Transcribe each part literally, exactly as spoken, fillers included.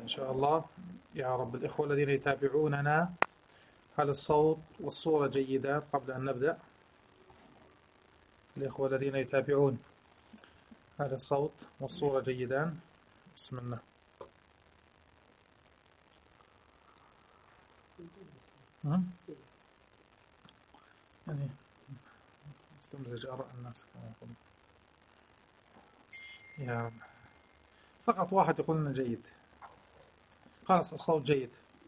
إن شاء الله. يا رب. الإخوة الذين يتابعوننا، هل الصوت والصورة جيدة قبل أن نبدأ؟ الإخوة الذين يتابعون، هل الصوت والصورة جيدان؟ بسم الله. يعني استمزج آراء الناس كما يقولون. يا رب. فقط واحد يقول لنا جيد. خلاص الصوت جيد.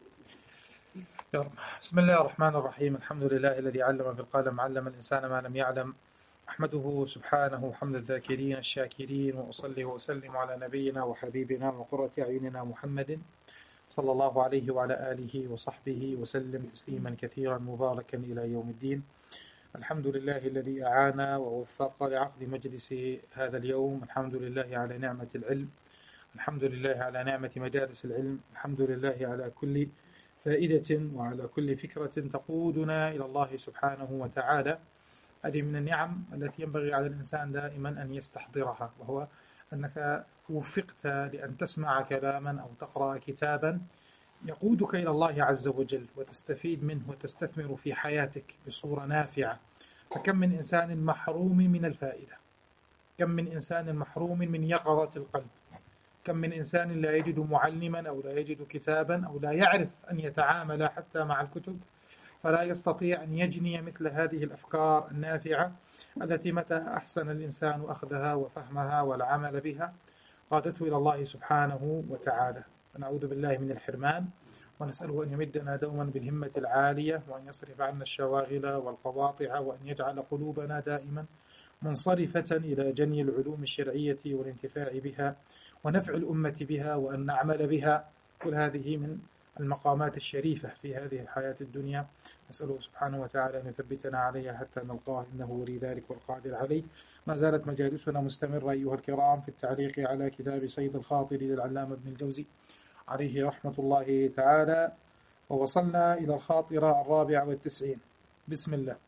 يا رب. بسم الله الرحمن الرحيم. الحمد لله الذي علم بالقلم، علم الإنسان ما لم يعلم. أحمده سبحانه حمد الذاكرين الشاكرين، وأصلي وأسلم على نبينا وحبيبنا وقرة أعيننا محمد صلى الله عليه وعلى آله وصحبه وسلم تسليما كثيرا مباركا إلى يوم الدين. الحمد لله الذي أعانا ووفق لعقد مجلس هذا اليوم. الحمد لله على نعمة العلم، الحمد لله على نعمة مجالس العلم، الحمد لله على كل فائدة وعلى كل فكرة تقودنا إلى الله سبحانه وتعالى. هذه من النعم التي ينبغي على الإنسان دائما أن يستحضرها، وهو أنك وفقت لأن تسمع كلاما أو تقرأ كتابا يقودك إلى الله عز وجل وتستفيد منه وتستثمر في حياتك بصورة نافعة. فكم من إنسان محروم من الفائدة، كم من إنسان محروم من يقظة القلب، كم من إنسان لا يجد معلما أو لا يجد كتابا أو لا يعرف أن يتعامل حتى مع الكتب، فلا يستطيع أن يجني مثل هذه الأفكار النافعة التي متى أحسن الإنسان أخذها وفهمها والعمل بها قادته إلى الله سبحانه وتعالى. فنعوذ بالله من الحرمان، ونسأله أن يمدنا دوما بالهمة العالية، وأن يصرف عنا الشواغل والقواطع، وأن يجعل قلوبنا دائما منصرفة إلى جني العلوم الشرعية والانتفاع بها ونفع الأمة بها، وأن نعمل بها. كل هذه من المقامات الشريفة في هذه الحياة الدنيا. نسأله سبحانه وتعالى أن يثبتنا عليها حتى نلقاه، إنه ولي ذلك والقادر عليه. ما زالت مجالسنا مستمرة أيها الكرام في التعليق على كتاب صيد الخاطر للعلامة ابن الجوزي عليه رحمة الله تعالى، ووصلنا إلى الخاطرة الرابعة والتسعين. بسم الله.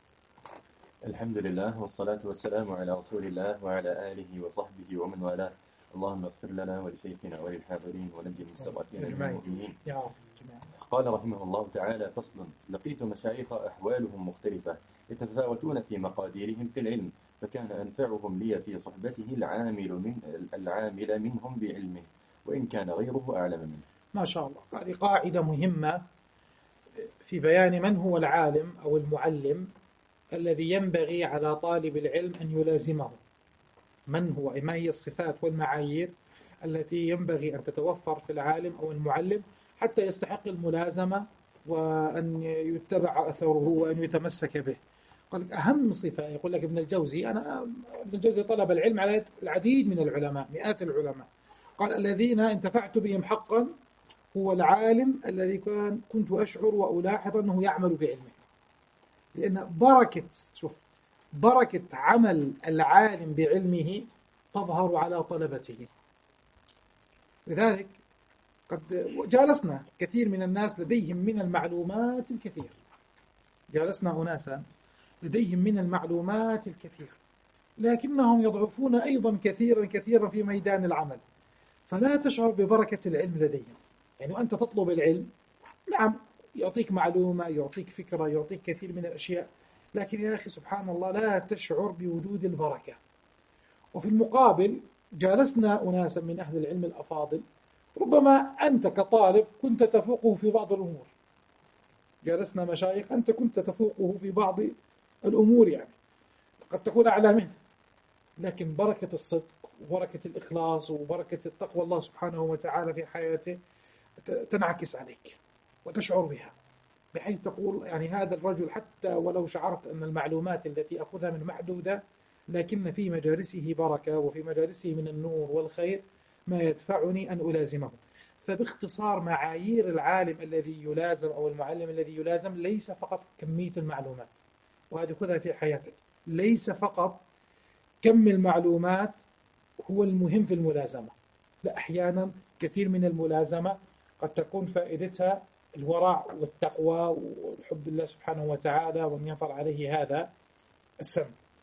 الحمد لله والصلاة والسلام على رسول الله وعلى آله وصحبه ومن والاه. اللهم اغفر لنا ولشيخنا وللحاضرين ونجي المستضعفين من المؤمنين. قال رحمه الله تعالى: فصل: لقيت مشايخ أحوالهم مختلفة يتفاوتون في مقاديرهم في العلم، فكان أنفعهم لي في صحبته العامل من العامل منهم بعلمه، وإن كان غيره أعلم منه. ما شاء الله. هذه قاعدة مهمة في بيان من هو العالم أو المعلم الذي ينبغي على طالب العلم أن يلازمه. من هو، ما هي الصفات والمعايير التي ينبغي أن تتوفر في العالم أو المعلم حتى يستحق الملازمة وأن يتبع أثره وأن يتمسك به. قال أهم صفة، يقول لك ابن الجوزي، أنا ابن الجوزي طلب العلم على العديد من العلماء، مئات العلماء، قال الذين انتفعت بهم حقا هو العالم الذي كان كنت أشعر وألاحظ أنه يعمل بعلمه. لأن بركة، شوف، بركة عمل العالم بعلمه تظهر على طلبته. لذلك قد جالسنا كثير من الناس لديهم من المعلومات الكثير، جالسنا أناسا لديهم من المعلومات الكثير، لكنهم يضعفون أيضا كثيرا كثيرا في ميدان العمل، فلا تشعر ببركة العلم لديهم. يعني أنت تطلب العلم، نعم يعطيك معلومة، يعطيك فكرة، يعطيك كثير من الأشياء، لكن يا أخي سبحان الله لا تشعر بوجود البركة. وفي المقابل جالسنا أناسا من أهل العلم الأفاضل ربما أنت كطالب كنت تفوقه في بعض الأمور، جالسنا مشايخ أنت كنت تفوقه في بعض الأمور، يعني قد تكون أعلى منه، لكن بركة الصدق وبركة الإخلاص وبركة التقوى الله سبحانه وتعالى في حياته تنعكس عليك وتشعر بها، بحيث تقول يعني هذا الرجل حتى ولو شعرت أن المعلومات التي أخذها من محدودة، لكن في مجالسه بركة وفي مجالسه من النور والخير ما يدفعني أن ألازمه. فباختصار معايير العالم الذي يلازم أو المعلم الذي يلازم ليس فقط كمية المعلومات، وهذه خذها في حياتك، ليس فقط كم المعلومات هو المهم في الملازمة، لا، أحيانا كثير من الملازمة قد تكون فائدتها الورع والتقوى والحب الله سبحانه وتعالى، وأن ينفر عليه هذا السم.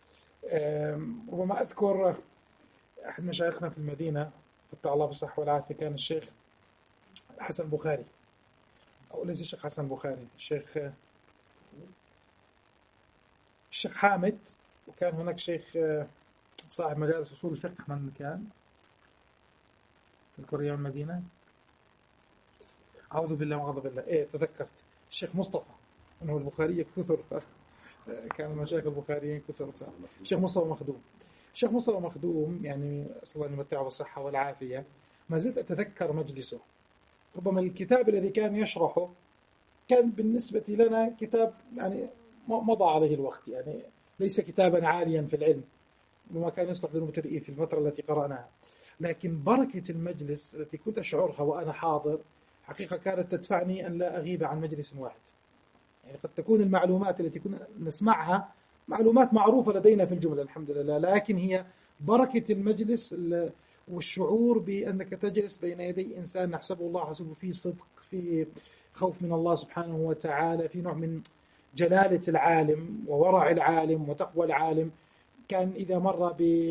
ربما أذكر أحد مشايخنا في المدينة فتح الله بالصحة والعافية، كان الشيخ حسن بخاري، أو ليس الشيخ حسن بخاري، الشيخ الشيخ حامد، وكان هناك شيخ صاحب مجالس أصول الفقه من كان تذكر أيام المدينة، أعوذ بالله وغضب الله، إيه تذكرت، الشيخ مصطفى، أنه البخاري كثر، كان المشايخ البخاريين كثر، الشيخ مصطفى مخدوم. الشيخ مصطفى مخدوم يعني أصلا الله يمتعه بالصحة والعافية، ما زلت أتذكر مجلسه. ربما الكتاب الذي كان يشرحه كان بالنسبة لنا كتاب يعني مضى عليه الوقت، يعني ليس كتابا عاليا في العلم وما كان يصلح للمبتدئين في الفترة التي قرأناها، لكن بركة المجلس التي كنت أشعرها وأنا حاضر حقيقة كانت تدفعني أن لا أغيب عن مجلس واحد. يعني قد تكون المعلومات التي كنا نسمعها معلومات معروفة لدينا في الجملة الحمد لله، لكن هي بركة المجلس والشعور بأنك تجلس بين يدي إنسان نحسبه الله حسبه في صدق، في خوف من الله سبحانه وتعالى، في نوع من جلالة العالم وورع العالم وتقوى العالم. كان إذا مر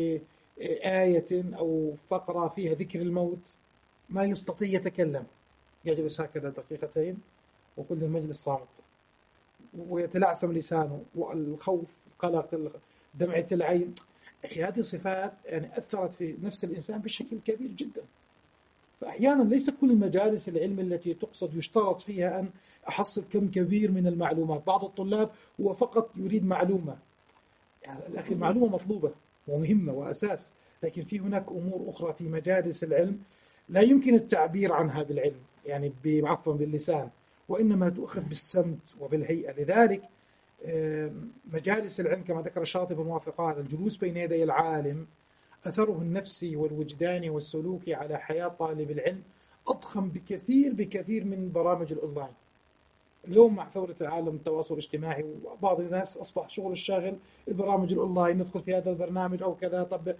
بآية أو فقرة فيها ذكر الموت ما يستطيع يتكلم، يجلس هكذا دقيقتين وكل المجلس صامت ويتلعثم لسانه، والخوف، القلق، دمعة العين. أخي هذه صفات يعني أثرت في نفس الإنسان بشكل كبير جدا. فأحيانا ليس كل المجالس العلم التي تقصد يشترط فيها أن أحصل كم كبير من المعلومات. بعض الطلاب هو فقط يريد معلومة، يعني الأخي المعلومة مطلوبة ومهمة وأساس، لكن في هناك أمور أخرى في مجالس العلم لا يمكن التعبير عنها بالعلم، يعني بعفوا باللسان، وإنما تؤخذ بالسمت وبالهيئة. لذلك مجالس العلم كما ذكر الشاطبي الموافقات، الجلوس بين يدي العالم أثره النفسي والوجداني والسلوكي على حياة طالب العلم أضخم بكثير بكثير من برامج الأونلاين. اليوم مع ثورة العالم التواصل الاجتماعي وبعض الناس أصبح شغل الشاغل البرامج الأونلاين، ندخل في هذا البرنامج أو كذا. طب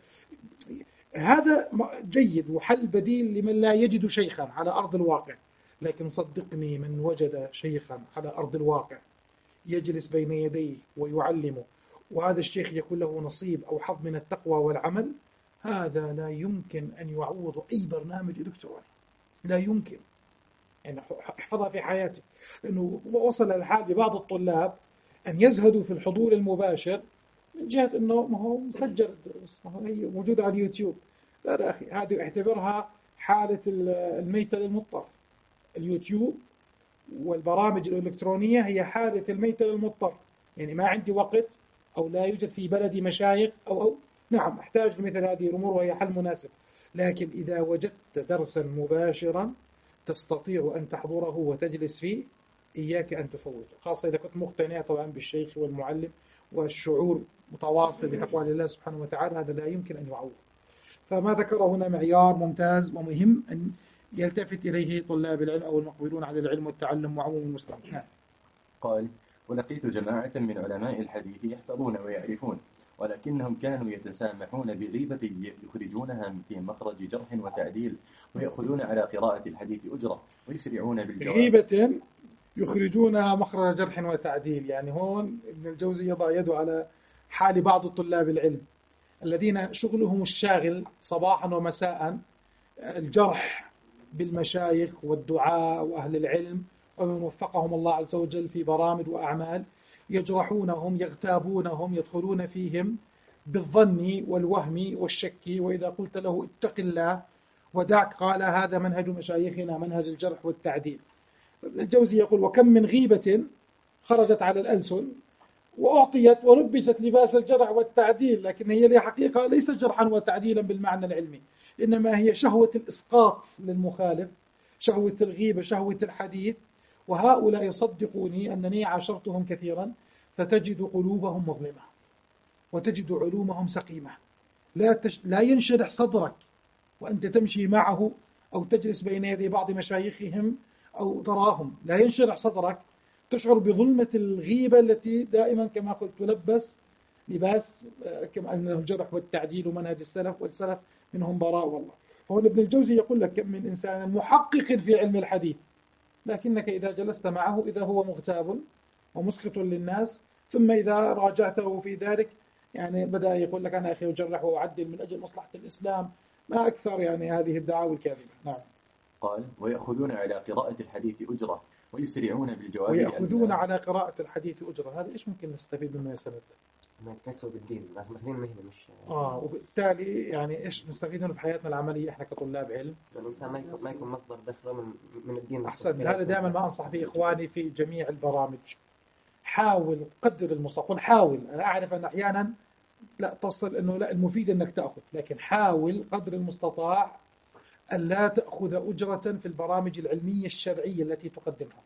هذا جيد وحل بديل لمن لا يجد شيخا على أرض الواقع، لكن صدقني من وجد شيخا على أرض الواقع يجلس بين يديه ويعلمه، وهذا الشيخ يكون له نصيب أو حظ من التقوى والعمل، هذا لا يمكن أن يعوض أي برنامج إلكتروني، لا يمكن. يعني احفظها في حياتك، لأنه وصل الحال ببعض الطلاب أن يزهدوا في الحضور المباشر من جهة أنه ما هو مسجل الدروس، ما هو هي موجودة على اليوتيوب. لا لا أخي، هذه اعتبرها حالة الميتة للمضطر. اليوتيوب والبرامج الإلكترونية هي حالة الميتة للمضطر، يعني ما عندي وقت أو لا يوجد في بلدي مشايخ أو, أو نعم أحتاج لمثل هذه الأمور وهي حل مناسب. لكن إذا وجدت درسا مباشرا تستطيع أن تحضره وتجلس فيه، إياك أن تفوت، خاصة إذا كنت مقتنع طبعا بالشيخ والمعلم والشعور متواصل بتقوى الله سبحانه وتعالى، هذا لا يمكن أن يعوض. فما ذكره هنا معيار ممتاز ومهم أن يلتفت إليه طلاب العلم أو المقبلون على العلم والتعلم وعموم المسلمين. قال: ولقيت جماعة من علماء الحديث يحفظون ويعرفون، ولكنهم كانوا يتسامحون بغيبة يخرجونها في مخرج جرح وتعديل، ويأخذون على قراءة الحديث أجرة، ويسرعون بالجواب. غيبة يخرجونها مخرج جرح وتعديل، يعني هون ابن الجوزي يضع يده على حال بعض طلاب العلم الذين شغلهم الشاغل صباحا ومساء الجرح بالمشايخ والدعاء وأهل العلم ومن وفقهم الله عز وجل في برامج وأعمال، يجرحونهم، يغتابونهم، يدخلون فيهم بالظن والوهم والشك، وإذا قلت له اتق الله ودعك قال هذا منهج مشايخنا، منهج الجرح والتعديل. الجوزي يقول: وكم من غيبة خرجت على الألسن وأعطيت ولبست لباس الجرح والتعديل، لكن هي لها حقيقة ليست جرحا وتعديلا بالمعنى العلمي، إنما هي شهوة الإسقاط للمخالف، شهوة الغيبة، شهوة الحديث. وهؤلاء يصدقوني أنني عاشرتهم كثيرا، فتجد قلوبهم مظلمة وتجد علومهم سقيمة، لا, تش... لا ينشرح صدرك وأنت تمشي معه أو تجلس بين يدي بعض مشايخهم أو تراهم، لا ينشرح صدرك، تشعر بظلمة الغيبة التي دائما كما قلت تلبس لباس كما أنه الجرح والتعديل ومنهج السلف، والسلف منهم براء والله. فهنا ابن الجوزي يقول لك كم من إنسان محقق في علم الحديث، لكنك إذا جلست معه إذا هو مغتاب ومسخط للناس، ثم إذا راجعته في ذلك يعني بدأ يقول لك أنا أخي أجرح وأعدل من أجل مصلحة الإسلام، ما أكثر يعني هذه الدعاوى الكاذبة. نعم. قال ويأخذون على قراءة الحديث أجرة ويسرعون بالجواب. ويأخذون على قراءة الحديث أجرة، هذا إيش ممكن نستفيد منه يا سند؟ ما يتكسوا بالدين، مثلين مهنة مش آه وبالتالي يعني إيش نستفيد منه في حياتنا العملية إحنا كطلاب علم؟ الإنسان ما يكون ما يكون مصدر دخله من من الدين. أحسن، هذا دائما ما أنصح به إخواني في جميع البرامج. حاول قدر المستطاع، حاول، أنا أعرف أن أحيانا لا تصل أنه لا المفيد أنك تأخذ، لكن حاول قدر المستطاع أن لا تأخذ أجرة في البرامج العلمية الشرعية التي تقدمها.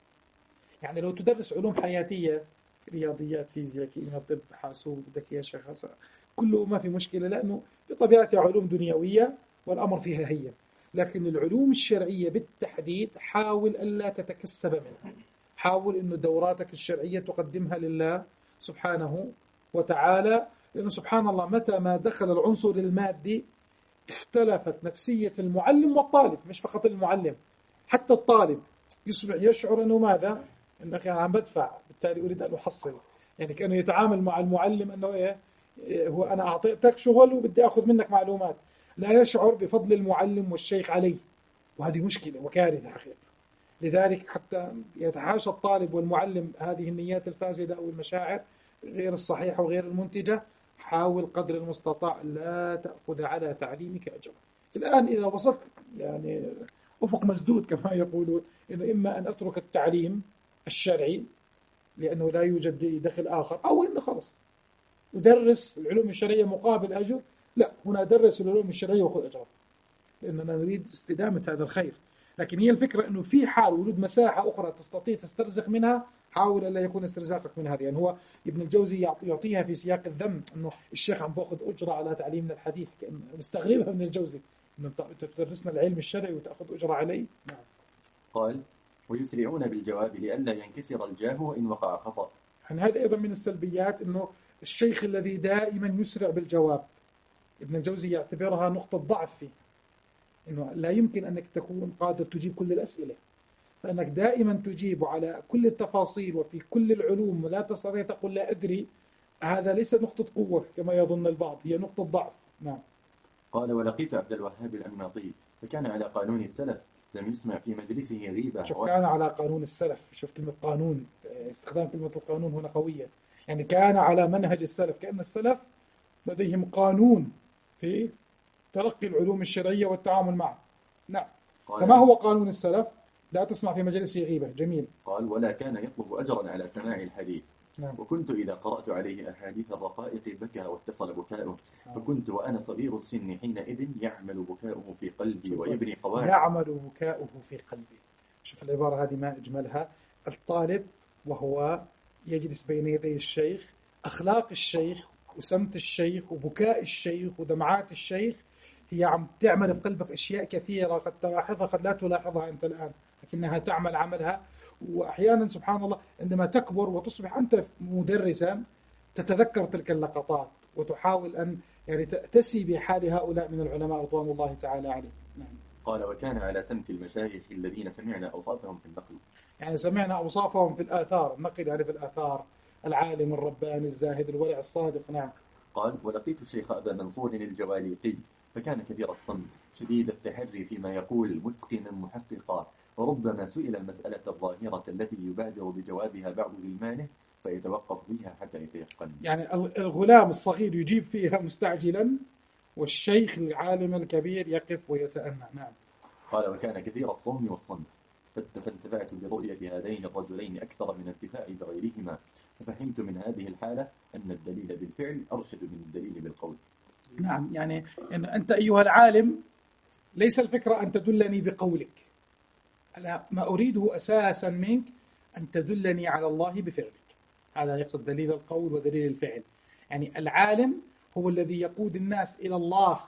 يعني لو تدرس علوم حياتية، رياضيات، فيزياء، كيمياء، طب، حاسوب، بدك يا شيخ، كله ما في مشكلة، لأنه بطبيعتها علوم دنيوية والأمر فيها هين. لكن العلوم الشرعية بالتحديد حاول ألا تتكسب منها، حاول أنه دوراتك الشرعية تقدمها لله سبحانه وتعالى، لأنه سبحان الله متى ما دخل العنصر المادي اختلفت نفسية المعلم والطالب، مش فقط المعلم، حتى الطالب يصبح يشعر أنه ماذا؟ أنك عم بدفع، بالتالي أريد أن أحصل، يعني كأنه يتعامل مع المعلم أنه إيه؟ هو أنا أعطيتك شغل وبدي أخذ منك معلومات، لا يشعر بفضل المعلم والشيخ عليه، وهذه مشكلة وكارثة حقيقة. لذلك حتى يتحاشى الطالب والمعلم هذه النيات الفاسدة أو المشاعر غير الصحيحة وغير المنتجة. حاول قدر المستطاع لا تأخذ على تعليمك أجرا. الآن إذا وصلت يعني أفق مسدود كما يقولون، إنه إما أن أترك التعليم الشرعي لأنه لا يوجد دخل آخر، أو إنه خلص أدرس العلوم الشرعية مقابل أجر. لا، هنا أدرس العلوم الشرعية وأخذ أجرا، لأننا نريد استدامة هذا الخير. لكن هي الفكرة أنه في حال وجود مساحة أخرى تستطيع تسترزق منها، حاول ألا يكون استرزاقك من هذه. يعني هو ابن الجوزي يعطيها في سياق الذم، أنه الشيخ عم بأخذ أجرة على تعليمنا الحديث، مستغربها من الجوزي أنه تدرسنا العلم الشرعي وتأخذ أجرة عليه. نعم. قال ويسرعون بالجواب لئلا ينكسر الجاه وإن وقع خطأ. يعني هذا أيضا من السلبيات، أنه الشيخ الذي دائما يسرع بالجواب، ابن الجوزي يعتبرها نقطة ضعف فيه، إنه لا يمكن أنك تكون قادر تجيب كل الأسئلة، فإنك دائما تجيب على كل التفاصيل وفي كل العلوم ولا تستطيع تقول لا أدري. هذا ليس نقطة قوة كما يظن البعض، هي نقطة ضعف. نعم. قال ولقيت عبد الوهاب الأنماطي فكان على قانون السلف، لم يسمع في مجلسه غيبة. شوف، كان على قانون السلف، شوف كلمة قانون، استخدام كلمة القانون هنا قوية، يعني كان على منهج السلف، كأن السلف لديهم قانون في تلقي العلوم الشرعية والتعامل معه. نعم. فما هو قانون السلف؟ لا تسمع في مجلسه غيبة. جميل. قال ولا كان يطلب أجرا على سماع الحديث. نعم. وكنت إذا قرأت عليه أحاديث الرقائق بكى واتصل بكاؤه. نعم. فكنت وأنا صغير السن حينئذ يعمل بكاؤه في قلبي ويبني قواعد. يعمل بكاؤه في قلبي. شوف العبارة هذه ما أجملها. الطالب وهو يجلس بين يدي الشيخ، أخلاق الشيخ وسمت الشيخ وبكاء الشيخ ودمعات الشيخ هي عم تعمل في قلبك أشياء كثيرة قد تلاحظها قد لا تلاحظها أنت الآن، لكنها تعمل عملها. وأحيانا سبحان الله عندما تكبر وتصبح أنت مدرسا تتذكر تلك اللقطات وتحاول أن يعني تأتسي بحال هؤلاء من العلماء رضوان الله تعالى عليهم. نعم. قال وكان على سمت المشايخ الذين سمعنا أوصافهم في النقل. يعني سمعنا أوصافهم في الآثار، النقل يعني في الآثار، العالم الرباني الزاهد الورع الصادق. نعم. قال ولقيت الشيخ أبا منصور الجواليقي فكان كثير الصمت شديد التحري فيما يقول متقنا محققا، وربما سئل المسألة الظاهرة التي يبادر بجوابها بعض غلمانه فيتوقف فيها حتى يتيقن. يعني الغلام الصغير يجيب فيها مستعجلا، والشيخ العالم الكبير يقف ويتأنى. نعم. قال وكان كثير الصوم والصمت فانتفعت برؤية هذين الرجلين أكثر من انتفاعي بغيرهما، ففهمت من هذه الحالة أن الدليل بالفعل أرشد من الدليل بالقول. نعم. يعني إن أنت أيها العالم ليس الفكرة أن تدلني بقولك، أنا ما أريده أساسا منك أن تدلني على الله بفعلك. هذا يقصد دليل القول ودليل الفعل. يعني العالم هو الذي يقود الناس إلى الله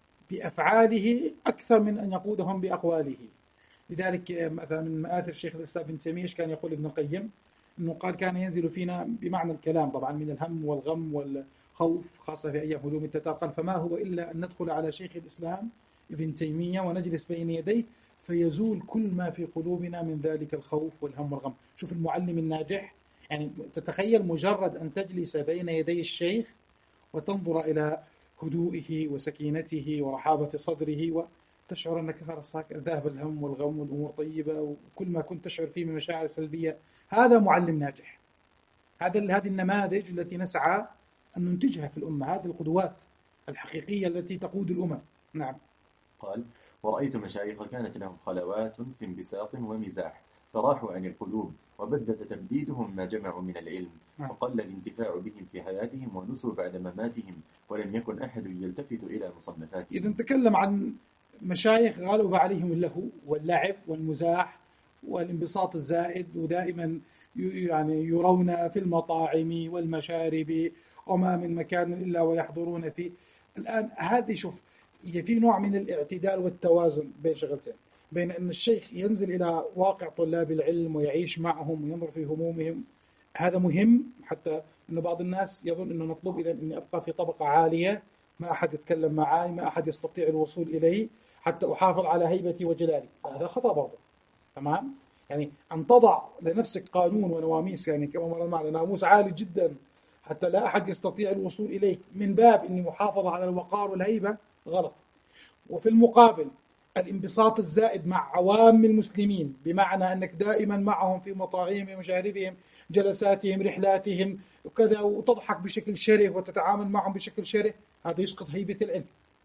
بأفعاله أكثر من أن يقودهم بأقواله. لذلك مثلا من مآثر الشيخ الإسلام ابن تيمية كان يقول ابن القيم أنه قال كان ينزل فينا بمعنى الكلام طبعا من الهم والغم والخوف، خاصة في أيام هجوم التتار، قال فما هو إلا أن ندخل على شيخ الإسلام ابن تيمية ونجلس بين يديه فيزول كل ما في قلوبنا من ذلك الخوف والهم والغم. شوف المعلم الناجح، يعني تتخيل مجرد أن تجلس بين يدي الشيخ وتنظر إلى هدوئه وسكينته ورحابة صدره تشعر أنك خلاص ذهب الهم والغم والأمور طيبة، وكل ما كنت تشعر فيه من مشاعر سلبية، هذا معلم ناجح. هذا هذه النماذج التي نسعى أن ننتجها في الأمة، هذه القدوات الحقيقية التي تقود الأمم. نعم. قال: ورأيت مشايخ كانت لهم خلوات في انبساط ومزاح، فراحوا عن القلوب، وبدد تبديدهم ما جمعوا من العلم، وقل الانتفاع بهم في حياتهم، ونسوا بعد مماتهم، ولم يكن أحد يلتفت إلى مصنفاتهم. إذا نتكلم عن مشايخ غالب عليهم اللهو واللعب والمزاح والانبساط الزائد، ودائما يعني يرون في المطاعم والمشارب وما من مكان إلا ويحضرون فيه. الآن هذه شوف، هي في نوع من الاعتدال والتوازن بين شغلتين، بين أن الشيخ ينزل إلى واقع طلاب العلم ويعيش معهم وينظر في همومهم، هذا مهم، حتى أن بعض الناس يظن أنه مطلوب إذا أني أبقى في طبقة عالية، ما أحد يتكلم معي، ما أحد يستطيع الوصول إلي حتى أحافظ على هيبتي وجلالي. هذا خطأ برضه. تمام؟ يعني أن تضع لنفسك قانون ونواميس، يعني كما مر معنا، ناموس عالي جدا حتى لا أحد يستطيع الوصول إليك من باب أني محافظة على الوقار والهيبة، غلط. وفي المقابل الانبساط الزائد مع عوام المسلمين، بمعنى أنك دائما معهم في مطاعمهم ومشاربهم، جلساتهم، رحلاتهم وكذا، وتضحك بشكل شره وتتعامل معهم بشكل شره، هذا يسقط هيبة العلم.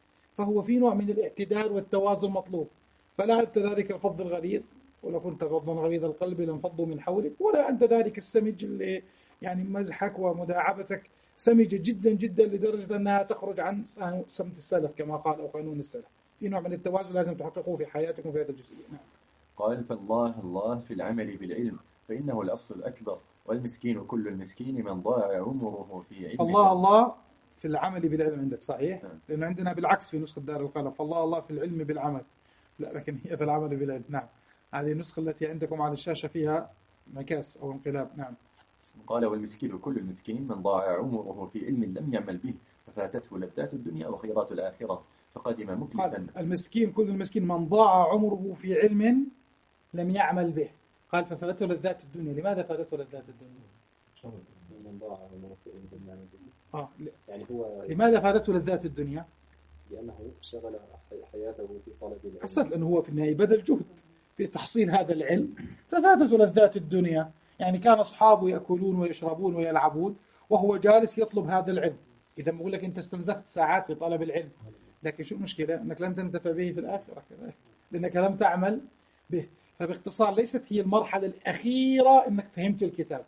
فهو في نوع من الاعتدال والتوازن مطلوب. فلا أنت ذلك الفظ الغليظ، ولو كنت فظا غليظ القلب لانفضوا من حولك، ولا أنت ذلك السمج اللي يعني مزحك ومداعبتك سمجة جدا جدا لدرجة أنها تخرج عن سمت السلف كما قال، أو قانون السلف. في نوع من التوازن لازم تحققوه في حياتكم في هذا الجزئية. نعم. قال: فالله الله في العمل بالعلم، فإنه الأصل الأكبر، والمسكين كل المسكين من ضاع عمره في علم. الله الله في العمل بالعلم عندك صحيح؟ نعم. لأن عندنا بالعكس في نسخة دار القلم، فالله الله في العلم بالعمل، لا لكن هي في العمل بالعلم. نعم. هذه النسخة التي عندكم على الشاشة فيها انعكاس أو انقلاب. نعم. قال: والمسكين كل المسكين من ضاع عمره في علم لم يعمل به، ففاتته لذات الدنيا وخيرات الآخرة، فقدم مفلسا. المسكين كل المسكين من ضاع عمره في علم لم يعمل به. قال ففاتته لذات الدنيا. لماذا فاتته لذات الدنيا؟ من ضاع عمره في علم لم يعمل به. آه. يعني هو لماذا فاتته لذات الدنيا؟ لأنه شغل حياته في طلب العلم. حسيت لأنه هو في النهاية بذل جهد في تحصيل هذا العلم، ففاتته لذات الدنيا. يعني كان أصحابه يأكلون ويشربون ويلعبون وهو جالس يطلب هذا العلم. إذا بقول لك أنت استنزفت ساعات في طلب العلم، لكن شو المشكلة؟ أنك لن تنتفع به في الآخرة لأنك لم تعمل به. فباختصار ليست هي المرحلة الأخيرة أنك فهمت الكتاب.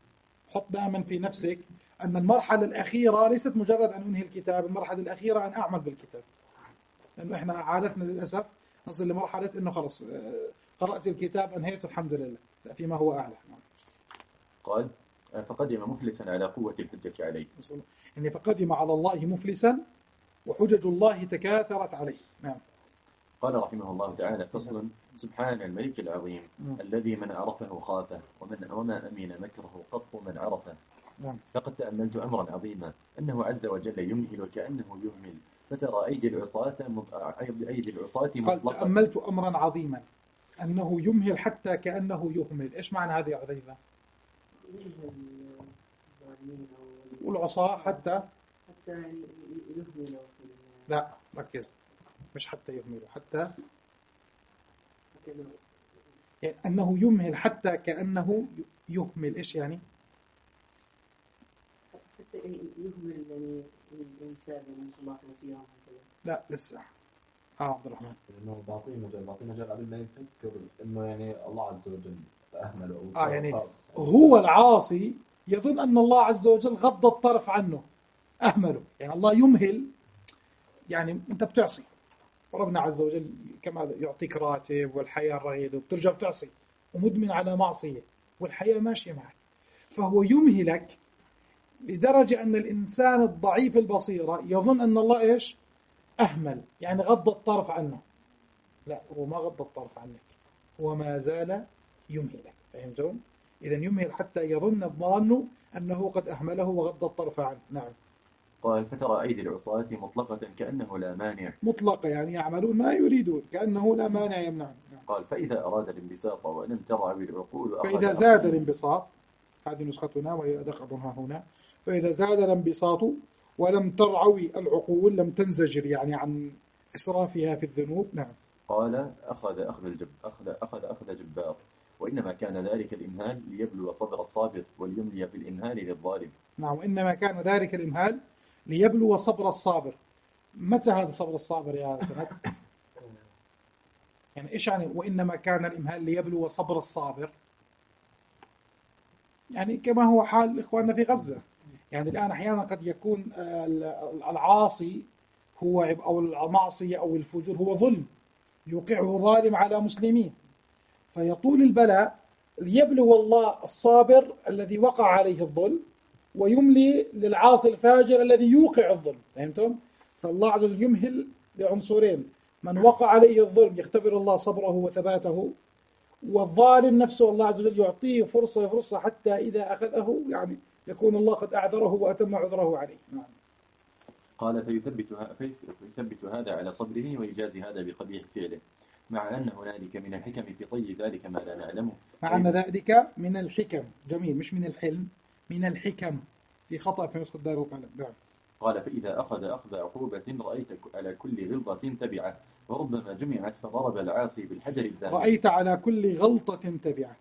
حط دائما في نفسك أن المرحلة الأخيرة ليست مجرد أن أنهي الكتاب، المرحلة الأخيرة أن أعمل بالكتاب. لأنه إحنا عادتنا للأسف نصل لمرحلة أنه خلص قرأت الكتاب أنهيته الحمد لله، لا، فيما هو أعلى. قال: فقدم مفلسا على قوة الحجة عليه. يعني فقدم على الله مفلسا وحجج الله تكاثرت عليه. نعم. قال رحمه الله تعالى: فصل: سبحان الملك العظيم م. الذي من عرفه خافه، ومن وما أمن مكره قط من عرفه. نعم. لقد تأملت أمرا عظيما، أنه عز وجل يمهل وكأنه يهمل، فترى أيدي العصاة أيدي العصاة مطلقة. قال تأملت أمرا عظيما أنه يمهل حتى كأنه يهمل. إيش معنى هذه يا عذيفة؟ والعصاة حتى حتى يهمل. لا ركز، مش حتى يهمل، حتى يعني أنه يمهل حتى كأنه يهمل. إيش يعني؟ حتى يهمل يعني الإنسان من الله نسيان. لا لسه. آه عبد الرحمن. إنه بعطيه مجال بعطيه مجال قبل ما يفكر إنه يعني الله عز وجل أهمله. آه يعني هو العاصي يظن أن الله عز وجل غض الطرف عنه، أهمله. يعني الله يمهل، يعني أنت بتعصي وربنا عز وجل كما يعطيك راتب والحياة رغيدة وبترجع بتعصي ومدمن على معصية والحياة ماشية معك، فهو يمهلك لدرجة أن الإنسان الضعيف البصيرة يظن أن الله إيش؟ أهمل، يعني غض الطرف عنه. لا، هو ما غض الطرف عنك، هو ما زال يمهلك. فهمتم؟ إذا يمهل حتى يظن الظان أنه قد أهمله وغض الطرف عنه. نعم. قال: فترى أيدي العصاة مطلقة كأنه لا مانع. مطلقة يعني يعملون ما يريدون كأنه لا مانع يمنع. نعم. قال: فإذا أراد الانبساط ولم ترعى العقول، فإذا زاد الانبساط، هذه نسختنا وهي أدق أظنها هنا، فإذا زاد الانبساط ولم ترعوي العقول، لم تنزجر يعني عن إسرافها في الذنوب. نعم. قال أخذ أخذ الجب أخذ أخذ أخذ جبار، وإنما كان ذلك الإمهال ليبلو صبر الصابر وليملي في الإمهال للظالم. نعم، وإنما كان ذلك الإمهال ليبلو صبر الصابر. متى هذا صبر الصابر يا سند؟ يعني إيش يعني وإنما كان الإمهال ليبلو صبر الصابر؟ يعني كما هو حال إخواننا في غزة. يعني الآن أحيانا قد يكون العاصي هو أو المعصية أو الفجور هو ظلم يوقعه ظالم على مسلمين، فيطول البلاء ليبلو الله الصابر الذي وقع عليه الظلم ويملي للعاصي الفاجر الذي يوقع الظلم. فهمتم؟ فالله عز وجل يمهل لعنصرين: من وقع عليه الظلم يختبر الله صبره وثباته، والظالم نفسه الله عز وجل يعطيه فرصة فرصة حتى إذا أخذه يعني يكون الله قد أعذره وأتم عذره عليه. نعم. قال فيثبت, فيثبت هذا على صبره ويجازي هذا بقبيح فعله، مع أن هنالك من الحكم في طي ذلك ما لا نعلمه. مع أن ذلك من الحكم. جميل، مش من الحلم، من الحكم. في خطأ في نسخة دار القلم. نعم. قال فإذا أخذ أخذ عقوبة رأيت على كل غلطة تبعة، وربما جمعت فضرب العاصي بالحجر الدامغ. رأيت على كل غلطة تبعة.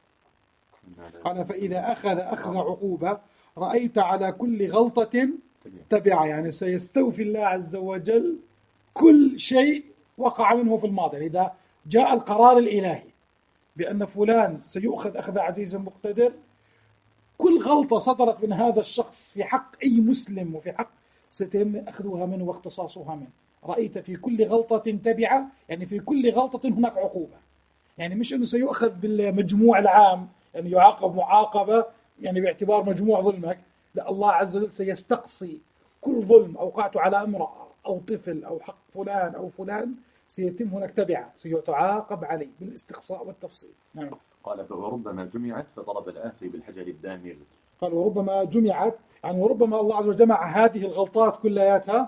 قال فإذا أخذ أخذ عقوبة رأيت على كل غلطة تبعة، يعني سيستوفي الله عز وجل كل شيء وقع منه في الماضي. إذا جاء القرار الإلهي بأن فلان سيؤخذ أخذ عزيز مقتدر، كل غلطة صدرت من هذا الشخص في حق أي مسلم وفي حق سيتم أخذها منه واختصاصها منه. رأيت في كل غلطة تبعة، يعني في كل غلطة هناك عقوبة. يعني مش أنه سيؤخذ بالمجموع العام، يعني يعاقب معاقبة يعني باعتبار مجموع ظلمك. لا، الله عز وجل سيستقصي كل ظلم أوقعته على امرأة أو طفل أو حق فلان أو فلان، سيتم هناك تبعة سيتعاقب عليه بالاستقصاء والتفصيل. نعم. قال وربما جمعت فضرب الآسي بالحجر الدامغ. قال وربما جمعت، يعني وربما الله عز وجل جمع هذه الغلطات كلياتها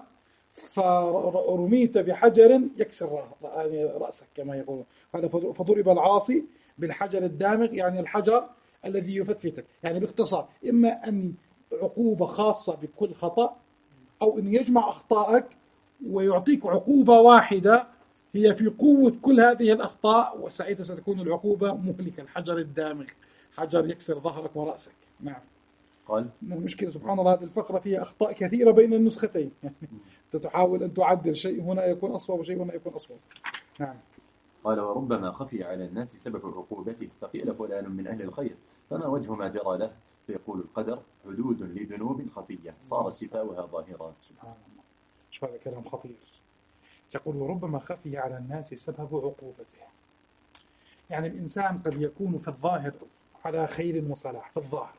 فرميت بحجر يكسر رأسك كما يقولون. قال فضرب العاصي بالحجر الدامغ، يعني الحجر الذي يفتفتك. يعني باختصار إما أن عقوبة خاصة بكل خطأ، أو أن يجمع أخطائك ويعطيك عقوبة واحدة هي في قوة كل هذه الأخطاء، وساعتها ستكون العقوبة مهلكة. الحجر الدامغ، حجر يكسر ظهرك ورأسك. نعم. قال المشكلة سبحان الله هذه الفقرة فيها أخطاء كثيرة بين النسختين. تحاول أن تعدل شيء هنا يكون أصوب وشيء هنا يكون أصوب. نعم. قال وربما خفي على الناس سبب عقوبته، فقيل فلان من أهل الخير فما وجه ما جرى له، فيقول القدر حدود لذنوب خفية صار استفاؤها ظاهرا. سبحان الله، شو هذا كلام خطير. يقول وربما خفي على الناس سبب عقوبته، يعني الإنسان قد يكون في الظاهر على خير وصلاح في الظاهر،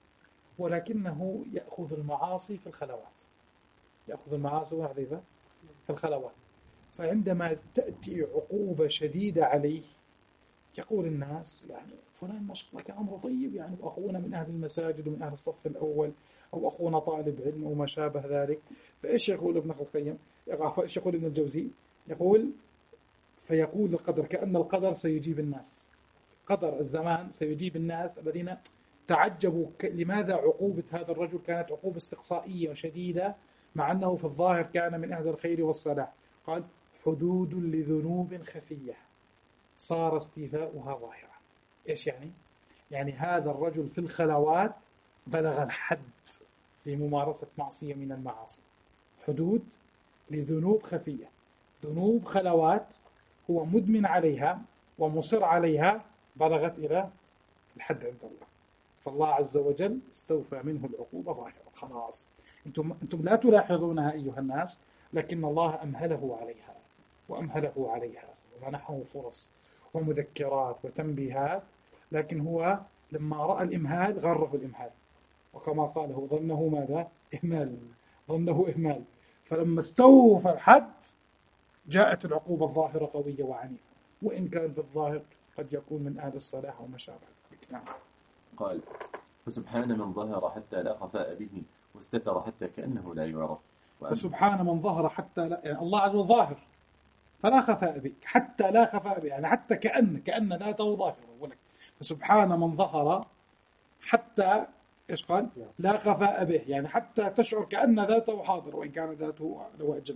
ولكنه يأخذ المعاصي في الخلوات، يأخذ المعاصي وحذيفة في الخلوات. فعندما تأتي عقوبة شديدة عليه يقول الناس يعني فلان ما شاء الله كان أمره طيب، يعني أخونا من أهل المساجد ومن أهل الصف الأول، أو أخونا طالب علم وما شابه ذلك. فإيش يقول ابن القيم؟ إيش يقول ابن الجوزي؟ يقول فيقول القدر كأن القدر سيجيب الناس، قدر الزمان سيجيب الناس الذين تعجبوا لماذا عقوبة هذا الرجل كانت عقوبة استقصائية وشديدة مع أنه في الظاهر كان من أهل الخير والصلاح. قال حدود لذنوب خفية صار استيفاؤها ظاهرة. إيش يعني؟ يعني هذا الرجل في الخلوات بلغ الحد في ممارسة معصية من المعاصي. حدود لذنوب خفية، ذنوب خلوات هو مدمن عليها ومصر عليها، بلغت إلى الحد عند الله، فالله عز وجل استوفى منه العقوبة ظاهرة. خلاص أنتم, أنتم لا تلاحظونها أيها الناس، لكن الله أمهله عليها وأمهله عليها ومنحه فرص ومذكرات وتنبيهات، لكن هو لما رأى الإمهال غره الإمهال، وكما قاله ظنه ماذا؟ إهمال، ظنه إهمال. فلما استوفى الحد جاءت العقوبة الظاهرة قوية وعنيفة، وإن كان في الظاهر قد يكون من أهل الصلاح وما شابه ذلك. نعم. قال فسبحان من ظهر حتى لا خفاء به واستتر حتى كأنه لا يعرف. فسبحان من ظهر حتى لا، يعني الله عز وجل ظاهر فلا خفاء به، حتى لا خفاء به يعني حتى كأن كأن ذاته ظاهرة. ولك فسبحان من ظهر حتى إيش قال؟ لا خفاء به، يعني حتى تشعر كأن ذاته حاضر وإن كان ذاته لو أجل.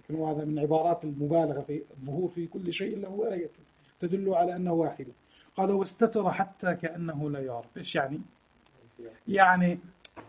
لكن هذا من عبارات المبالغة في الظهور في كل شيء له آية تدل على أنه واحد. قال واستتر حتى كأنه لا يعرف. إيش يعني؟ يعني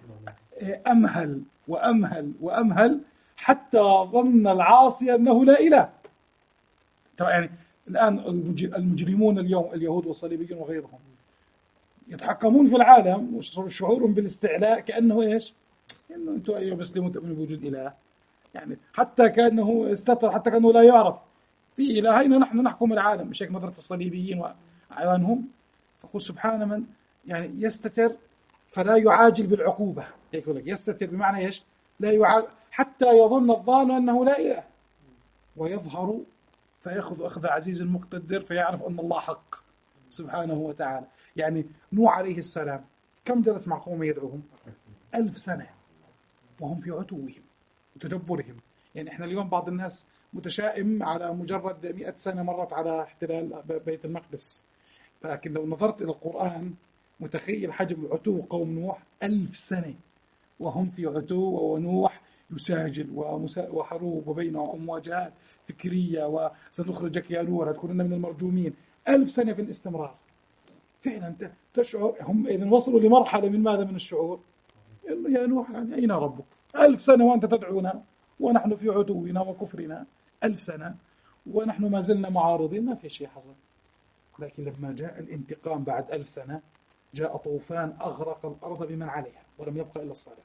أمهل وأمهل وأمهل حتى ظن العاصي أنه لا إله. يعني الآن المجرمون اليوم اليهود والصليبيون وغيرهم يتحكمون في العالم وشعورهم بالاستعلاء كأنه إيش؟ إنه أنتم أيها المسلمون تؤمنون بوجود إله. يعني حتى كأنه استتر حتى كأنه لا يعرف في إلهين نحن نحكم العالم. مش هيك نظرة الصليبيين وأعوانهم؟ فقل سبحان من يعني يستتر فلا يعاجل بالعقوبة. هيك لك يستتر بمعنى إيش؟ لا يعاجل حتى يظن الظان أنه لا إله ويظهر فيأخذ أخذ عزيز مقتدر فيعرف أن الله حق سبحانه وتعالى. يعني نوح عليه السلام كم جلس مع قومه يدعوهم؟ ألف سنة وهم في عتوهم وتجبرهم. يعني إحنا اليوم بعض الناس متشائم على مجرد مئة سنة مرت على احتلال بيت المقدس، لكن لو نظرت إلى القرآن متخيل حجم العتو قوم نوح ألف سنة وهم في عتو، ونوح يساجل وحروب وبينهم مواجهات فكرية وسنخرجك يا نور هتكونن من المرجومين. ألف سنة في الاستمرار. فعلا تشعر هم إذن وصلوا لمرحلة من ماذا؟ من الشعور يا نوح يعني أين ربك؟ ألف سنة وأنت تدعونا ونحن في عتونا وكفرنا ألف سنة ونحن ما زلنا معارضين، ما في شيء حصل. لكن لما جاء الانتقام بعد ألف سنة جاء طوفان أغرق الأرض بمن عليها ولم يبقى إلا الصالح.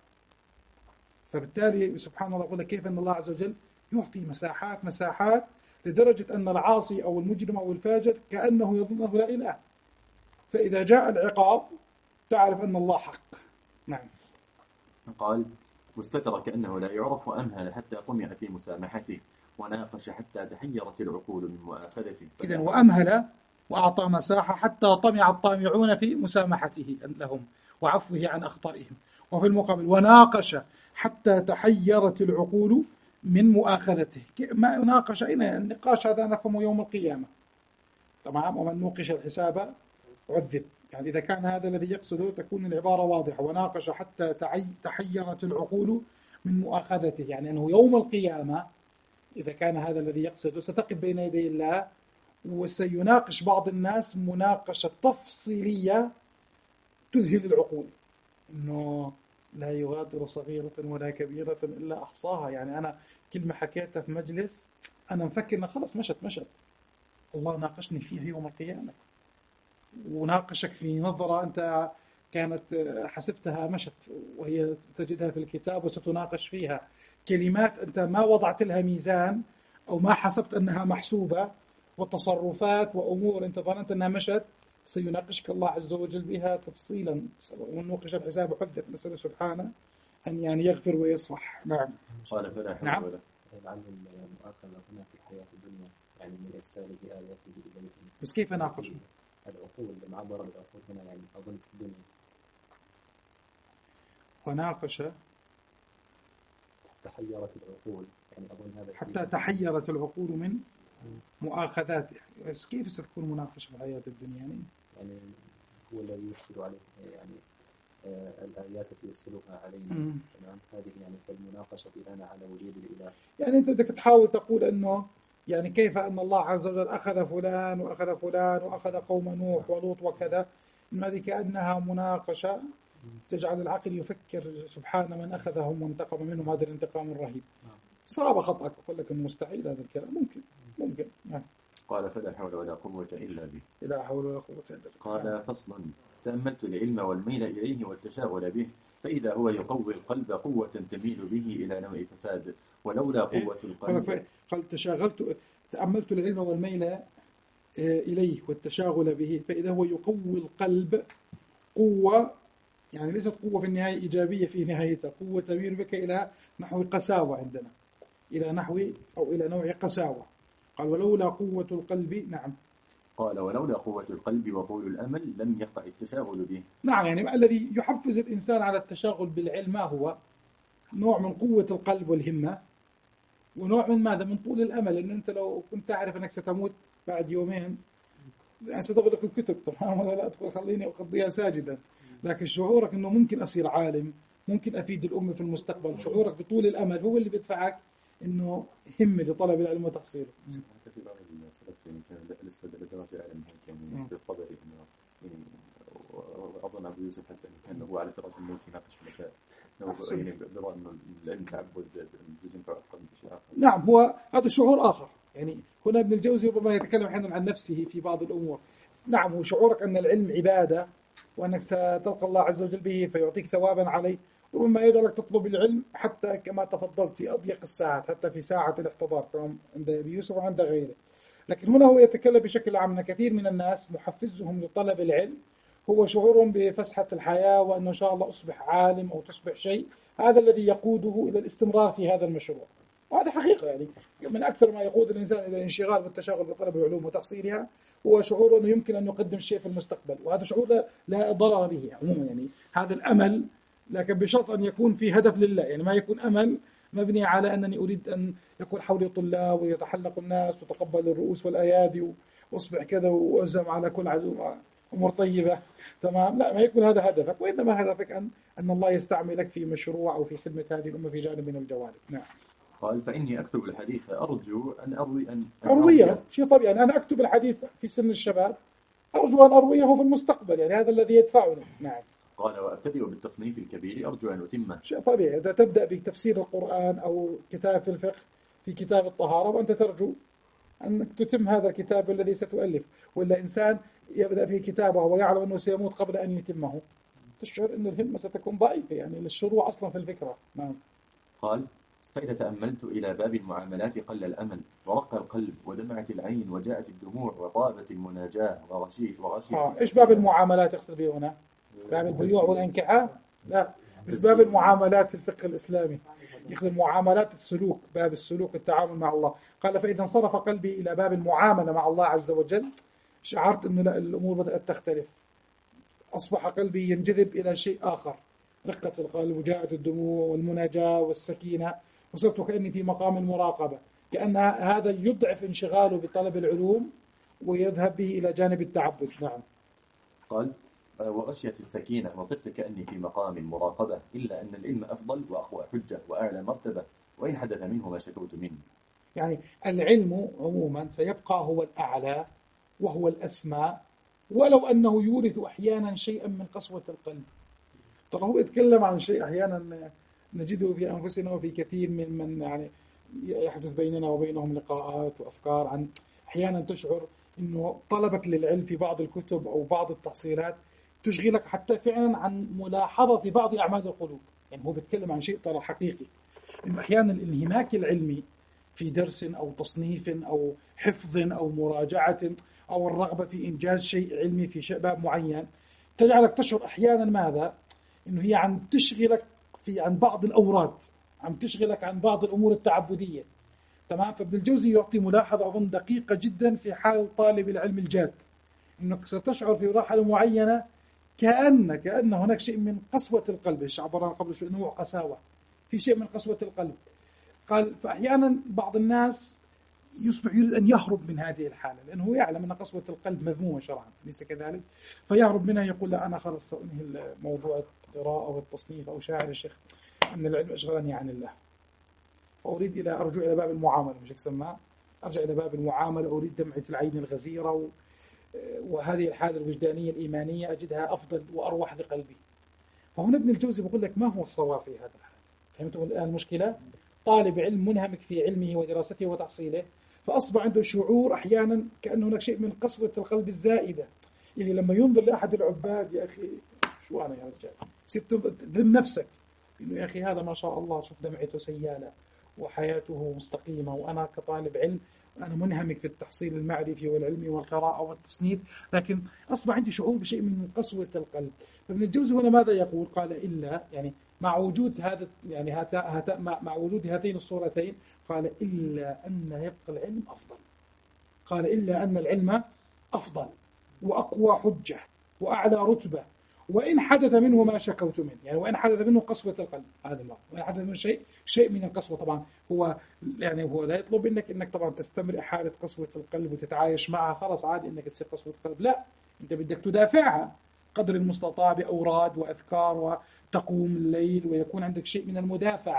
فبالتالي سبحان الله، يقول لك كيف أن الله عز وجل يعطي مساحات مساحات لدرجة أن العاصي أو المجرم أو الفاجر كأنه يظنه لا إله، فإذا جاء العقاب تعرف أن الله حق. نعم. قال واستتر كأنه لا يعرف وأمهل حتى طمع في مسامحته وناقش حتى تحيرت العقول من مؤاخذته. إذن وأمهل وأعطى مساحة حتى طمع الطامعون في مسامحته لهم وعفوه عن أخطائهم. وفي المقابل وناقش حتى تحيرت العقول من مؤاخذته. ما ناقش هنا النقاش هذا نفهمه يوم القيامة. تمام. ومن نوقش الحساب عذب. يعني إذا كان هذا الذي يقصده تكون العبارة واضحة. وناقش حتى تحيرت العقول من مؤاخذته، يعني أنه يوم القيامة إذا كان هذا الذي يقصده ستقف بين يدي الله وسيناقش بعض الناس مناقشة تفصيلية تذهل العقول، إنه لا يغادر صغيرة ولا كبيرة إلا أحصاها. يعني أنا كلمة حكيتها في مجلس أنا مفكر إنه خلص مشت مشت، الله ناقشني فيها يوم القيامة، وناقشك في نظرة أنت كانت حسبتها مشت وهي تجدها في الكتاب وستناقش فيها. كلمات أنت ما وضعت لها ميزان أو ما حسبت أنها محسوبة، وتصرفات وأمور أنت ظننت أنها مشت سيناقشك الله عز وجل بها تفصيلا. ونوقش الحساب حدث، نسأل سبحانه أن يعني يغفر ويصفح. نعم. قال فلا حول نعم. ولا لعل المؤاخذة هنا في الحياة الدنيا يعني من إرسال بآياته إليهم. بس كيف ناقش؟ العقول مع ضرر العقول هنا يعني أظن في الدنيا. وناقش تحيرت العقول يعني أظن هذا حتى تحيرت العقول من مؤاخذات. بس كيف ستكون مناقشة في الحياة الدنيا؟ يعني يعني هو الذي يرسل عليه يعني آه الآيات التي يرسلها علينا. تمام. هذه يعني كالمناقشة الآن على وجود الإله. يعني أنت بدك تحاول تقول أنه يعني كيف أن الله عز وجل أخذ فلان وأخذ فلان وأخذ قوم نوح ولوط وكذا، إن هذه كأنها مناقشة تجعل العقل يفكر سبحان من أخذهم وانتقم منهم هذا الانتقام الرهيب. صعب خطأك، أقول لك مستحيل هذا الكلام. ممكن ممكن يعني. قال فلا حول ولا قوة إلا به. لا حول ولا قوة إلا بالله. قال فصلا تأملت العلم والميل إليه والتشاغل به، فإذا هو يقوي القلب قوة تميل به إلى نوع فساد، ولولا قوة القلب. قال تشاغلت تأملت العلم والميل إليه والتشاغل به، فإذا هو يقوي القلب قوة، يعني ليست قوة في النهاية إيجابية في نهايتها، قوة تميل بك إلى نحو قساوة عندنا، إلى نحو أو إلى نوع قساوة. قال ولولا قوة القلب. نعم. قال ولولا قوة القلب وطول الأمل لم يقع التشاغل به. نعم. يعني الذي يحفز الإنسان على التشاغل بالعلم ما هو؟ نوع من قوة القلب والهمة، ونوع من ماذا؟ من طول الأمل. إن أنت لو كنت تعرف أنك ستموت بعد يومين يعني ستغلق الكتب، تمام ولا لا؟ تقول خليني أقضيها ساجدا. لكن شعورك أنه ممكن أصير عالم، ممكن أفيد الأمة في المستقبل، شعورك بطول الأمل هو اللي بيدفعك إنه همة لطلب العلم وتحصيله. حتى في بعض السلف يعني كان الاستدلال درجة أعلى من هيك يعني في الطبري إنه يعني أظن أبو يوسف حتى كان هو على فراش الموت يناقش في مسائل يعني برأى إنه العلم تعبد جزء ينفع أكثر من شيء آخر. نعم هو هذا شعور آخر يعني هنا ابن الجوزي ربما يتكلم أحيانا عن نفسه في بعض الأمور. نعم هو شعورك أن العلم عبادة وأنك ستلقى الله عز وجل به فيعطيك ثوابا عليه، ربما يجعلك تطلب العلم حتى كما تفضلت في أضيق الساعات، حتى في ساعة الاحتضار كما عند أبي يوسف وعند غيره. لكن هنا هو يتكلم بشكل عام أن كثير من الناس محفزهم لطلب العلم هو شعورهم بفسحة الحياة وأن إن شاء الله أصبح عالم أو تصبح شيء، هذا الذي يقوده إلى الاستمرار في هذا المشروع. وهذا حقيقة يعني من أكثر ما يقود الإنسان إلى الانشغال والتشاغل بطلب العلوم وتحصيلها هو شعور أنه يمكن أن يقدم شيء في المستقبل، وهذا شعور لا ضرر به عموما يعني هذا الأمل، لكن بشرط أن يكون في هدف لله، يعني ما يكون أمل مبني على أنني أريد أن يكون حولي طلاب ويتحلق الناس وتقبل الرؤوس والأيادي وأصبح كذا وأعزم على كل عزومة أمور طيبة تمام. لا، ما يكون هذا هدفك، وإنما هدفك أن أن الله يستعملك في مشروع أو في خدمة هذه الأمة في جانب من الجوانب. نعم. قال فإني أكتب الحديث أرجو أن أروي أن أرويه شيء طبيعي، يعني أنا أكتب الحديث في سن الشباب أرجو أن أرويه في المستقبل، يعني هذا الذي يدفعني. نعم. قال وأبتدئ بالتصنيف الكبير أرجو أن أتمه. شيء طبيعي إذا تبدأ بتفسير القرآن أو كتاب في الفقه في كتاب الطهارة وأنت ترجو أنك تتم هذا الكتاب الذي ستؤلف، ولا إنسان يبدأ في كتابه ويعلم أنه سيموت قبل أن يتمه تشعر أن الهمة ستكون ضعيفة يعني للشروع أصلا في الفكرة. نعم. قال فإذا تأملت إلى باب المعاملات قل الأمل ورق القلب ودمعت العين وجاءت الدموع وطابت المناجاة وغشيت وغشيت. آه. إيش باب المعاملات يقصد به هنا؟ باب البيوع والانكحة؟ لا، مش باب المعاملات في الفقه الإسلامي، يقصد معاملات السلوك، باب السلوك التعامل مع الله. قال فإذا انصرف قلبي إلى باب المعاملة مع الله عز وجل شعرت أن الأمور بدأت تختلف، أصبح قلبي ينجذب إلى شيء آخر، رقة القلب وجاءت الدموع والمناجاة والسكينة، وصرت كأني في مقام المراقبة، كأن هذا يضعف انشغاله بطلب العلوم ويذهب به إلى جانب التعبد. نعم. قال وغشيت السكينة وصرت كأني في مقام مراقبة إلا أن العلم أفضل وأقوى حجة وأعلى مرتبة وإن حدث منه ما شكوت منه. يعني العلم عموما سيبقى هو الأعلى وهو الأسمى، ولو أنه يورث أحيانا شيئا من قسوة القلب. ترى هو يتكلم عن شيء أحيانا نجده في أنفسنا وفي كثير من من يعني يحدث بيننا وبينهم لقاءات وأفكار، عن أحيانا تشعر إنه طلبك للعلم في بعض الكتب أو بعض التحصيلات تشغلك حتى فعلا عن ملاحظة بعض أعمال القلوب. يعني هو بيتكلم عن شيء ترى حقيقي، إنه أحيانا الانهماك العلمي في درس أو تصنيف أو حفظ أو مراجعة أو الرغبة في إنجاز شيء علمي في شيء باب معين تجعلك تشعر أحيانا ماذا؟ إنه هي عم تشغلك في عن بعض الأوراد، عم تشغلك عن بعض الأمور التعبدية. تمام. فابن الجوزي يعطي ملاحظة أظن دقيقة جدا في حال طالب العلم الجاد، إنك ستشعر في مرحلة معينة كأن كأن هناك شيء من قسوة القلب. عبر قبل شوي نوع قساوة، في شيء من قسوة القلب. قال فأحيانا بعض الناس يصبح يريد أن يهرب من هذه الحالة لأنه يعلم أن قسوة القلب مذمومة شرعا، ليس كذلك؟ فيهرب منها، يقول لا أنا خلص سأنهي موضوع القراءة والتصنيف أو شاعر الشيخ أن العلم أشغلني عن الله، فأريد إلى أرجع إلى باب المعاملة، مش أسمى أرجع إلى باب المعاملة، أريد دمعة العين الغزيرة، وهذه الحالة الوجدانية الإيمانية أجدها أفضل وأروح لقلبي. فهنا ابن الجوزي بيقول لك ما هو الصواب في هذا الحال. فهمتم الآن المشكلة؟ طالب علم منهمك في علمه ودراسته وتحصيله، فأصبح عنده شعور أحيانا كأن هناك شيء من قسوة القلب الزائدة، اللي لما ينظر لأحد العباد يا أخي شو أنا يا رجال، صرت تذم نفسك إنه يا أخي هذا ما شاء الله شوف دمعته سيالة وحياته مستقيمة، وأنا كطالب علم أنا منهمك في التحصيل المعرفي والعلمي والقراءة والتصنيف، لكن أصبح عندي شعور بشيء من قسوة القلب. فابن الجوزي هنا ماذا يقول؟ قال إلا يعني مع وجود هذا يعني هتا هتا مع وجود هاتين الصورتين، قال إلا أن يبقى العلم أفضل. قال إلا أن العلم أفضل وأقوى حجة وأعلى رتبة، وإن حدث منه ما شكوت منه، يعني وإن حدث منه قسوة القلب، هذا ما وإن حدث منه شيء شيء من القسوة. طبعا هو يعني هو لا يطلب منك إنك طبعا تستمر حالة قسوة القلب وتتعايش معها خلاص عادي إنك تصير قسوة القلب، لا، أنت بدك تدافعها قدر المستطاع بأوراد وأذكار وتقوم الليل ويكون عندك شيء من المدافعة،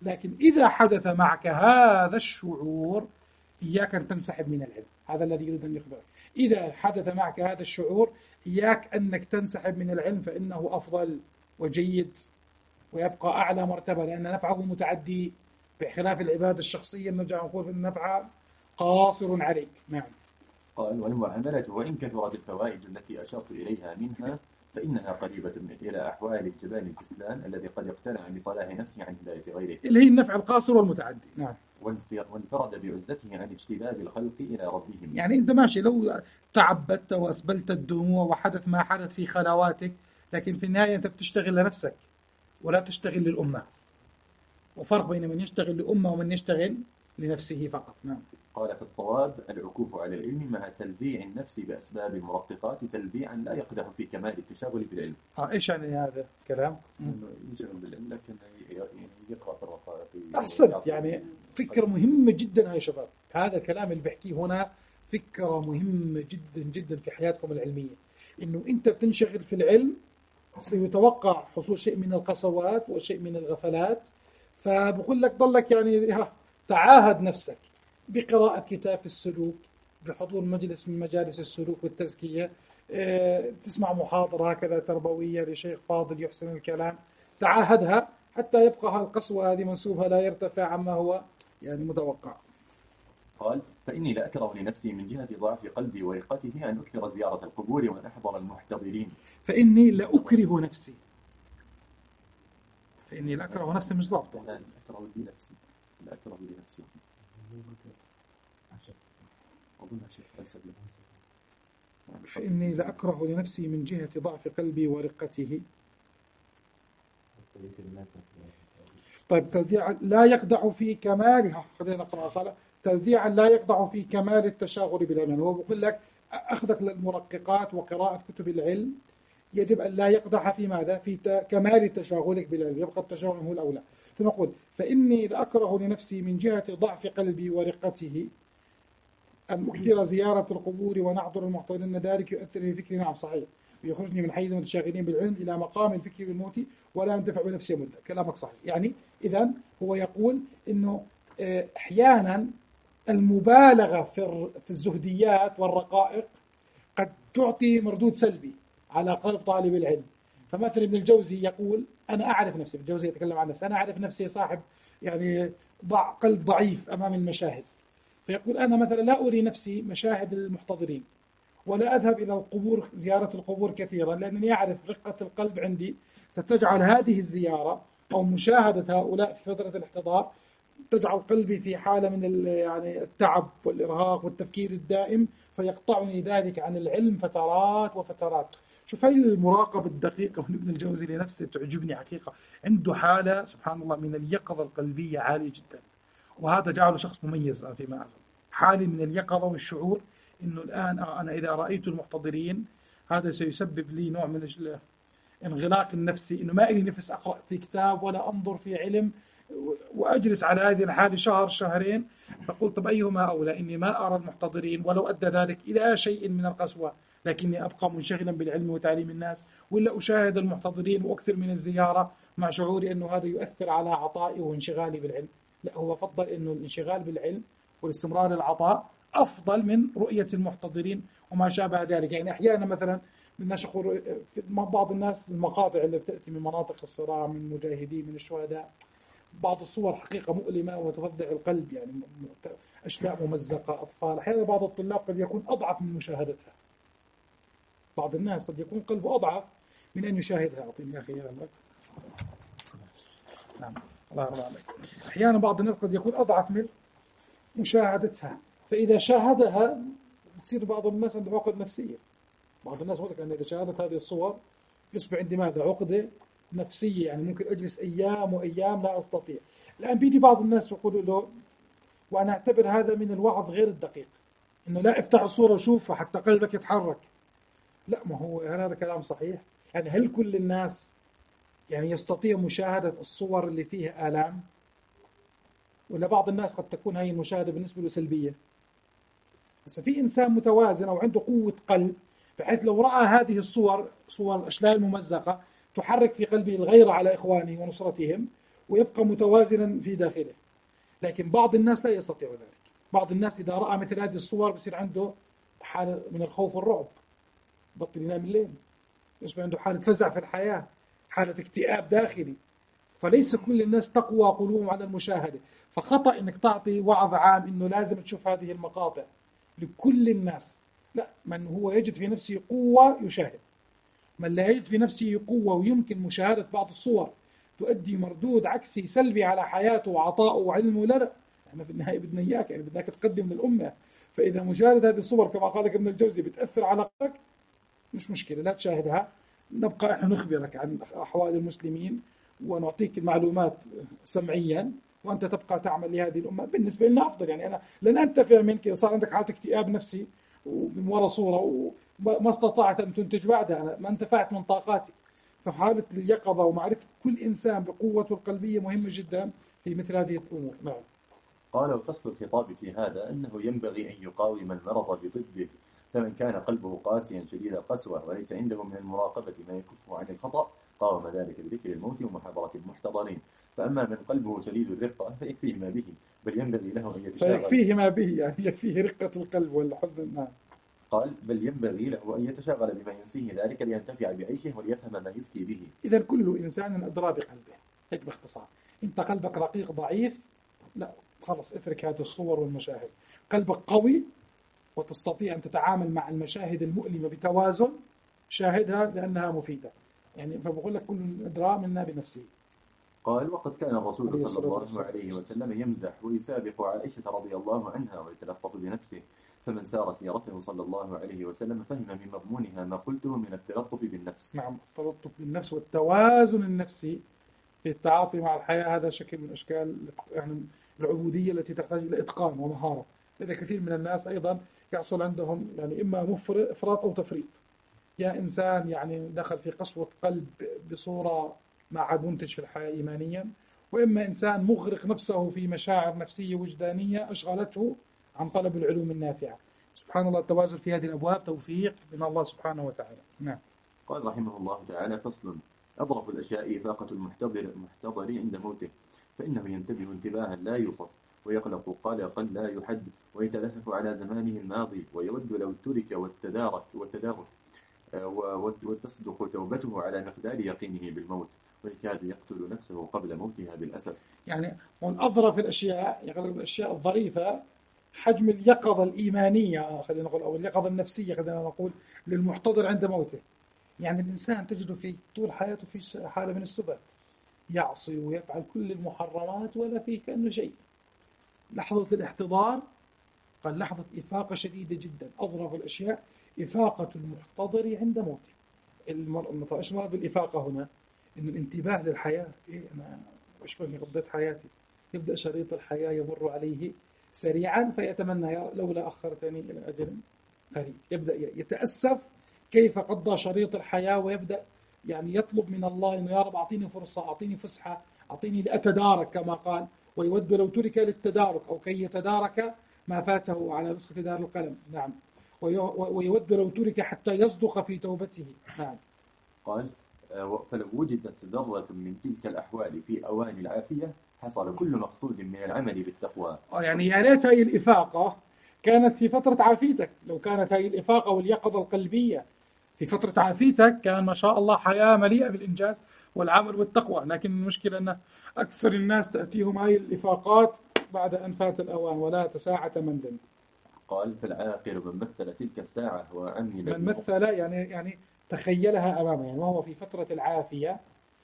لكن إذا حدث معك هذا الشعور إياك أن تنسحب من العلم. هذا الذي يريد أن يخبرك. إذا حدث معك هذا الشعور إياك أنك تنسحب من العلم، فإنه أفضل وجيد ويبقى أعلى مرتبة، لأن نفعه متعدي بخلاف العبادة الشخصية. نرجع نقول النفع قاصر عليك. نعم. قال: والمعاملة وإن كثرت الفوائد التي أشرت إليها منها فإنها قريبة إلى أحوال الجبان الكسلان الذي قد اقتنع بصلاح نفسه عن هداية غيره، اللي هي النفع القاصر والمتعدي. نعم. وانفرد بعزته عن اجتذاب الخلق إلى ربهم. يعني أنت ماشي لو تعبدت وأسبلت الدموع وحدث ما حدث في خلواتك، لكن في النهاية أنت بتشتغل لنفسك ولا تشتغل للأمة. وفرق بين من يشتغل لأمة ومن يشتغل لنفسه فقط. نعم. قال: فالصواب العكوف على العلم مع تلذيع النفس بأسباب المرققات تلذيعا لا يقدح في كمال التشاغل بالعلم. آه إيش يعني هذا الكلام؟ يشغل بالعلم لكن يقرأ في الرقائق. أحسنت، يعني فكرة مهمة جدا هاي شباب. هذا الكلام اللي بحكيه هنا فكرة مهمة جدا جدا في حياتكم العلمية، إنه أنت بتنشغل في العلم سيتوقع حصول شيء من القسوات وشيء من الغفلات، فبقول لك ضلك يعني تعاهد نفسك بقراءة كتاب السلوك، بحضور مجلس من مجالس السلوك والتزكية، اه تسمع محاضرة هكذا تربوية لشيخ فاضل يحسن الكلام، تعاهدها حتى يبقى القسوة هذه منسوبها لا يرتفع عما هو يعني متوقع. قال: فإني لأكره لنفسي من جهة ضعف قلبي ورقته أن أكثر زيارة القبور وأن أحضر المحتضرين. فإني لأكره نفسي. فإني لأكره نفسي مش ضابطة. لا أكره لنفسي. لا أكره لنفسي. فإني لأكره لنفسي من جهة ضعف قلبي ورقته. طيب تلذيعا لا يقدح في كمالها، خلينا نقرأ. قال: تلذيعا لا يقدح في كمال التشاغل بالعلم. هو بيقول لك أخذك للمرققات وقراءة كتب العلم يجب أن لا يقدح في ماذا؟ في كمال تشاغلك بالعلم، يبقى التشاغل هو الأولى. ثم يقول: فإني لأكره لنفسي من جهة ضعف قلبي ورقته أن أكثر زيارة القبور ونحضر المحتضرين، ذلك يؤثر في فكري. نعم صحيح، ويخرجني من حيز المتشاغلين بالعلم إلى مقام الفكر بالموت ولا أنتفع بنفسي مدة. كلامك صحيح. يعني إذن هو يقول إنه أحيانا المبالغة في الزهديات والرقائق قد تعطي مردود سلبي على قلب طالب العلم. فمثلا ابن الجوزي يقول: أنا أعرف نفسي. ابن الجوزي يتكلم عن نفسه: أنا أعرف نفسي صاحب يعني ضع قلب ضعيف أمام المشاهد. فيقول: أنا مثلا لا أري نفسي مشاهد المحتضرين ولا أذهب إلى القبور زيارة القبور كثيرا، لأنني أعرف رقة القلب عندي ستجعل هذه الزيارة أو مشاهدة هؤلاء في فترة الاحتضار تجعل قلبي في حالة من يعني التعب والإرهاق والتفكير الدائم، فيقطعني ذلك عن العلم فترات وفترات. شوف هاي المراقبة الدقيقة من ابن الجوزي لنفسه تعجبني حقيقة. عنده حالة سبحان الله من اليقظة القلبية عالية جدا، وهذا جعله شخص مميز فيما أظن. حالي من اليقظة والشعور إنه الآن أنا إذا رأيت المحتضرين هذا سيسبب لي نوع من الانغلاق النفسي، إنه ما لي نفس أقرأ في كتاب ولا أنظر في علم، وأجلس على هذه الحالة شهر شهرين. فقلت: طب أيهما أولى؟ إني ما أرى المحتضرين ولو أدى ذلك إلى شيء من القسوة لكني أبقى منشغلا بالعلم وتعليم الناس، ولا أشاهد المحتضرين وأكثر من الزيارة مع شعوري أنه هذا يؤثر على عطائي وانشغالي بالعلم؟ لا، هو فضل أنه الانشغال بالعلم والاستمرار العطاء أفضل من رؤية المحتضرين وما شابه ذلك. يعني أحيانا مثلا بدنا نقول بعض الناس المقاطع اللي بتأتي من مناطق الصراع من المجاهدين من الشهداء، بعض الصور حقيقة مؤلمة وتفضع القلب، يعني أشلاء ممزقة، أطفال. أحيانا بعض الطلاب قد يكون أضعف من مشاهدتها. بعض الناس قد يكون قلبه أضعف من أن يشاهدها. أعطيني يا أخي يا الله. نعم الله يرضى عليك. أحيانا بعض الناس قد يكون أضعف من مشاهدتها، فإذا شاهدها تصير بعض الناس عنده عقد نفسية. بعض الناس يقول لك أن إذا شاهدت هذه الصور يصبح عندي ماذا؟ عقدة نفسية، يعني ممكن أجلس أيام وأيام لا أستطيع. الآن بيجي بعض الناس بيقولوا له، وأنا أعتبر هذا من الوعظ غير الدقيق، إنه لا افتح الصورة وشوفها حتى قلبك يتحرك. لا، ما هو هذا كلام صحيح؟ يعني هل كل الناس يعني يستطيع مشاهدة الصور اللي فيها آلام؟ ولا بعض الناس قد تكون هاي المشاهدة بالنسبة له سلبية؟ بس في إنسان متوازن أو عنده قوة قلب بحيث لو رأى هذه الصور، صور الأشلاء الممزقة، تحرك في قلبه الغيرة على إخوانه ونصرتهم، ويبقى متوازنا في داخله. لكن بعض الناس لا يستطيع ذلك. بعض الناس إذا رأى مثل هذه الصور بصير عنده حالة من الخوف والرعب، بطل ينام الليل، يصبح عنده حالة فزع في الحياة، حالة اكتئاب داخلي. فليس كل الناس تقوى قلوبهم على المشاهدة. فخطأ إنك تعطي وعظ عام إنه لازم تشوف هذه المقاطع لكل الناس. لا، من هو يجد في نفسه قوة يشاهد، من لا يجد في نفسه قوة ويمكن مشاهدة بعض الصور تؤدي مردود عكسي سلبي على حياته وعطائه وعلمه، لا لا، احنا في النهاية بدنا إياك، يعني بدناك تقدم للأمة. فإذا مشاهدة هذه الصور كما قال ابن الجوزي بتأثر على قلبك، مش مشكلة، لا تشاهدها. نبقى احنا نخبرك عن أحوال المسلمين ونعطيك المعلومات سمعيا، وأنت تبقى تعمل لهذه الأمة. بالنسبة لنا أفضل، يعني أنا لن أنتفع منك إذا صار عندك حالة اكتئاب نفسي ومن وراء صورة وما استطعت أن تنتج بعدها، أنا ما انتفعت من طاقاتي. فحالة اليقظة ومعرفة كل إنسان بقوته القلبية مهمة جدا في مثل هذه الأمور. نعم. قال: وفصل الخطاب في هذا أنه ينبغي أن يقاوم المرض بضده، فمن كان قلبه قاسيا شديد القسوة وليس عنده من المراقبة ما يكفه عن الخطأ قاوم ذلك بذكر الموت ومحاضرة المحتضرين. فأما من قلبه شديد الرقة فيكفيه ما به، بل ينبغي له أن يتشاغل. فيكفيه ما به يعني يكفيه رقة القلب والحزن. النام. قال: بل ينبغي له أن يتشاغل بما ينسيه ذلك لينتفع بعيشه وليفهم ما يفتي به. إذا كل إنسان أدرى بقلبه، هيك باختصار. أنت قلبك رقيق ضعيف، لا خلص اترك هذه الصور والمشاهد. قلبك قوي وتستطيع أن تتعامل مع المشاهد المؤلمة بتوازن، شاهدها لأنها مفيدة. يعني فبقول لك كل أدرى منا بنفسه. قال: وقد كان الرسول صلى الله عليه وسلم يمزح ويسابق عائشة رضي الله عنها ويتلطف بنفسه، فمن سار سيرته صلى الله عليه وسلم فهم من مضمونها ما قلته من التلطف بالنفس. نعم، التلطف بالنفس والتوازن النفسي في التعاطي مع الحياة، هذا شكل من أشكال يعني العبودية التي تحتاج إلى إتقان ومهارة. لذا كثير من الناس أيضا يحصل عندهم يعني إما إفراط أو تفريط. يا إنسان يعني دخل في قسوة قلب بصورة ما عاد منتج في الحياة إيمانيا، وإما إنسان مغرق نفسه في مشاعر نفسية وجدانية أشغلته عن طلب العلوم النافعة. سبحان الله، التوازن في هذه الأبواب توفيق من الله سبحانه وتعالى. نعم. قال رحمه الله تعالى: فصل: أظرف الأشياء إفاقة المحتضر المحتضر عند موته، فإنه ينتبه انتباها لا يوصف، ويقلق قلقا لا يحد، ويتلهف على زمانه الماضي، ويود لو ترك والتدارك والتدارك وتصدق توبته على مقدار يقينه بالموت، ويكاد يقتل نفسه قبل موتها بالأسف. يعني والأظرف الأشياء، يعني الأشياء الظريفة حجم اليقظة الإيمانية خلينا نقول، أو اليقظة النفسية خلينا نقول، للمحتضر عند موته. يعني الإنسان تجده في طول حياته في حالة من السبات، يعصي ويفعل كل المحرمات ولا فيه كأنه شيء. لحظة الاحتضار قال لحظة إفاقة شديدة جدا. أظرف الأشياء إفاقة المحتضر عند موته. المر... إيش مراد بالإفاقة هنا؟ إن الانتباه للحياة. إيه أنا إيش بني قضيت حياتي؟ يبدأ شريط الحياة يمر عليه سريعا فيتمنى لولا أخرتني إلى أجل قريب. يبدأ يتأسف كيف قضى شريط الحياة، ويبدأ يعني يطلب من الله إنه يا رب أعطيني فرصة، أعطيني فسحة، أعطيني لأتدارك كما قال، ويود لو ترك للتدارك أو كي يتدارك ما فاته على نسخة دار القلم. نعم. ويود لو ترك حتى يصدق في توبته. نعم. قال: فلو وجدت ذرة من تلك الأحوال في أوان العافية حصل كل مقصود من العمل بالتقوى. يعني يا ريت هذه الإفاقة كانت في فترة عافيتك. لو كانت هذه الإفاقة واليقظة القلبية في فترة عافيتك كان ما شاء الله حياة مليئة بالإنجاز والعمل والتقوى. لكن المشكلة أن أكثر الناس تأتيهم هذه الإفاقات بعد أن فات الأوان ولا تساعة مندن. قال: فالعاقل من مثل تلك الساعة وعمل من مثل يعني يعني تخيلها أمامه، يعني وهو في فترة العافية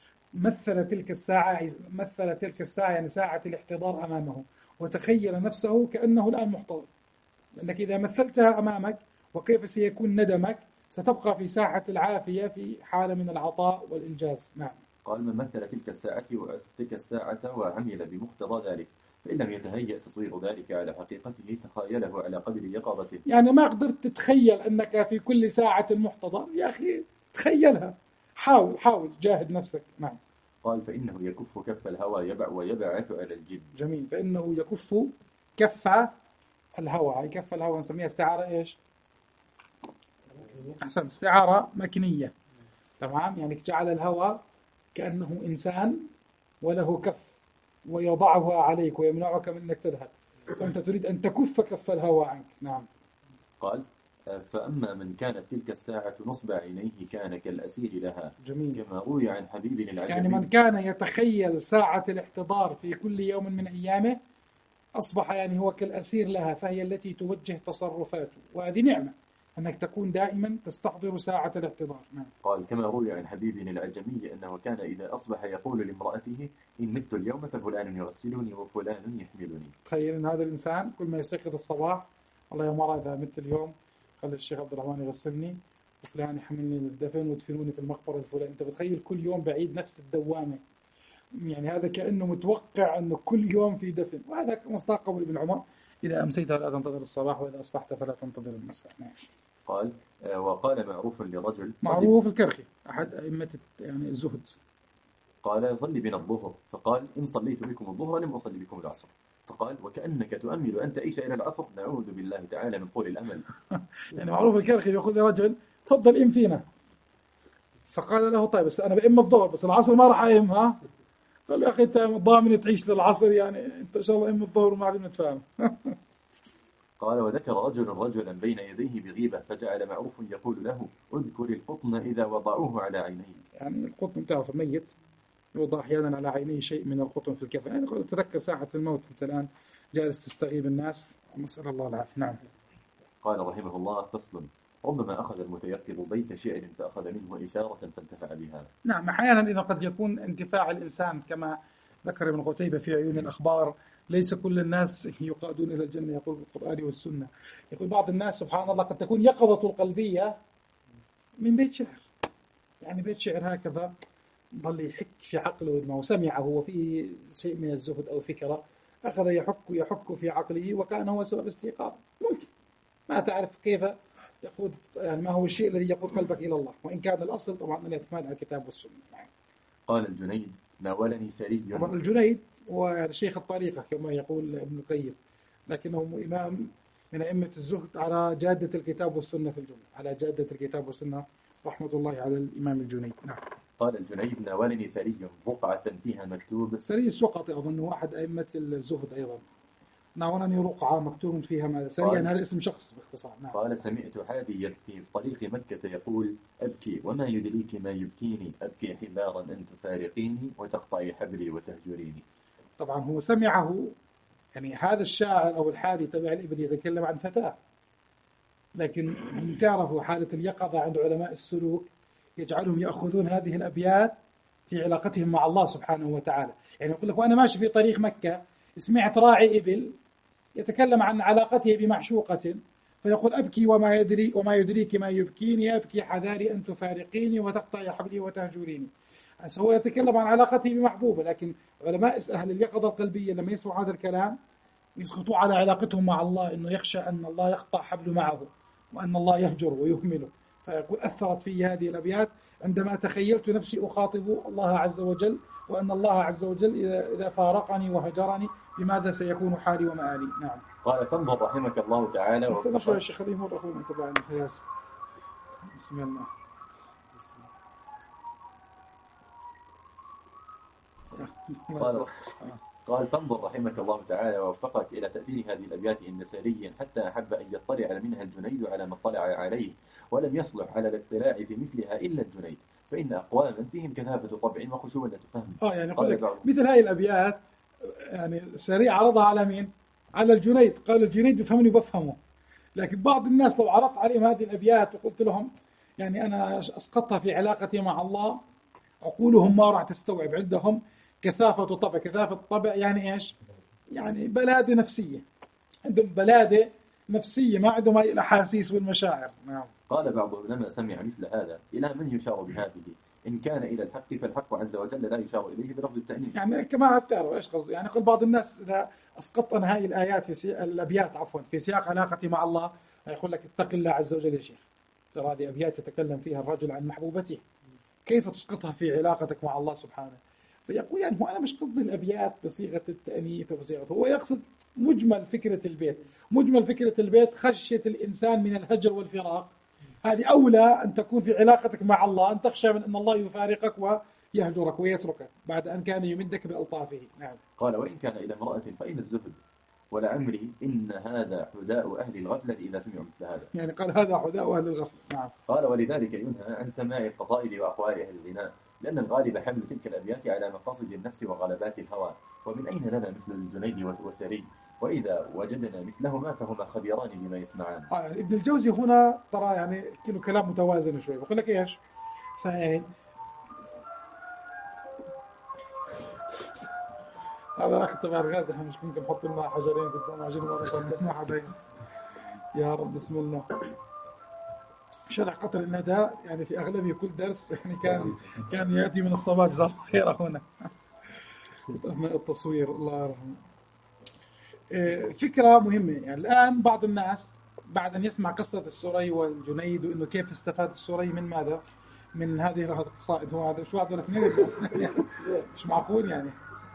مثل تلك الساعة، مثل تلك الساعة يعني ساعة الاحتضار أمامه، وتخيل نفسه كأنه الآن محتضر. لأنك إذا مثلتها أمامك وكيف سيكون ندمك، ستبقى في ساحة العافية في حالة من العطاء والإنجاز. نعم. قال: من مثل تلك الساعة تلك الساعة وعمل بمقتضى ذلك، فإن لم يتهيأ تصوير ذلك على حقيقته تخيله على قدر يقظته. يعني ما قدرت تتخيل أنك في كل ساعة محتضر، يا أخي تخيلها، حاول حاول جاهد نفسك. نعم. قال: فإنه يكف كف الهوى يبع ويبعث على الجد. جميل. فإنه يكف كف الهوى. هاي كف الهوى نسميها استعارة إيش؟ أحسن، استعارة مكنية. تمام. يعني جعل الهوى كأنه إنسان وله كف ويضعها عليك ويمنعك من أنك تذهب، فأنت تريد أن تكف كف الهوى عنك. نعم. قال فأما من كانت تلك الساعة نصب عينيه كان كالأسير لها. جميل. كما روي عن حبيب العجمي، يعني من كان يتخيل ساعة الاحتضار في كل يوم من أيامه أصبح يعني هو كالأسير لها، فهي التي توجه تصرفاته، وهذه نعمة أنك تكون دائما تستحضر ساعة الاحتضار. نعم. قال كما روي عن حبيب العجمي أنه كان إذا أصبح يقول لامرأته إن مت اليوم ففلان يغسلني وفلان يحملني. تخيل أن هذا الإنسان كل ما يستيقظ الصباح والله يا مرة إذا مت اليوم خلي الشيخ عبد الرحمن يغسلني وفلان يحملني للدفن ويدفنوني في المقبرة الفلانية. أنت بتخيل كل يوم بعيد نفس الدوامة، يعني هذا كأنه متوقع أنه كل يوم في دفن. وهذا مصداق قول ابن عمر إذا أمسيت فلا تنتظر الصباح وإذا أصبحت فلا تنتظر المساء. نعم. قال وقال معروف لرجل، معروف الكرخي أحد أئمة يعني الزهد، قال صلي بنا الظهر، فقال إن صليت بكم الظهر لم أصلي بكم العصر. فقال وكأنك تؤمل أن تعيش إلى العصر، نعوذ بالله تعالى من طول الأمل. يعني معروف الكرخي يقول لرجل تفضل إم فينا، فقال له طيب بس أنا بإم الظهر بس العصر ما راح أئم. ها قال له يا أخي أنت ضامن تعيش للعصر، يعني أنت إن شاء الله إم الظهر وما عاد نتفاهم. قال وذكر رجل رجلا بين يديه بغيبة فجعل معروف يقول له اذكر القطن إذا وضعوه على عينيه. يعني القطن تعرف الميت يوضع أحيانا على عينيه شيء من القطن في الكفن، يعني قال تذكر ساعة الموت أنت الآن جالس تستغيب الناس، نسأل الله العافية. نعم. قال رحمه الله فصل ربما أخذ المتيقظ بيت شعر فأخذ منه إشارة فانتفع بها. نعم أحيانا إذا قد يكون انتفاع الإنسان كما ذكر ابن قتيبة في عيون الأخبار، ليس كل الناس يقادون إلى الجنة يقول بالقرآن والسنة. يقول بعض الناس سبحان الله قد تكون يقظة القلبية من بيت شعر، يعني بيت شعر هكذا ظل يحك في عقله ما سمعه وفيه شيء من الزهد أو فكرة، أخذ يحك يحك في عقله وكان هو سبب استيقاظ. ممكن ما تعرف كيف يقود، يعني ما هو الشيء الذي يقود قلبك إلى الله، وإن كان الأصل طبعا الاعتماد على الكتاب والسنة. قال الجنيد ناولني سري. طبعا الجنيد هو شيخ الطريقة كما يقول ابن القيم، لكنه إمام من أئمة الزهد على جادة الكتاب والسنة في الجملة، على جادة الكتاب والسنة رحمة الله على الإمام الجنيد. نعم. قال الجنيد ناولني سري بقعة فيها مكتوب. سري السقطي أظن واحد أئمة الزهد أيضا. ناولني رقعة مكتوب فيها ماذا؟ سريا هذا اسم شخص باختصار. نعم. قال سمعت حادي في طريق مكة يقول أبكي وما يدريك ما يبكيني، أبكي حبارا أن تفارقيني وتقطعي حبلي وتهجريني. طبعا هو سمعه، يعني هذا الشاعر أو الحادي تبع الإبل يتكلم عن فتاة، لكن هم تعرفوا حالة اليقظة عند علماء السلوك يجعلهم يأخذون هذه الأبيات في علاقتهم مع الله سبحانه وتعالى. يعني يقول لك وأنا ماشي في طريق مكة سمعت راعي إبل يتكلم عن علاقته بمعشوقة فيقول أبكي وما يدري وما يدريك ما يبكيني، أبكي حذاري أن تفارقيني وتقطعي حبلي وتهجريني. هو يتكلم عن علاقته بمحبوبة، لكن علماء أهل اليقظة القلبية لما يسمعوا هذا الكلام يسقطوا على علاقتهم مع الله، إنه يخشى أن الله يقطع حبله معه وأن الله يهجر ويهمله. فيقول أثرت في هذه الأبيات عندما تخيلت نفسي أخاطب الله عز وجل، وأن الله عز وجل إذا فارقني وهجرني بماذا سيكون حالي ومآلي. نعم. قال فانظر رحمك الله تعالى. بس أنا شو يا شيخ خليه مرة أخونا تبعني خياس. بسم الله. قال, قال فانظر رحمك الله تعالى ووفقك إلى تأثير هذه الأبيات النسائية حتى أحب أن يطلع منها الجنيد على ما اطلع عليه، ولم يصلح على الاطلاع في مثلها إلا الجنيد، فإن أقواما فيهم كثافة طبع وخشونة فهم. آه يعني قال لك مثل هذه الأبيات يعني سريع عرضها على مين؟ على الجنيد. قال الجنيد بفهمني وبفهمه، لكن بعض الناس لو عرضت عليهم هذه الأبيات وقلت لهم يعني أنا أسقطها في علاقتي مع الله، عقولهم ما راح تستوعب، عندهم كثافة طبع. كثافة طبع يعني إيش؟ يعني بلادة نفسية، عندهم بلادة نفسية، ما عندهم هاي الأحاسيس والمشاعر. نعم. قال بعضهم لما سمع مثل هذا إلى من يشار بهذه؟ إن كان إلى الحق فالحق عز وجل لا يشار إليه بلفظ التأنيث. يعني كما تعرف إيش قصدي؟ يعني قل بعض الناس إذا أسقطنا هاي الآيات في سياق الأبيات عفوا في سياق علاقتي مع الله يقول لك اتق الله عز وجل يا شيخ، ترى هذه أبيات يتكلم فيها الرجل عن محبوبته، كيف تسقطها في علاقتك مع الله سبحانه؟ فيقول يعني هو أنا مش قصدي الأبيات بصيغة التأنيث وبصيغة، هو يقصد مجمل فكرة البيت. مجمل فكرة البيت خشية الإنسان من الهجر والفراق، هذه أولى أن تكون في علاقتك مع الله، أن تخشى من أن الله يفارقك يهجرك ويتركك بعد أن كان يمدك بألطافه. نعم. قال وإن كان إلى امرأة فإن الزهد ولعمري إن هذا حداء أهل الغفلة إذا سمعوا مثل هذا. يعني قال هذا حداء أهل الغفلة. نعم. قال ولذلك ينهى عن سماع القصائد وأقوال أهل الغناء، لأن الغالب حمل تلك الأبيات على مقاصد النفس وغلبات الهوى، ومن أين لنا مثل الجنيد والسري، وإذا وجدنا مثلهما فهما خبيران بما يسمعان. آه يعني ابن الجوزي هنا ترى يعني كله كلام متوازن شوي. بقول لك إيش فيعني هذا أخ تبع الغاز، إحنا مش ممكن نحط لنا حجرين قدام عشان مرة ما حدا. يا رب بسم الله. شرح قطر الندى يعني في أغلبه كل درس يعني كان كان يأتي من الصباح. جزاه الله خير هنا أثناء التصوير الله يرحمه. فكرة مهمة. يعني الآن بعض الناس بعد أن يسمع قصة السري والجنيد وإنه كيف استفاد السري من ماذا؟ من هذه القصائد. هو هذا شو واحد ولا اثنين مش معقول يعني.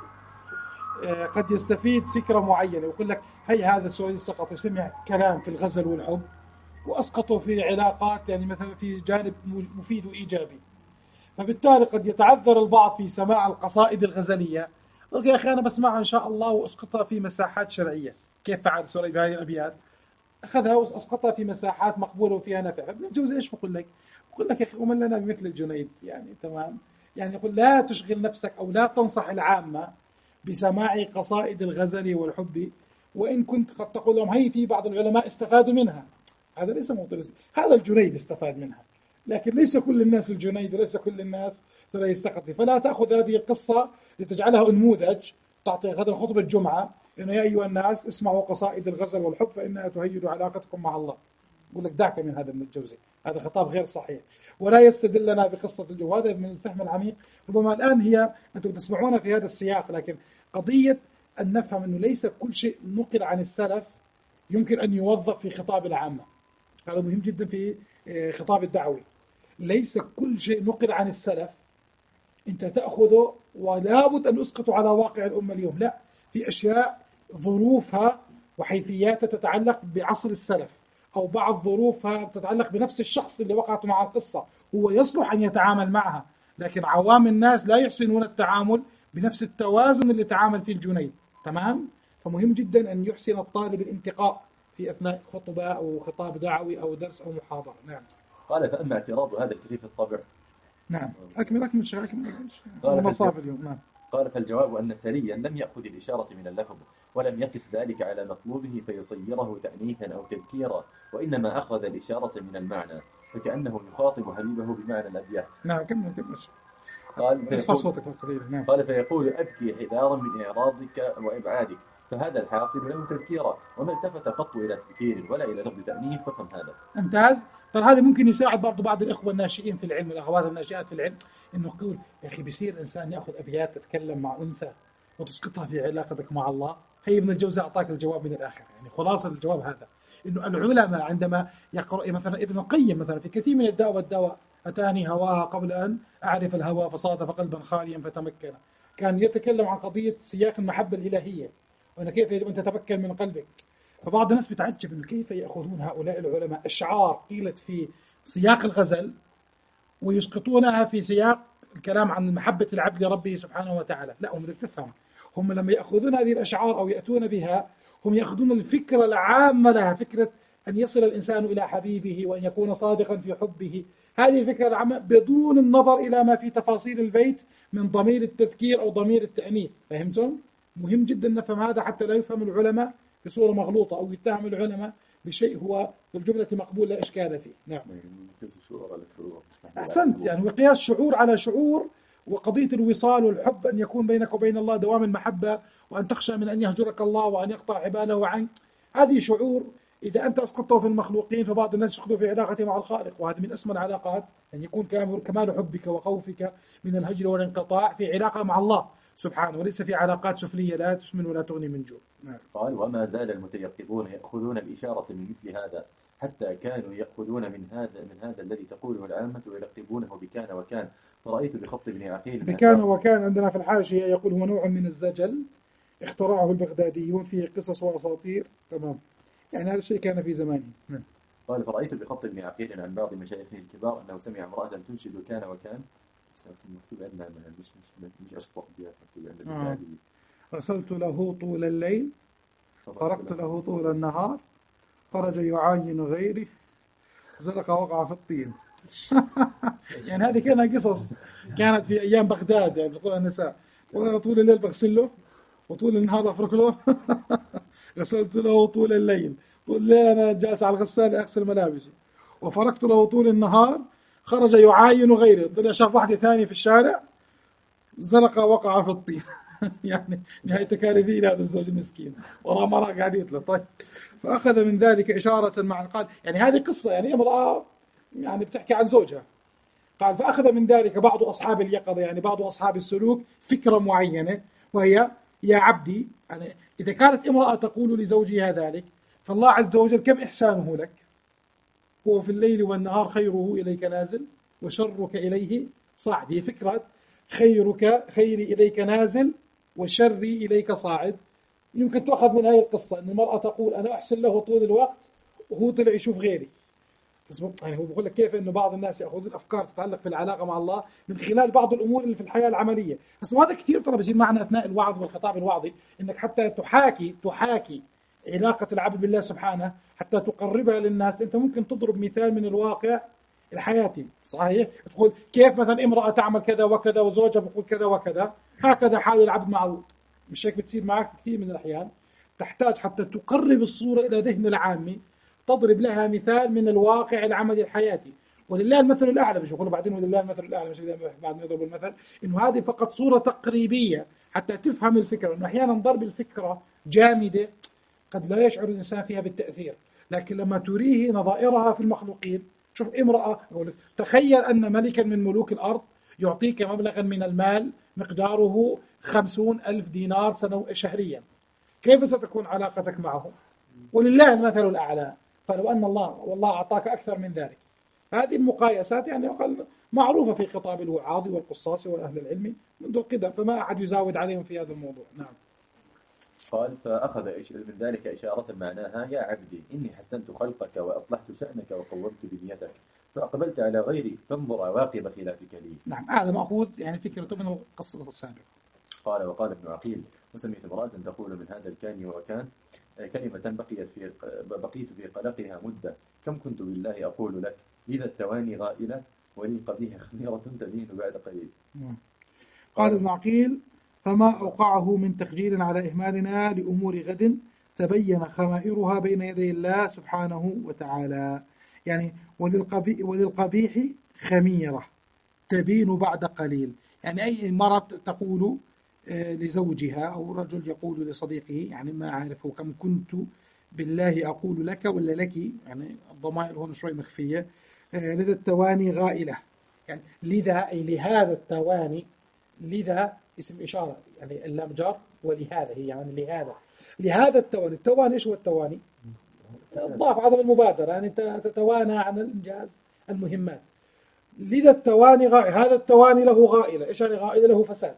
قد يستفيد فكرة معينة ويقول لك هي هذا السري السقط سمع كلام في الغزل والحب وأسقطوا في علاقات يعني مثلا في جانب مفيد وإيجابي، فبالتالي قد يتعذر البعض في سماع القصائد الغزلية. قال يا أخي أنا بسمعها إن شاء الله وأسقطها في مساحات شرعية. كيف فعل سوري بهذه الأبيات؟ أخذها وأسقطها في مساحات مقبولة وفيها نفع. ابن الجوزي إيش بقول لك؟ بقول لك يا أخي ومن لنا بمثل الجنيد يعني. تمام. يعني يقول لا تشغل نفسك أو لا تنصح العامة بسماع قصائد الغزل والحب، وإن كنت قد تقول لهم هي في بعض العلماء استفادوا منها. هذا ليس موضوع، هذا الجنيد استفاد منها، لكن ليس كل الناس الجنيد وليس كل الناس سري السقطي. فلا تأخذ هذه القصة لتجعلها نموذج تعطي غدا خطبة جمعة إنه يا أيها الناس اسمعوا قصائد الغزل والحب فإنها تهيج علاقتكم مع الله. يقول لك دعك من هذا ابن الجوزي، هذا خطاب غير صحيح ولا يستدل لنا بقصة الجو. هذا من الفهم العميق. ربما الآن هي أنتم تسمعون في هذا السياق، لكن قضية أن نفهم أنه ليس كل شيء نقل عن السلف يمكن أن يوظف في خطاب العامة. هذا مهم جدا في خطاب الدعوي. ليس كل شيء نقل عن السلف أنت تأخذه ولا بد أن أسقطه على واقع الأمة اليوم. لا، في أشياء ظروفها وحيثياتها تتعلق بعصر السلف، أو بعض ظروفها تتعلق بنفس الشخص اللي وقعت مع القصة، هو يصلح أن يتعامل معها، لكن عوام الناس لا يحسنون التعامل بنفس التوازن اللي تعامل فيه الجنيد. تمام؟ فمهم جدا أن يحسن الطالب الانتقاء في أثناء خطبة أو خطاب دعوي أو درس أو محاضرة. نعم. قال فأما اعتراض هذا الكثير الطبع. نعم. أكمل أكمل شيء أكمل قال المصاب اليوم. نعم. قال فالجواب أن سريا لم يأخذ الإشارة من اللفظ ولم يقس ذلك على مطلوبه فيصيره تأنيثا أو تذكيرا، وإنما أخذ الإشارة من المعنى فكأنه يخاطب حبيبه بمعنى الأبيات. نعم كمل كمل. قال فيقول, نعم. قال فيقول أبكي حذارا من إعراضك وإبعادك، فهذا الحاصل له تذكيرا، وما التفت قط إلى تذكير ولا إلى لفظ تأنيث ففهم هذا. ممتاز. طيب هذا ممكن يساعد برضو بعض الإخوة الناشئين في العلم والأخوات الناشئات في العلم، إنه يقول يا أخي بيصير الإنسان يأخذ أبيات تتكلم مع أنثى وتسقطها في علاقتك مع الله. هي ابن الجوزي أعطاك الجواب من الآخر. يعني خلاصة الجواب هذا، إنه العلماء عندما يقرأ مثلا ابن القيم مثلا في كثير من الداء والدواء، أتاني هواها قبل أن أعرف الهوى فصادف قلبا خاليا فتمكن، كان يتكلم عن قضية سياق المحبة الإلهية وأن كيف يجب أن تتمكن من قلبك. فبعض الناس بتعجب إنه كيف يأخذون هؤلاء العلماء أشعار قيلت في سياق الغزل ويسقطونها في سياق الكلام عن محبة العبد لربه سبحانه وتعالى. لا، هم بدك تفهم، هم لما يأخذون هذه الأشعار أو يأتون بها هم يأخذون الفكرة العامة لها، فكرة أن يصل الإنسان إلى حبيبه وأن يكون صادقا في حبه. هذه الفكرة العامة بدون النظر إلى ما في تفاصيل البيت من ضمير التذكير أو ضمير التأنيث. فهمتم؟ مهم جدا نفهم هذا حتى لا يفهم العلماء بصورة مغلوطة أو يتهم العلماء بشيء هو في الجملة مقبول لا إشكال فيه. نعم. أحسنت. يعني وقياس شعور على شعور، وقضية الوصال والحب أن يكون بينك وبين الله دوام المحبة، وأن تخشى من أن يهجرك الله وأن يقطع عباله عنك. هذه شعور إذا أنت أسقطته في المخلوقين فبعض الناس يسقطوا في علاقته مع الخالق، وهذا من أسمى العلاقات أن يكون كمال حبك وخوفك من الهجر والانقطاع في علاقة مع الله سبحانه، وليس في علاقات سفلية لا تسمن ولا تغني من جوع. نعم. قال وما زال المتيقظون يأخذون الإشارة من مثل هذا حتى كانوا يأخذون من هذا من هذا الذي تقوله العامة ويلقبونه بكان وكان. فرأيت بخط ابن عقيل بكان وكان عندنا في الحاشية يقول هو نوع من الزجل اخترعه البغداديون فيه قصص وأساطير. تمام. يعني هذا الشيء كان في زمانه. نعم. قال فرأيت بخط ابن عقيل عن بعض مشايخه الكبار أنه سمع امرأة تنشد كان وكان مكتوب عندنا مش مش مش أشطح بها مكتوب عندنا آه. رسلت له طول الليل خرقت له طول النهار خرج يعاين غيري زلق وقع في الطين. يعني هذه كانت قصص كانت في أيام بغداد، يعني تقول النساء وأنا طول الليل بغسل له وطول النهار أفرك له. غسلت له طول الليل، طول الليل أنا جالس على الغسالة أغسل ملابسي، وفركت له طول النهار خرج يعاين غيري، طلع شاف واحدة ثانية في الشارع زلق وقع في الطين. يعني نهاية كارثية لهذا الزوج المسكين، وراه مرأة قاعد يطلع. طيب فأخذ من ذلك إشارة مع قال يعني هذه قصة، يعني امرأة يعني بتحكي عن زوجها. قال فأخذ من ذلك بعض أصحاب اليقظة، يعني بعض أصحاب السلوك، فكرة معينة، وهي يا عبدي، يعني إذا كانت امرأة تقول لزوجها ذلك، فالله عز وجل كم إحسانه لك، هو في الليل والنهار خيره إليك نازل وشرك إليه صاعد. هي فكرة خيرك خيري إليك نازل وشري إليك صاعد. يمكن تأخذ من هذه القصة أن المرأة تقول أنا أحسن له طول الوقت وهو طلع يشوف غيري. بس يعني هو بيقول لك كيف أنه بعض الناس يأخذون أفكار تتعلق في العلاقة مع الله من خلال بعض الأمور اللي في الحياة العملية. بس هذا كثير ترى بيصير معنا أثناء الوعظ والخطاب الوعظي، إنك حتى تحاكي تحاكي علاقة العبد بالله سبحانه حتى تقربها للناس. أنت ممكن تضرب مثال من الواقع الحياتي، صحيح؟ تقول كيف مثلا امرأة تعمل كذا وكذا وزوجها بيقول كذا وكذا، هكذا حال العبد مع الله. مش هيك بتصير معك كثير من الأحيان؟ تحتاج حتى تقرب الصورة إلى ذهن العامي تضرب لها مثال من الواقع العملي الحياتي. ولله المثل الأعلى، مش يقولوا بعدين ولله المثل الأعلى، مش بعد ما يضرب المثل، إنه هذه فقط صورة تقريبية حتى تفهم الفكرة. إنه أحيانا ضرب الفكرة جامدة قد لا يشعر الإنسان فيها بالتأثير، لكن لما تريه نظائرها في المخلوقين. شوف امرأة، تخيل أن ملكا من ملوك الأرض يعطيك مبلغا من المال مقداره خمسون ألف دينار سنو شهريا، كيف ستكون علاقتك معه؟ ولله المثل الأعلى. فلو أن الله والله أعطاك أكثر من ذلك. هذه المقايسات يعني معروفة في خطاب الوعاظ والقصاص وأهل العلم منذ القدم، فما أحد يزاود عليهم في هذا الموضوع. نعم. قال فأخذ من ذلك إشارة معناها يا عبدي إني حسنت خلقك وأصلحت شأنك وقومت بنيتك فأقبلت على غيري فانظر عواقب خلافك لي. نعم، هذا مأخوذ يعني فكرته من القصة السابقة. قال وقال ابن عقيل وسميت امرأة تقول من هذا الكان وكان كلمة بقيت في بقيت في قلقها مدة كم كنت بالله أقول لك إذا التواني غائلة ولي قبيح خميرة تلين بعد قليل. قال ابن عقيل فما أوقعه من تخجيل على إهمالنا لأمور غد تبين خمائرها بين يدي الله سبحانه وتعالى. يعني وللقبيح خميرة تبين بعد قليل. يعني أي مرة تقول لزوجها أو رجل يقول لصديقه يعني ما أعرفه كم كنت بالله أقول لك ولا لك، يعني الضمائر هنا شوي مخفية. لذا التواني غائلة، يعني لذا أي لهذا التواني، لذا اسم إشارة يعني اللام جار، ولهذا هي يعني لهذا لهذا التواني. التواني إيش هو التواني؟ ضعف عدم المبادرة، يعني تتوانى عن الإنجاز المهمات. لذا التواني غائل، هذا التواني له غائلة. إيش يعني غائلة؟ له فساد.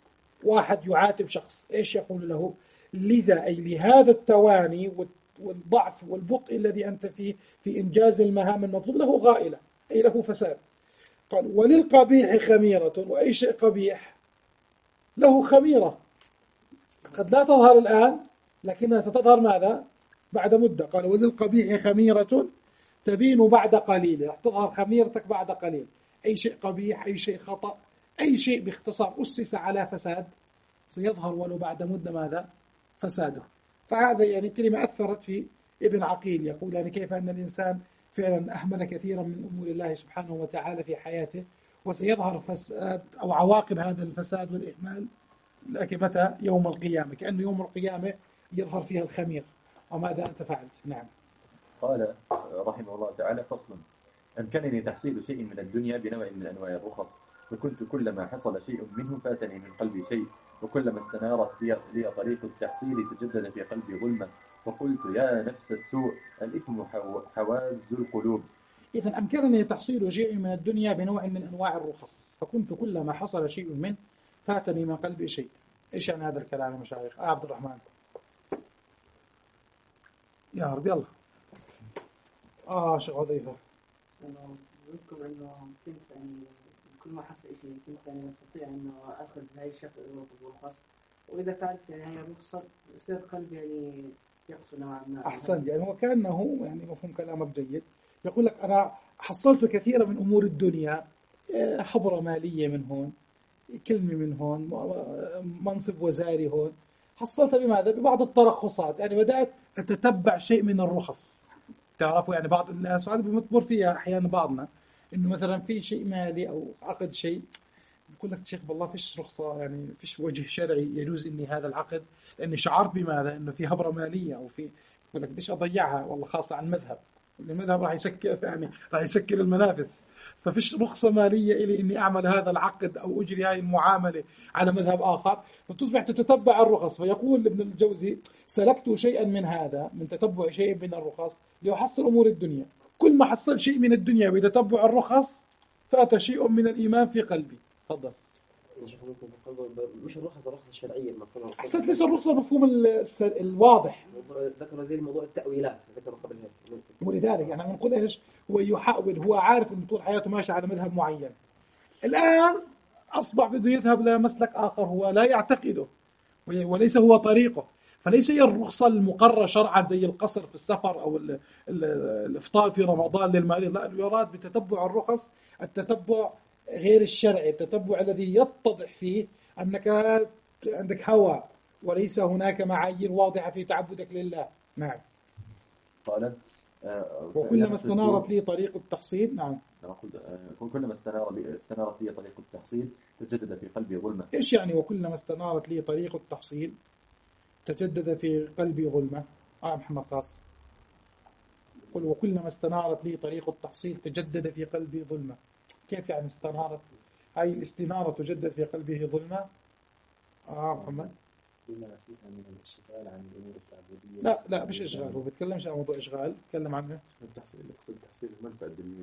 واحد يعاتب شخص إيش يقول له؟ لذا أي لهذا التواني والضعف والبطء الذي أنت فيه في إنجاز المهام المطلوب له غائلة أي له فساد. قال وللقبيح خميرة، وأي شيء قبيح له خميرة قد لا تظهر الآن لكنها ستظهر ماذا؟ بعد مدة. قال وللقبيح خميرة تبين بعد قليل، رح تظهر خميرتك بعد قليل. أي شيء قبيح، أي شيء خطأ، أي شيء باختصار أسس على فساد سيظهر ولو بعد مدة ماذا؟ فساده. فهذا يعني كلمة أثرت في ابن عقيل، يقول يعني كيف أن الإنسان فعلا أهمل كثيرا من أمور الله سبحانه وتعالى في حياته، وسيظهر فساد أو عواقب هذا الفساد والإهمال لكن متى؟ يوم القيامة، كأنه يوم القيامة يظهر فيها الخمير وماذا أنت فعلت. نعم. قال رحمه الله تعالى فصل أمكنني تحصيل شيء من الدنيا بنوع من أنواع الرخص، وكنت كلما حصل شيء منه فاتني من قلبي شيء، وكلما استنارت لي طريق التحصيل تجدد في قلبي ظلمة، وقلت يا نفس السوء الإثم حواز القلوب. إذن أمكنني تحصيل شيء من الدنيا بنوع من أنواع الرخص، فكنت كلما حصل شيء منه فاتني من قلبي شيء. إيش يعني هذا الكلام يا مشايخ؟ آه عبد الرحمن يا رب يلا. آه شيخ حذيفة. أذكر أنه كنت أن كل ما حصل شيء كنت يعني أستطيع إنه أخذ هاي الشكل الرخص، وإذا كانت يعني هي الرخصة يصير قلبي يعني يقسو نوعا ما. أحسن، يعني هو كأنه يعني مفهوم كلامك جيد. يقول لك أنا حصلت كثيرا من أمور الدنيا، حبرة مالية من هون، كلمة من هون، منصب وزاري هون، حصلتها بماذا؟ ببعض الترخصات. يعني بدأت أتتبع شيء من الرخص. تعرفوا يعني بعض الناس وهذا بنتمر فيها أحيانا بعضنا، إنه مثلا في شيء مالي أو عقد شيء، بقول لك شيخ والله فيش رخصة، يعني فيش وجه شرعي يجوز إني هذا العقد، لأني شعرت بماذا؟ إنه في هبرة مالية أو في، بقول لك بديش أضيعها والله، خاصة عن المذهب، المذهب راح يسكر يعني راح يسكر المنافس، ففيش رخصة مالية إلي إني أعمل هذا العقد أو أجري هذه المعاملة على مذهب آخر، فتصبح تتتبع الرخص. فيقول ابن الجوزي سلكت شيئا من هذا، من تتبع شيء من الرخص لأحصل أمور الدنيا. كل ما حصل شيء من الدنيا بتتبع الرخص فات شيء من الإيمان في قلبي. تفضل. مش الرخص، الرخص الشرعية المفهوم. أحسنت، ليس الرخصة المفهوم الواضح. ذكر زي موضوع التأويلات ذكروا قبل هيك. ولذلك يعني بنقول إيش، هو يحاول، هو عارف إنه طول حياته ماشي على مذهب معين، الآن أصبح بده يذهب لمسلك آخر هو لا يعتقده وليس هو طريقه. فليس هي الرخصة المقررة شرعا زي القصر في السفر أو ال ال الإفطار في رمضان للمريض، لا، يراد بتتبع الرخص التتبع غير الشرعي، التتبع الذي يتضح فيه أنك عندك هوى وليس هناك معايير واضحة في تعبدك لله. نعم. قال وكلما استنارت لي طريق التحصيل. نعم. وكلما استنارت لي طريق التحصيل تجدد في قلبي ظلمة. إيش يعني وكلما استنارت لي طريق التحصيل تجدد في قلبي ظلمة؟ آه محمد قاس قل وكلما استنارت لي طريق التحصيل تجدد في قلبي ظلمة. كيف يعني استنارت؟ هاي الاستنارة تجدد في قلبه ظلمة؟ آه محمد. لا لا مش إشغال، هو بيتكلمش عن موضوع إشغال، بيتكلم عنه التحصيل، يقصد تحصيل المنفعة الدنيوية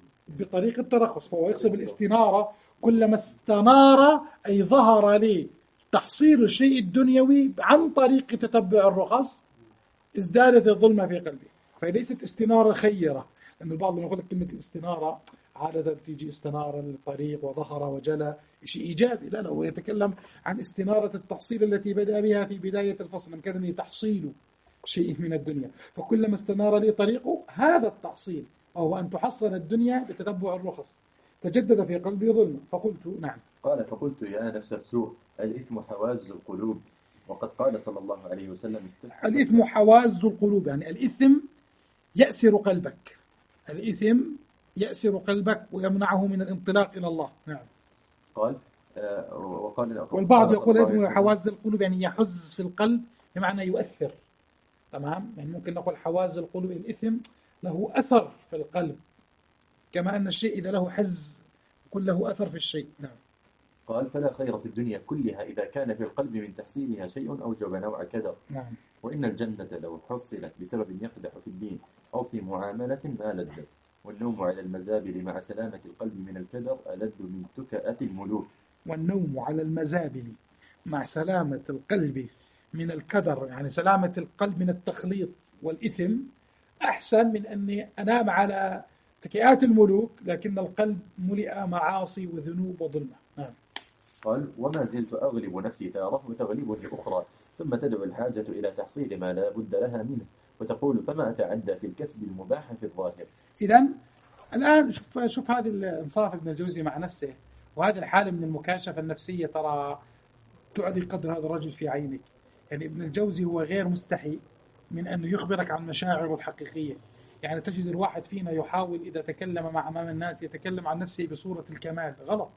بطريق الترخص. فهو يقصد الاستنارة كلما استنار أي ظهر لي تحصيل الشيء الدنيوي عن طريق تتبع الرخص ازدادت الظلمة في قلبي. فليست استنارة خيرة، لأن البعض يقول لك كلمة الاستنارة عادة بتيجي استنارة للطريق وظهر وجلى شيء إيجابي، لا لا، هو يتكلم عن استنارة التحصيل التي بدأ بها في بداية الفصل، من كان تحصيل شيء من الدنيا. فكلما استنار لي طريقه هذا التحصيل، وهو أن تحصل الدنيا بتتبع الرخص، تجدد في قلبي ظلم. فقلت نعم. قال فقلت يا نفس السوء الإثم حواز القلوب، وقد قال صلى الله عليه وسلم الإثم حواز القلوب، يعني الإثم يأسر قلبك، الإثم يأسر قلبك ويمنعه من الانطلاق إلى الله. نعم. قال آه وقال والبعض يقول الإثم حواز القلوب يعني يحز في القلب بمعنى يؤثر. تمام، يعني ممكن نقول حواز القلوب الإثم له أثر في القلب، كما أن الشيء إذا له حز يكون له أثر في الشيء. نعم. قال فلا خير في الدنيا كلها إذا كان في القلب من تحصيلها شيء أوجب نوع كدر. نعم. وإن الجنة لو حصلت بسبب يقدح في الدين أو في معاملة ما لذت، والنوم على المزابل مع سلامة القلب من الكدر ألذ من تكأة الملوك. والنوم على المزابل مع سلامة القلب من الكدر، يعني سلامة القلب من التخليط والإثم، أحسن من أني أنام على تكئات الملوك لكن القلب ملئ معاصي وذنوب وظلمة. نعم. قال وما زلت أغلب نفسي تارة وتغلبني أخرى، ثم تدعو الحاجة إلى تحصيل ما لا بد لها منه، وتقول فما أتعدى في الكسب المباح في الظاهر. إذن الآن شوف شوف هذه الإنصاف ابن الجوزي مع نفسه، وهذه الحالة من المكاشفة النفسية ترى تعلي قدر هذا الرجل في عينك. يعني ابن الجوزي هو غير مستحي من أنه يخبرك عن مشاعره الحقيقية. يعني تجد الواحد فينا يحاول إذا تكلم مع أمام الناس يتكلم عن نفسه بصورة الكمال، غلط.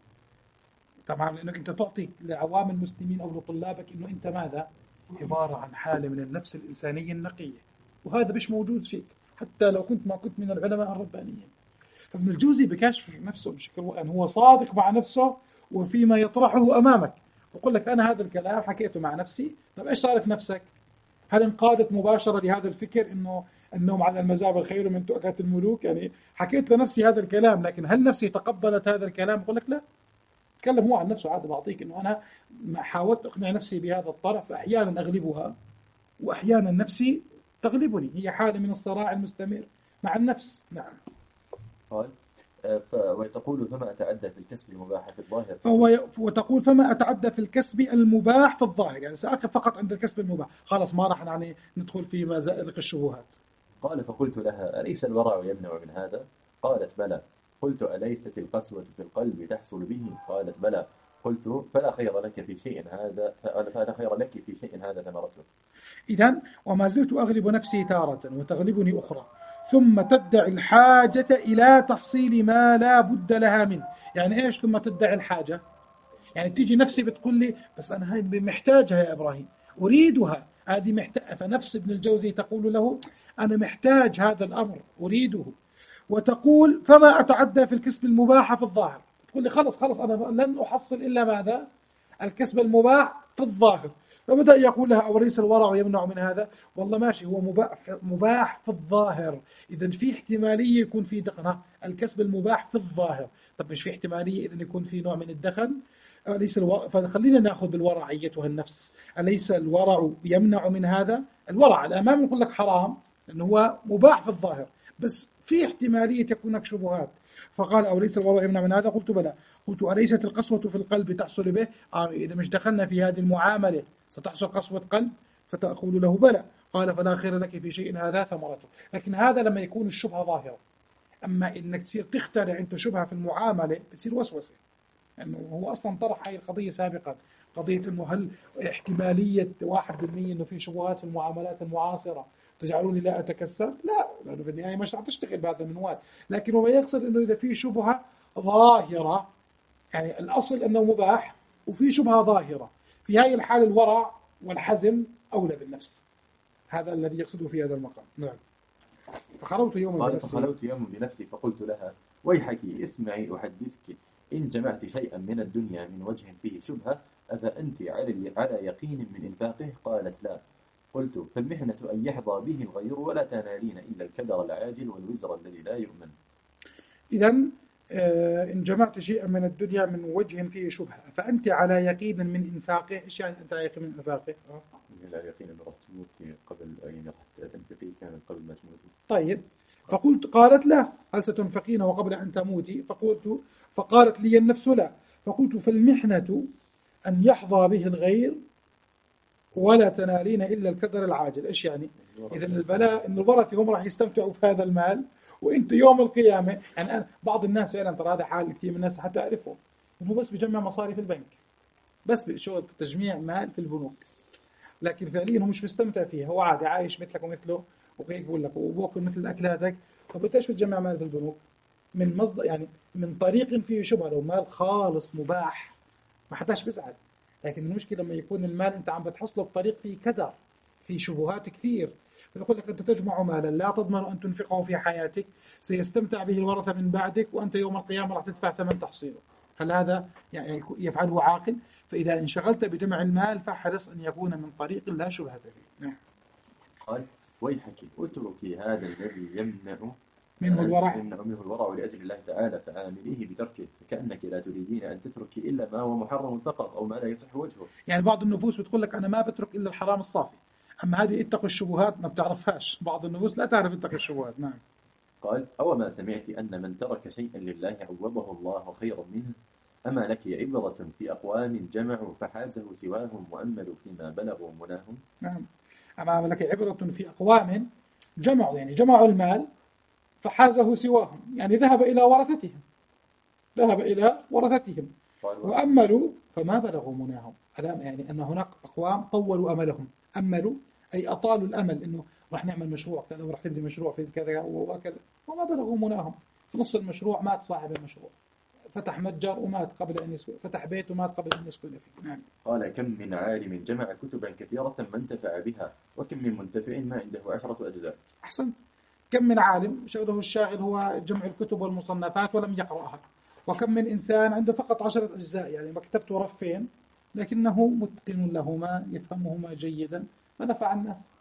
تمام، لأنك أنت تعطي لعوام المسلمين أو لطلابك أنه أنت ماذا؟ عبارة عن حالة من النفس الإنسانية النقية، وهذا مش موجود فيك حتى لو كنت ما كنت من العلماء الربانيين. فابن الجوزي بكشف نفسه بشكل أن هو صادق مع نفسه وفيما يطرحه أمامك، ويقول لك أنا هذا الكلام حكيته مع نفسي. طب إيش صار في نفسك؟ هل انقادت مباشرة لهذا الفكر إنه النوم على المزابل خير من تؤكة الملوك؟ يعني حكيت لنفسي هذا الكلام، لكن هل نفسي تقبلت هذا الكلام؟ يقول لك لا. تكلم هو عن نفسه عادي، بعطيك إنه أنا حاولت أقنع نفسي بهذا الطرح، فأحيانا أغلبها وأحيانا نفسي تغلبني. هي حالة من الصراع المستمر مع النفس. نعم. قال وتقول فما أتعدى في الكسب المباح في الظاهر. فهو وتقول فما أتعدى في الكسب المباح في الظاهر، يعني سأقف فقط عند الكسب المباح، خلاص ما راح يعني ندخل في مزائق الشبهات. قال فقلت لها أليس الورع يمنع من هذا؟ قالت بلى. قلت أليست القسوة في القلب تحصل به؟ قالت بلى. قلت فلا خير لك في شيء هذا فلا خير لك في شيء هذا ثمرته. إذن وما زلت أغلب نفسي تارة وتغلبني أخرى، ثم تدعي الحاجة إلى تحصيل ما لا بد لها منه. يعني إيش ثم تدعي الحاجة؟ يعني تيجي نفسي بتقول لي بس أنا هاي محتاجها يا إبراهيم، أريدها، هذه محتاج. فنفس ابن الجوزي تقول له أنا محتاج هذا الأمر أريده. وتقول فما أتعدى في الكسب المباح في الظاهر، تقول لي خلص خلص أنا لن أحصل إلا ماذا؟ الكسب المباح في الظاهر. فبدأ يقول لها أوليس الورع يمنع من هذا؟ والله ماشي، هو مباح, مباح في الظاهر، إذن في احتمالية يكون في دخن، الكسب المباح في الظاهر. طب مش في احتمالية إذن يكون في نوع من الدخن؟ أليس الورع؟ فخلينا نأخذ بالورع أيتها النفس، أليس الورع يمنع من هذا؟ الورع الأمام يقول لك حرام لأنه هو مباح في الظاهر، بس في احتمالية تكون هناك شبهات. فقال أوليس الورع يمنع من هذا؟ قلت بلى. قلت أليست القسوة في القلب تحصل به؟ آه إذا مش دخلنا في هذه المعاملة ستحصل قسوة قلب؟ فتقول له بلى. قال فلا خير لك في شيء هذا ثمرته. لكن هذا لما يكون الشبهة ظاهرة، أما إنك تصير تخترع أنت شبهة في المعاملة بتصير وسوسة. أنه يعني هو أصلا طرح هاي القضية سابقا، قضية أنه هل احتمالية واحد بالمية أنه في شبهات في المعاملات المعاصرة تجعلوني لا أتكسب؟ لا، لأنه بالنهاية مش رح تشتغل بهذا المنوال. لكن هو يقصد أنه إذا في شبهة ظاهرة، يعني الأصل أنه مباح وفي شبهة ظاهرة، في هذه الحالة الورع والحزم أولى بالنفس. هذا الذي يقصده في هذا المقام. نعم. فخلوت يوما بنفسي فخلوت يوما بنفسي فقلت لها ويحك اسمعي أحدثك، إن جمعت شيئا من الدنيا من وجه فيه شبهة أفأنت على على يقين من إنفاقه؟ قالت لا. قلت فالمحنة أن يحظى به الغير ولا تنالين إلا الكدر العاجل والوزر الذي لا يؤمن. إذن آه إن جمعت شيئا من الدنيا من وجه فيه شبهة فأنت على يقين من إنفاقه. إيش يعني أنت على يقين من إنفاقه؟ آه. على يقين أن رح تموتي قبل أن رح تنفقي كانت قبل ما تموتي. طيب. فقلت قالت لا، هل ستنفقين وقبل أن تموتي؟ فقلت فقالت لي النفس لا. فقلت فالمحنة أن يحظى به الغير ولا تنالين إلا الكدر العاجل. إيش يعني؟ إذا البلاء إن الورثة هم راح يستمتعوا في هذا المال وإنت يوم القيامة. يعني أنا بعض الناس فعلا ترى هذا حال كثير من الناس حتى أعرفه، إنه بس بيجمع مصاري في البنك، بس بشغل تجميع مال في البنوك، لكن فعليا هو مش مستمتع فيها، هو عادي عايش مثلك ومثله وهيك بقول لك وباكل مثل أكلاتك. طب أنت إيش بتجمع مال في البنوك؟ من مصدر يعني من طريق فيه شبهة. لو مال خالص مباح ما حداش بيزعل، لكن المشكلة لما يكون المال أنت عم بتحصله بطريق فيه كدر، فيه شبهات كثير. فيقول لك أنت تجمع مالا لا تضمن أن تنفقه في حياتك، سيستمتع به الورثة من بعدك وأنت يوم القيامة راح تدفع ثمن تحصيله. هل هذا يعني يفعله عاقل؟ فإذا انشغلت بجمع المال فاحرص أن يكون من طريق لا شبهة فيه. نعم. قال ويحك اتركي هذا الذي يمنع منه الورع يمنع منه الورع لأجل الله تعالى فعامليه بتركه، فكأنك لا تريدين أن تتركي إلا ما هو محرم فقط أو ما لا يصح وجهه. يعني بعض النفوس بتقول لك أنا ما بترك إلا الحرام الصافي، أما هذه اتقوا الشبهات ما بتعرفهاش. بعض النفوس لا تعرف اتقوا الشبهات. نعم. قال أو ما سمعت أن من ترك شيئا لله عوضه الله خيرا منه؟ أما لك عبرة في أقوام جمعوا فحازه سواهم وأملوا فيما بلغوا مناهم؟ نعم. أما لك عبرة في أقوام جمعوا، يعني جمعوا المال فحازه سواهم، يعني ذهب إلى ورثتهم ذهب إلى ورثتهم وأملوا فما بلغوا مناهم. يعني أن هناك أقوام طولوا أملهم، أملوا أي أطالوا الأمل إنه راح نعمل مشروع كذا وراح نبدي مشروع في كذا وكذا وما بلغوا مناهم. في نص المشروع مات صاحب المشروع، فتح متجر ومات قبل أن يسكن، فتح بيت ومات قبل أن يسكن فيه. نعم. قال كم من عالم جمع كتبا كثيرة ما انتفع بها وكم من منتفع ما عنده عشرة أجزاء. أحسنت. كم من عالم شغله الشاغل هو جمع الكتب والمصنفات ولم يقرأها، وكم من إنسان عنده فقط عشرة أجزاء يعني مكتبته رفين لكنه متقن لهما يفهمهما جيدا فنفع الناس.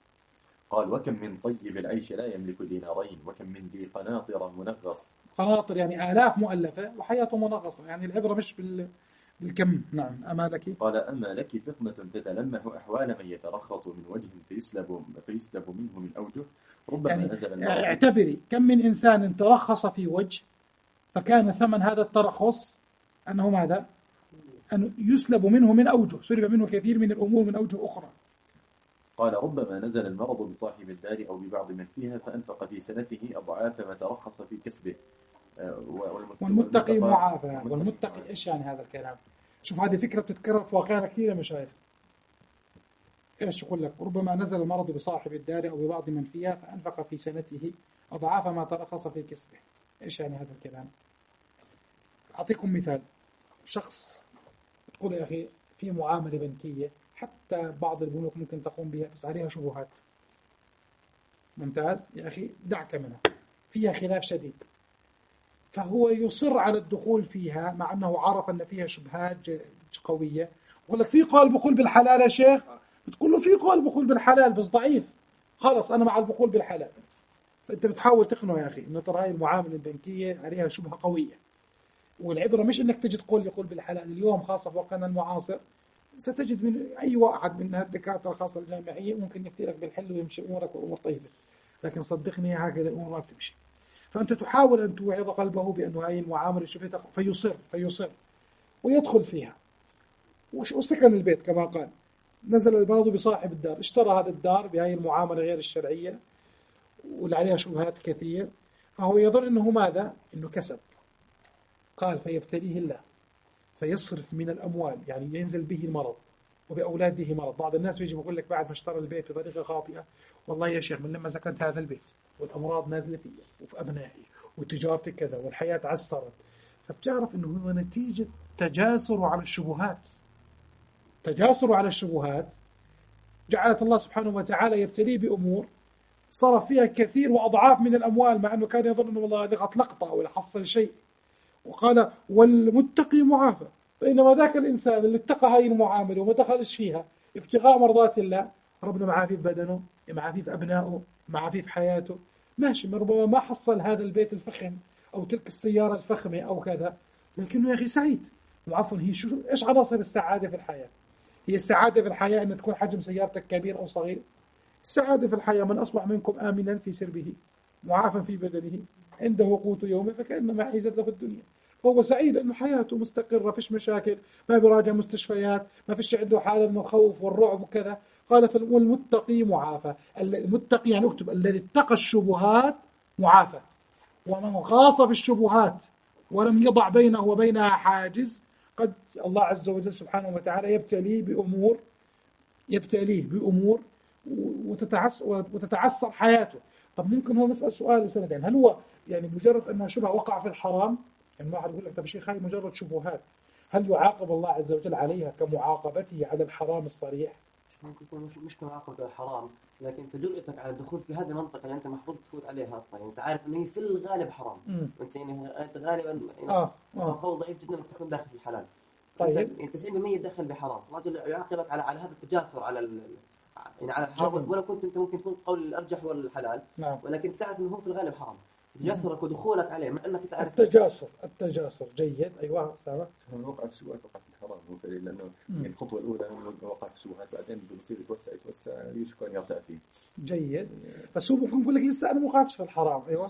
قال وكم من طيب العيش لا يملك دينارين وكم من ذي قناطر منغص. قناطر يعني آلاف مؤلفة وحياته منغصة، يعني العبرة مش بال... بالكم. نعم. أما لك قال أما لك فطنة تتلمح أحوال من يترخص من وجه فيسلب, فيسلب منه من أوجه ربما يعني نزل المرض. اعتبري كم من إنسان ترخص في وجه فكان ثمن هذا الترخص أنه ماذا؟ أن يسلب منه من أوجه، سلب منه كثير من الأمور من أوجه أخرى. قال ربما نزل المرض بصاحب الدار أو ببعض من فيها فأنفق في سنته أضعاف ما ترخص في كسبه. والمتقي معافى. والمتقي إيش يعني هذا الكلام؟ شوف هذه فكرة بتتكرر في واقعنا كثير يا مشايخ. إيش يقول لك؟ ربما نزل المرض بصاحب الدار أو ببعض من فيها فأنفق في سنته أضعاف ما ترخص في كسبه. إيش يعني هذا الكلام؟ أعطيكم مثال. شخص تقول يا أخي في معاملة بنكية حتى بعض البنوك ممكن تقوم بها بس عليها شبهات. ممتاز يا أخي دعك منها، فيها خلاف شديد، فهو يصر على الدخول فيها مع أنه عرف أن فيها شبهات قوية. يقول لك في قول بقول بالحلال يا شيخ، بتقول له في قول بقول بالحلال بس ضعيف، خلص أنا مع البقول بالحلال. فأنت بتحاول تقنعه يا أخي إنه ترى هاي المعاملة البنكية عليها شبهة قوية، والعبرة مش إنك تجد قول يقول بالحلال. اليوم خاصة في وقتنا المعاصر ستجد من أي واحد من هالدكاترة الخاصة الجامعية ممكن يفتي بالحل ويمشي أمورك وأمور طيبة، لكن صدقني هكذا الأمور ما بتمشي. فأنت تحاول أن توعظ قلبه بأنه هاي المعاملة شبهتها، فيصر فيصر ويدخل فيها وسكن البيت كما قال. نزل المرض بصاحب الدار، اشترى هذا الدار بهاي المعاملة غير الشرعية واللي عليها شبهات كثير، فهو يظن أنه ماذا؟ أنه كسب. قال فيبتليه الله فيصرف من الأموال، يعني ينزل به المرض وبأولاده مرض. بعض الناس بيجي بيقول لك بعد ما اشترى البيت بطريقة خاطئة، والله يا شيخ من لما سكنت هذا البيت والأمراض نازلة فيه وفي أبنائي وتجارتي كذا والحياة تعسرت. فبتعرف أنه هو نتيجة تجاسر على الشبهات. تجاسر على الشبهات جعلت الله سبحانه وتعالى يبتليه بأمور صرف فيها كثير وأضعاف من الأموال، مع أنه كان يظن أنه والله لغط لقطة ولا حصل شيء. وقال والمتقي معافى. بينما ذاك الإنسان اللي اتقى هاي المعاملة وما دخلش فيها ابتغاء مرضات الله، ربنا معاه في بدنه، معاه في أبنائه، معاه في حياته، ماشي، ربما ما حصل هذا البيت الفخم أو تلك السيارة الفخمة أو كذا، لكنه يا أخي سعيد. وعفوا هي شو إيش عناصر السعادة في الحياة؟ هي السعادة في الحياة أن تكون حجم سيارتك كبير أو صغير؟ السعادة في الحياة من أصبح منكم آمنا في سربه معافا في بدنه عنده قوت يومه فكأنما حيزت له الدنيا. فهو سعيد أنه حياته مستقرة، فيش مشاكل، ما براجع مستشفيات، ما فيش عنده حالة من الخوف والرعب وكذا. قال والمتقي معافى. المتقي يعني اكتب الذي اتقى الشبهات معافى، ومن خاص في الشبهات ولم يضع بينه وبينها حاجز قد الله عز وجل سبحانه وتعالى يبتليه بأمور يبتليه بأمور وتتعسر حياته. طب ممكن هو نسأل سؤال لسنتين، هل هو يعني مجرد أنها شبهة وقع في الحرام؟ يعني واحد يقول لك طب شيخ هاي مجرد شبهات، هل يعاقب الله عز وجل عليها كمعاقبته على الحرام الصريح؟ ممكن يكون مش مش كمعاقبة الحرام، لكن انت جرأتك على الدخول في هذه المنطقة اللي انت المفروض تفوت عليها اصلا، يعني انت عارف انه هي في الغالب حرام، وانت يعني انت غالبا يعني اه اه خوف ضعيف جدا انك تكون داخل في الحلال. طيب يعني تسعين بالمئة دخل بحرام، الله يعاقبك على على هذا التجاسر على ال... يعني على الحرام، ولا كنت انت ممكن تكون قول الارجح هو الحلال، نعم. ولكن تعرف انه هو في الغالب حرام. تجاسرك ودخولك عليه مع انك تعرف التجاسر التجاسر جيد. ايوه اسامه وقع في الشبهات، وقع في الحرام، هو لانه يعني الخطوه الاولى انه وقع في الشبهات، بعدين بده يصير يتوسع يتوسع يشك ان يرتع فيه. جيد. بس هو ممكن يقول لك لسه انا ما وقعتش في الحرام. ايوه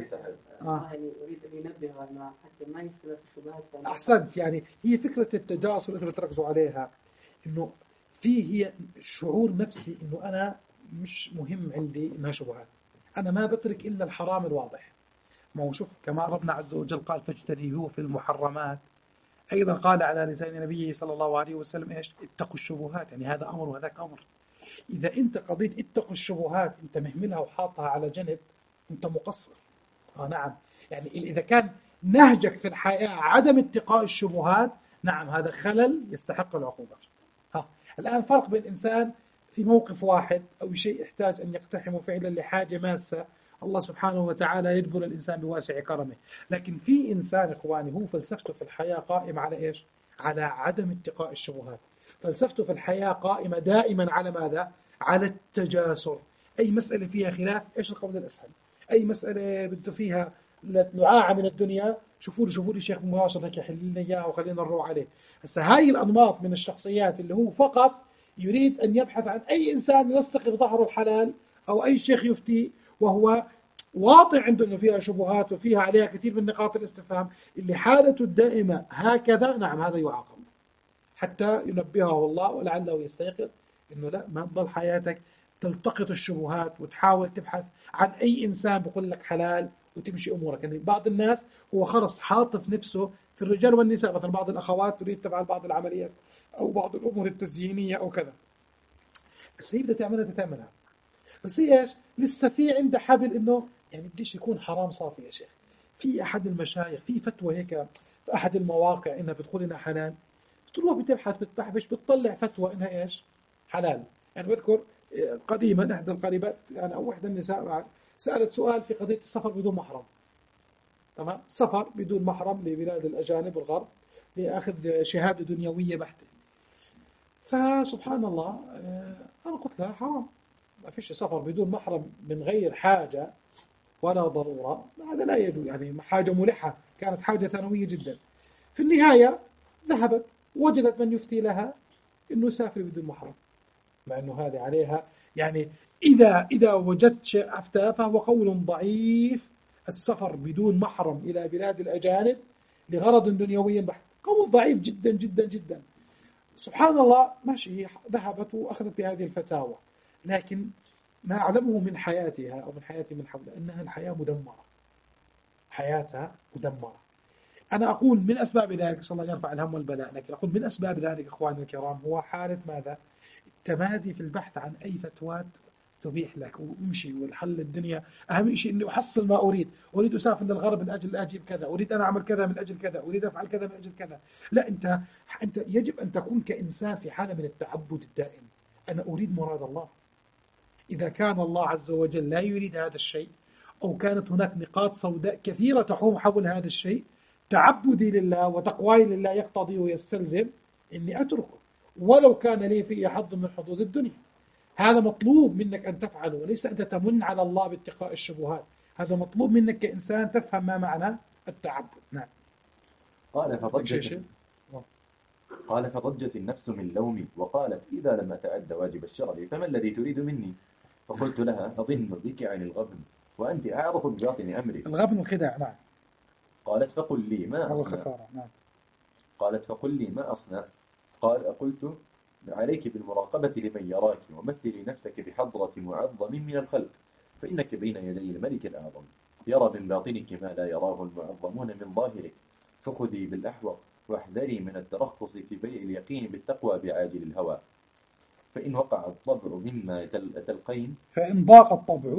اه يعني اريد ان ينبه انه حتى ما يصير في الشبهات. احسنت. يعني هي فكره التجاسر اللي بتركزوا عليها، انه في هي شعور نفسي انه انا مش مهم عندي انها شبهات، انا ما بترك الا الحرام الواضح. ما هو شوف كما ربنا عز وجل قال فاجتنبوه في المحرمات، أيضا قال على لسان نبيه صلى الله عليه وسلم إيش؟ اتقوا الشبهات، يعني هذا أمر وهذاك أمر. إذا أنت قضيت اتقوا الشبهات أنت مهملها وحاطها على جنب أنت مقصر. آه نعم، يعني إذا كان نهجك في الحياة عدم اتقاء الشبهات، نعم هذا خلل يستحق العقوبة. ها الآن فرق بين إنسان في موقف واحد أو شيء يحتاج أن يقتحم فعلا لحاجة ماسة، الله سبحانه وتعالى يجبر الإنسان بواسع كرمه. لكن في إنسان إخواني هو فلسفته في الحياة قائمة على إيش؟ على عدم اتقاء الشبهات. فلسفته في الحياة قائمة دائما على ماذا؟ على التجاسر. أي مسألة فيها خلاف إيش القول الأسهل؟ أي مسألة بده فيها لعاعة من الدنيا، شوفوا لي شوفوا لي شيخ مباشر هيك يحل لنا إياها وخلينا نروح عليه. هسه هاي الأنماط من الشخصيات اللي هو فقط يريد أن يبحث عن أي إنسان يلصق بظهره الحلال أو أي شيخ يفتي، وهو واضح عنده أنه فيها شبهات وفيها عليها كثير من نقاط الاستفهام، اللي حالته الدائمة هكذا نعم هذا يعاقب حتى ينبهه الله ولعله يستيقظ أنه لا، ما تضل حياتك تلتقط الشبهات وتحاول تبحث عن أي إنسان بقول لك حلال وتمشي أمورك. يعني بعض الناس هو خلص حاط في نفسه في الرجال والنساء، مثلا بعض الأخوات تريد تفعل بعض العمليات أو بعض الأمور التزيينية أو كذا، بس هي بدها تعملها تعملها بس هي إيش لسه في عنده حبل إنه يعني بديش يكون حرام صافي. يا شيخ في أحد المشايخ في فتوى هيك في أحد المواقع إنها بتقول إنها حلال، بتروح بتبحث بتبحث بتطلع فتوى إنها إيش حلال. يعني بذكر قديما إحدى القريبات يعني أو إحدى النساء سألت سؤال في قضية السفر بدون محرم. تمام، سفر بدون محرم لبلاد الأجانب الغرب لأخذ شهادة دنيوية بحتة. فسبحان الله أنا قلت لها حرام، ما فيش سفر بدون محرم من غير حاجة ولا ضرورة، هذا لا يجوز. يعني حاجة ملحة، كانت حاجة ثانوية جدا. في النهاية ذهبت وجدت من يفتي لها إنه سافر بدون محرم، مع إنه هذه عليها يعني إذا إذا وجدت شيء أفتى فهو قول ضعيف. السفر بدون محرم إلى بلاد الأجانب لغرض دنيوي بحت قول ضعيف جدا جدا جدا. سبحان الله ماشي، ذهبت وأخذت بهذه الفتاوى، لكن ما أعلمه من حياتها أو من حياتي من حولها أنها الحياة مدمرة، حياتها مدمرة. أنا أقول من أسباب ذلك، صلى الله يرفع الهم والبلاء، لكن أقول من أسباب ذلك إخواني الكرام هو حالة ماذا؟ التمادي في البحث عن أي فتوات تبيح لك وامشي والحل الدنيا. أهم شيء إني أحصل ما أريد، أريد أسافر للغرب من أجل أجيب كذا، أريد أن أعمل كذا من أجل كذا، أريد أفعل كذا من أجل كذا. لا، أنت أنت يجب أن تكون كإنسان في حالة من التعبد الدائم. أنا أريد مراد الله. إذا كان الله عز وجل لا يريد هذا الشيء أو كانت هناك نقاط سوداء كثيرة تحوم حول هذا الشيء، تعبدي لله وتقواي لله يقتضي ويستلزم إني أتركه ولو كان لي فيه حظ من حظوظ الدنيا. هذا مطلوب منك أن تفعله، وليس أنت تمن على الله باتقاء الشبهات. هذا مطلوب منك كإنسان تفهم ما معنى التعبد. نعم. قال فضجت قال فضجت النفس من لومي وقالت إذا لم أتأدى واجب الشرع فما الذي تريد مني؟ فقلت لها أظن بك عن الغبن وأنت أعرف بباطن أمري. الغبن والخداع. نعم. قالت فقل لي ما أصنع. نعم. قالت فقل لي ما أصنع. قال قلت عليك بالمراقبة لمن يراك ومثلي نفسك بحضرة معظم من الخلق، فإنك بين يدي الملك الأعظم يرى من باطنك ما لا يراه المعظمون من ظاهرك، فخذي بالأحوط واحذري من الترخص في بيع اليقين بالتقوى بعاجل الهوى، فإن وقع الطبع مما تلقين فإن ضاق الطبع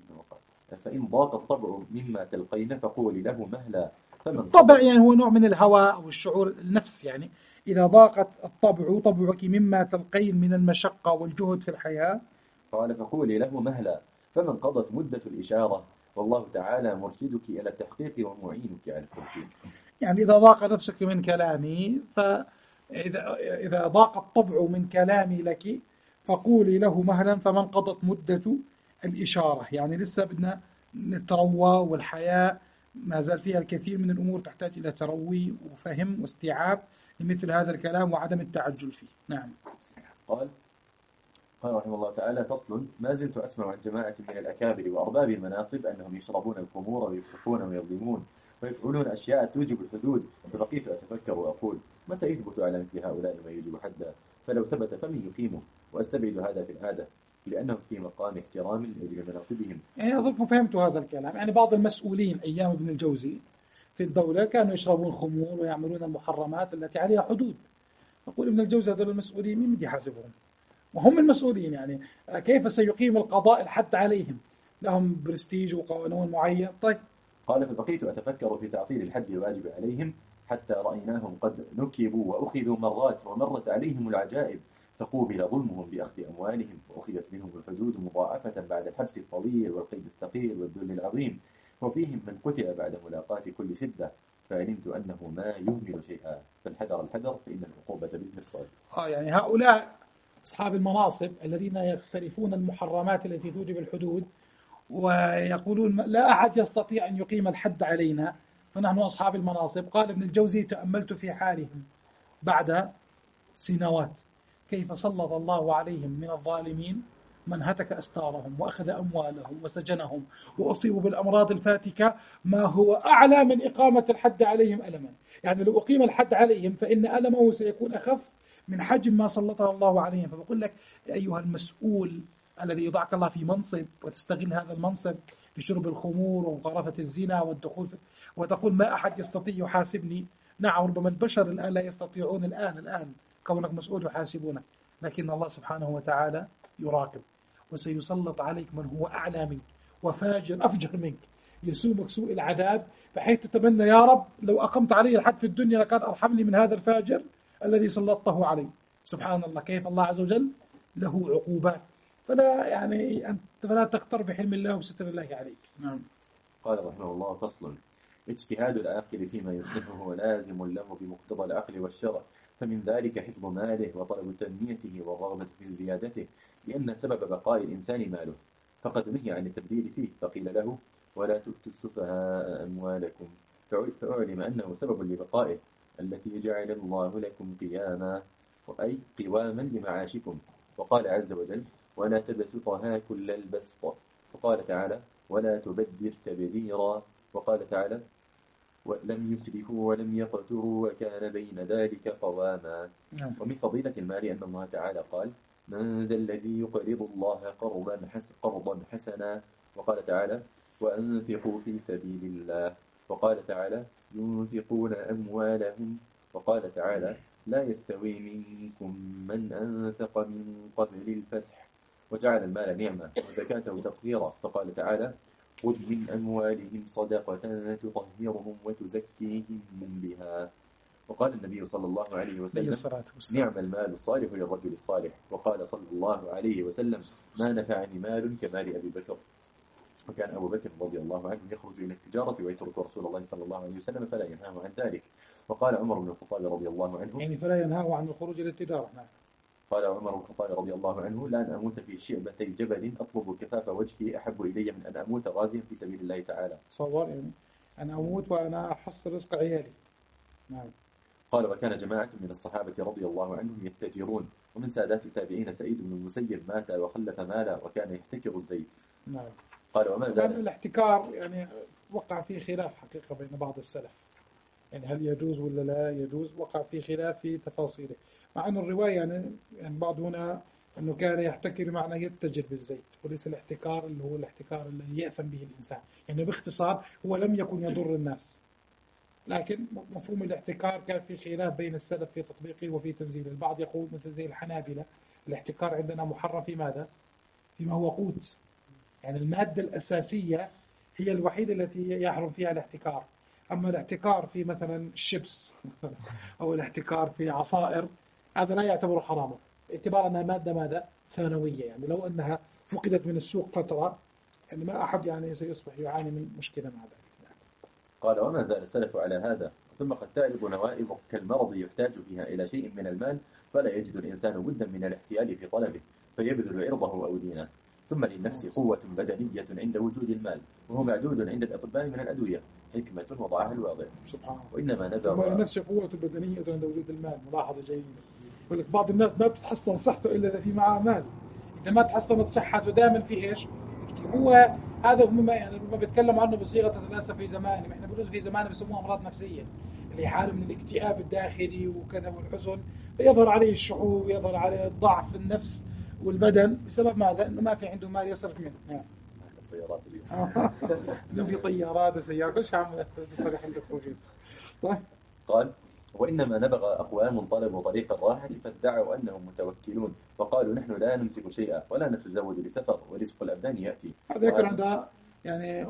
فإن ضاق الطبع مما تلقين فقولي له مهلا. الطبع يعني هو نوع من الهوى أو الشعور النفس. يعني إذا ضاقت الطبع طبعك مما تلقين من المشقة والجهد في الحياة، قال فقولي له مهلا، فمن قضت مدة الإشارة والله تعالى مرشدك إلى التحقيق ومعينك على التوفيق. يعني إذا ضاق نفسك من كلامي، فإذا إذا ضاق الطبع من كلامي لك فقولي له مهلا، فمن قضت مدة الإشارة. يعني لسه بدنا نتروى، والحياة ما زال فيها الكثير من الأمور تحتاج إلى تروي وفهم واستيعاب لمثل هذا الكلام وعدم التعجل فيه. نعم. قال قال رحمه الله تعالى: فصل: ما زلت أسمع عن جماعة من الأكابر وأرباب المناصب أنهم يشربون الخمور ويفسقون ويظلمون ويفعلون أشياء توجب الحدود، فبقيت أتفكر وأقول: متى يثبت على مثل هؤلاء ما يوجب حدا؟ فلو ثبت فمن يقيمه؟ وأستبعد هذا في العادة لأنهم في مقام احترام لأجل مناصبهم. يعني أظنكم فهمتوا هذا الكلام. يعني بعض المسؤولين أيام ابن الجوزي في الدولة كانوا يشربون خمور ويعملون المحرمات التي عليها حدود. أقول ابن الجوزي هذول المسؤولين مين بدي يحاسبهم؟ وهم المسؤولين. يعني كيف سيقيم القضاء الحد عليهم؟ لهم برستيج وقانون معين. طيب. قال: فبقيت أتفكر في تعطيل الحد الواجب عليهم حتى رأيناهم قد نكبوا وأخذوا مرات ومرت عليهم العجائب، فقوبل ظلمهم بأخذ أموالهم وأخذت منهم الحدود مضاعفة بعد الحبس الطويل والقيد الثقيل والذل العظيم، وفيهم من قتل بعد ملاقاة كل شدة، فعلمت أنه ما يهمل شيئا، فالحذر الحذر فإن العقوبة بالمرصاد. آه يعني هؤلاء أصحاب المناصب الذين يختلفون المحرمات التي توجب الحدود ويقولون لا أحد يستطيع أن يقيم الحد علينا فنحن أصحاب المناصب. قال ابن الجوزي: تأملت في حالهم بعد سنوات كيف سلط الله عليهم من الظالمين من هتك أستارهم وأخذ أموالهم وسجنهم وأصيبوا بالأمراض الفاتكة ما هو أعلى من إقامة الحد عليهم ألما. يعني لو أقيم الحد عليهم فإن ألمه سيكون أخف من حجم ما سلطه الله عليهم. فبقول لك أيها المسؤول الذي يضعك الله في منصب وتستغل هذا المنصب لشرب الخمور ومقارفة الزنا والدخول في وتقول ما أحد يستطيع يحاسبني. نعم ربما البشر الآن لا يستطيعون الآن الآن كونك مسؤول يحاسبونك، لكن الله سبحانه وتعالى يراقب وسيسلط عليك من هو أعلى منك وفاجر أفجر منك يسومك سوء العذاب، بحيث تتمنى يا رب لو أقمت علي الحد في الدنيا لكان أرحمني من هذا الفاجر الذي سلطته علي. سبحان الله كيف الله عز وجل له عقوبات. فلا يعني أنت فلا تغتر بحلم الله وبستر الله عليك. نعم. قال رحمه الله: فصل: اجتهاد العاقل فيما يصلحه لازم له بمقتضى العقل والشرع، فمن ذلك حفظ ماله وطلب تنميته والرغبة في زيادته، لأن سبب بقاء الإنسان ماله، فقد نهي عن التبذير فيه، فقيل له: ولا تؤتوا السفهاء أموالكم، فأعلم أنه سبب لبقائه، التي جعل الله لكم قياما، أي قواما لمعاشكم. وقال عز وجل: ولا تبسطها كل البسط. وقال تعالى: ولا تبذر تبذيرا. وقال تعالى: ولم يسرفوا ولم يقتروا وكان بين ذلك قواما. ومن فضيلة المال أن الله تعالى قال: من ذا الذي يقرض الله قرضا حس قرضا حسنا. وقال تعالى: وأنفقوا في سبيل الله. وقال تعالى: ينفقون أموالهم. وقال تعالى: لا يستوي منكم من أنفق من قبل الفتح وجعل المال نعمة وزكاته تطهيرا. فقال تعالى: خذ من أموالهم صدقة تطهرهم وتزكيهم بها. وقال النبي صلى الله عليه وسلم: نعم المال الصالح للرجل الصالح. وقال صلى الله عليه وسلم: ما نفعني مال كمال أبي بكر. وكان أبو بكر رضي الله عنه يخرج إلى التجارة ويترك رسول الله صلى الله عليه وسلم فلا ينهاه عن ذلك. وقال عمر بن الخطاب رضي الله عنه: يعني فلا ينهاه عن الخروج إلى التجارة. نعم. قال عمر بن الخطاب رضي الله عنه: لأن أموت في شعبتي جبل أطلب كفاف وجهي أحب إلي من أن أموت غازيا في سبيل الله تعالى. صور يعني أنا أموت وأنا أحصل رزق عيالي. نعم. قال: وكان جماعة من الصحابة رضي الله عنهم يتجرون، ومن سادات التابعين سعيد بن المسيب مات وخلف مالا وكان يحتكر الزيت. نعم. قال: وما زال الاحتكار يعني وقع فيه خلاف حقيقة بين بعض السلف، يعني هل يجوز ولا لا يجوز، وقع فيه خلاف في تفاصيله، مع أن الرواية يعني, يعني بعض هنا أنه كان يحتكر معنى يتجر بالزيت، وليس الاحتكار اللي هو الاحتكار الذي يأثم به الإنسان. يعني باختصار هو لم يكن يضر الناس، لكن مفهوم الاحتكار كان في خلاف بين السلف في تطبيقه وفي تنزيله. البعض يقول مثل زي الحنابلة الاحتكار عندنا محرم في ماذا؟ فيما هو قوت، يعني المادة الأساسية هي الوحيدة التي يحرم فيها الاحتكار. أما الاحتكار في مثلا الشيبس أو الاحتكار في عصائر هذا لا يعتبر حراما، اعتبار أنها مادة ماذا؟ ثانوية، يعني لو أنها فقدت من السوق فترة يعني ما أحد يعني سيصبح يعاني من مشكلة مع ذلك. قال: وما زال السلف على هذا. ثم قد تألب نوائب كالمرض يحتاج فيها إلى شيء من المال، فلا يجد الإنسان بدا من الاحتيال في طلبه فيبذل عرضه أو دينه. ثم للنفس قوة بدنية عند وجود المال، وهو معدود عند الأطباء من الأدوية، حكمة وضعها الواضح. سبحان وإنما نبغى ثم للنفس قوة بدنية عند وجود المال. ملاحظة جيدة. يقول لك بعض الناس ما بتتحسن صحته إلا إذا في معه مال. إذا ما تحسنت صحته دائما في إيش؟ هو هذا هم ما يعني ما بيتكلم عنه بصيغة تتناسب في زمانه. إحنا بنقول في زمانه بيسموها أمراض نفسية، اللي حاله من الاكتئاب الداخلي وكذا والحزن، فيظهر عليه الشعور ويظهر عليه الضعف في النفس والبدن بسبب ماذا؟ إنه ما في عنده مال يصرف منه. نعم. الطيارات إنه في طيارات وسيارات كل شيء عم بيصرف عندك فوقين. طيب. قال: وإنما نبغى أقوام طلبوا طريق الراحة فادعوا أنهم متوكلون، فقالوا نحن لا نمسك شيئا ولا نتزود لسفر ورزق الأبدان يأتي. هذا يكون عند يعني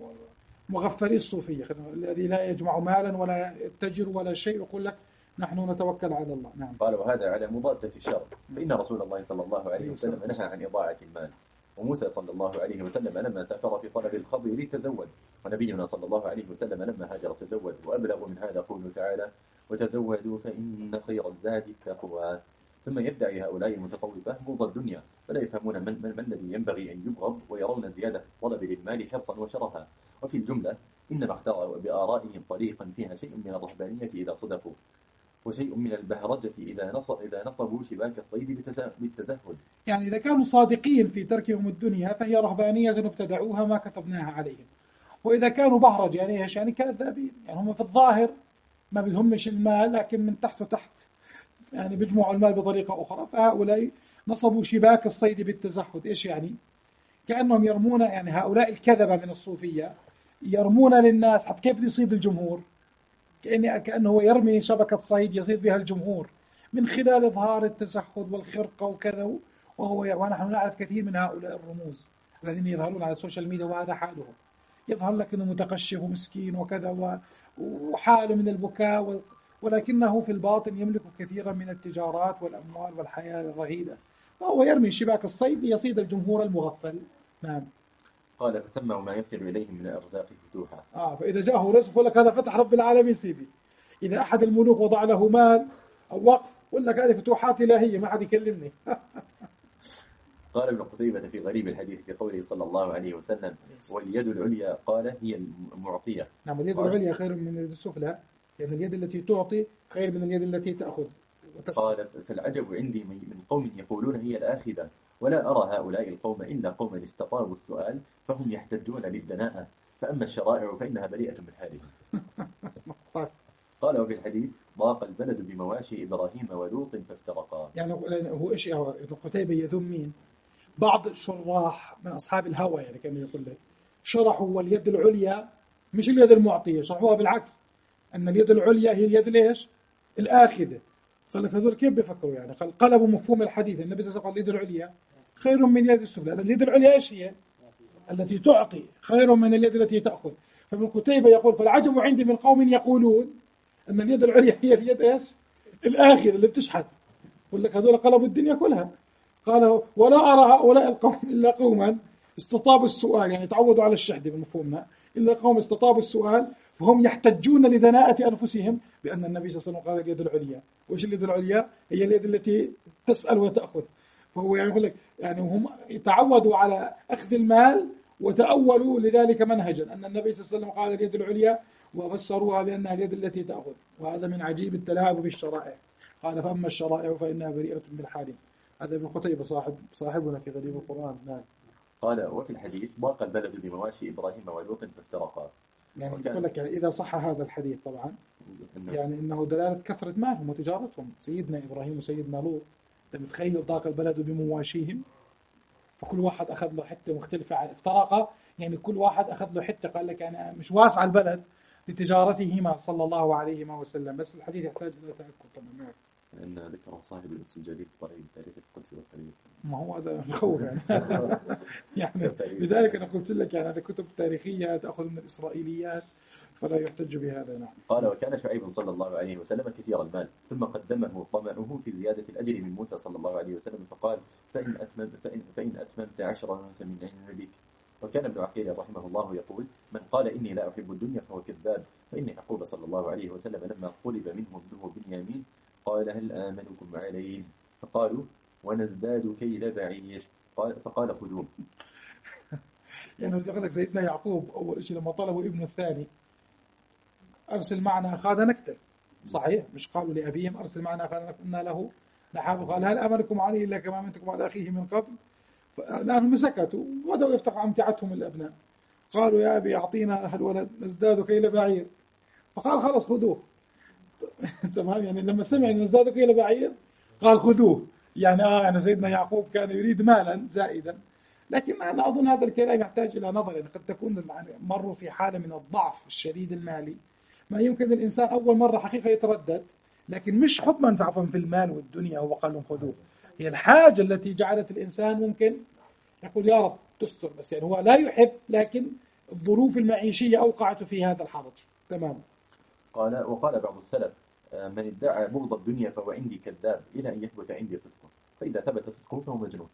مغفلي الصوفية الذي لا يجمع مالا ولا يتجر ولا شيء، يقول لك نحن نتوكل على الله. نعم. قال: وهذا على مضادة الشر، فإن رسول الله صلى الله عليه وسلم نهى عن إضاعة المال. وموسى صلى الله عليه وسلم لما سافر في طلب الخضر تزود، ونبينا صلى الله عليه وسلم لما هاجر تزود. وأبلغ من هذا قوله تعالى: وتزودوا فإن خير الزاد التقوى. ثم يدعي هؤلاء المتصوفة بغض الدنيا، فلا يفهمون من, من, من الذي ينبغي أن يبغض، ويرون زيادة طلب للمال حرصا وشرها. وفي الجملة إنما اختاروا بآرائهم طريقا فيها شيء من الرهبانية إذا صدقوا. وشيء من البهرجة إذا نصب إذا نصبوا شباك الصيد بالتزهد. يعني إذا كانوا صادقين في تركهم الدنيا فهي رهبانية ابتدعوها ما كتبناها عليهم، وإذا كانوا بهرج يعني إيش يعني كذابين، يعني هم في الظاهر ما بدهمش المال لكن من تحت وتحت يعني بيجمعوا المال بطريقة أخرى. فهؤلاء نصبوا شباك الصيد بالتزهد. إيش يعني؟ كأنهم يرمون، يعني هؤلاء الكذبة من الصوفية يرمون للناس حتى كيف يصيد الجمهور، كأنه كأنه يرمي شبكة صيد يصيد بها الجمهور من خلال إظهار التزهد والخرقة وكذا. وهو ونحن نعرف كثير من هؤلاء الرموز الذين يظهرون على السوشيال ميديا وهذا حالهم، يظهر لك أنه متقشف ومسكين وكذا وحاله من البكاء، ولكنه في الباطن يملك كثيرا من التجارات والأموال والحياة الرغيدة، وهو يرمي شباك الصيد ليصيد الجمهور المغفل. نعم. قال فسموا ما يصل إليهم من الأرزاق فتوحا. آه فإذا جاءه رزق يقول لك هذا فتح رب العالمين سيدي. إذا أحد الملوك وضع له مال أو وقف يقول لك هذه فتوحات إلهية ما حد يكلمني. قال ابن قتيبة في غريب الحديث في قوله صلى الله عليه وسلم واليد العليا قال هي المعطية. نعم اليد العليا خير من اليد السفلى، يعني اليد التي تعطي خير من اليد التي تأخذ وتسقط. قال فالعجب عندي من قوم يقولون هي الآخذة ولا أرى هؤلاء القوم إلا قوما استطابوا السؤال فهم يحتجون للدناءة، فأما الشرائع فإنها بريئة من حالهم. قال وفي الحديث ضاق البلد بمواشي إبراهيم ولوط فافترقا. يعني هو إيش ابن قتيبة يذم مين؟ بعض الشراح من أصحاب الهوى يعني كانوا يقول لك شرحوا واليد العليا مش اليد المعطية، شرحوها بالعكس أن اليد العليا هي اليد ليش؟ الآخذة. قال لك هذول كيف بيفكروا يعني؟ قال قلبوا مفهوم الحديث. النبي صلى الله عليه وسلم قال اليد العليا خير من اليد السفلى. اليد العليا إيش هي؟ التي تعطي خير من اليد التي تأخذ. فابن قتيبة يقول فالعجب عندي من قوم يقولون أن اليد العليا هي اليد إيش؟ الآخذة اللي بتشحذ. يقول لك هذول قلبوا الدنيا كلها. قال ولا أرى هؤلاء القوم إلا قوما استطابوا السؤال، يعني تعودوا على الشحذ بمفهومنا، إلا قوم استطابوا السؤال فهم يحتجون لدناءة أنفسهم بأن النبي صلى الله عليه وسلم قال اليد العليا. وإيش اليد العليا؟ هي اليد التي تسأل وتأخذ. فهو يعني يقول لك يعني هم تعودوا على أخذ المال وتأولوا لذلك منهجا أن النبي صلى الله عليه وسلم قال اليد العليا وفسروها بأنها اليد التي تأخذ، وهذا من عجيب التلاعب بالشرائع. قال فأما الشرائع فإنها بريئة من حالهم. هذا ابن قتيبة صاحب صاحبنا في غريب القرآن. نعم. قال وفي الحديث ضاق البلد بمواشي إبراهيم ولوط فافترقا. يعني يقول لك يعني إذا صح هذا الحديث طبعا يعني إنه دلالة كثرة مالهم وتجارتهم. سيدنا إبراهيم وسيدنا لوط أنت متخيل ضاق البلد بمواشيهم، فكل واحد أخذ له حتة مختلفة عن افترقة، يعني كل واحد أخذ له حتة. قال لك أنا مش واسع البلد لتجارتهما صلى الله عليه وسلم. بس الحديث يحتاج إلى تأكد طبعا. لأن ذكر صاحب الأنس الجليل طريق تاريخ القدس والخليل. ما هو هذا مخوف يعني. يعني لذلك أنا قلت لك يعني هذه كتب تاريخية تأخذ من الإسرائيليات فلا يحتج بهذا. نعم. قال وكان شعيب صلى الله عليه وسلم كثير المال ثم قدمه طمعه في زيادة الأجر من موسى صلى الله عليه وسلم فقال فإن أتمم فإن, فإن أتممت عشرا فمن عندك. وكان ابن عقيل رحمه الله يقول من قال إني لا أحب الدنيا فهو كذاب، فإن يعقوب صلى الله عليه وسلم لما قلب منه ابنه بنيامين قال هل آمنكم عليه؟ فقالوا ونزداد كيل بعير قال فقال خذوه. يعني يقول لك سيدنا يعقوب أول شيء لما طلبوا ابنه الثاني أرسل معنا أخانا نكتل، صحيح؟ مش قالوا لأبيهم أرسل معنا أخانا نكتل له نحن. قال هل آمنكم عليه إلا كما آمنتكم على أخيه من قبل؟ لأنهم سكتوا وبدأوا يفتقوا أمتعتهم الأبناء. قالوا يا أبي أعطينا الولد نزداد كيل بعير، فقال خلاص خذوه. تمام. يعني لما سمع أن نزداد كيل بعير قال خذوه. يعني آه يعني سيدنا يعقوب كان يريد مالا زائدا، لكن أنا أظن هذا الكلام يحتاج إلى نظر. يعني قد تكون مروا في حالة من الضعف الشديد المالي، ما يمكن الإنسان أول مرة حقيقة يتردد، لكن مش حبا عفوا في المال والدنيا هو قال لهم خذوه. هي الحاجة التي جعلت الإنسان ممكن يقول يا رب تستر، بس يعني هو لا يحب لكن الظروف المعيشية أوقعته في هذا الحرج. تمام. قال وقال بعض السلف من ادعى بغض الدنيا فهو عندي كذاب إلى أن يثبت عندي صدقه، فإذا ثبت صدقه فهو مجنون.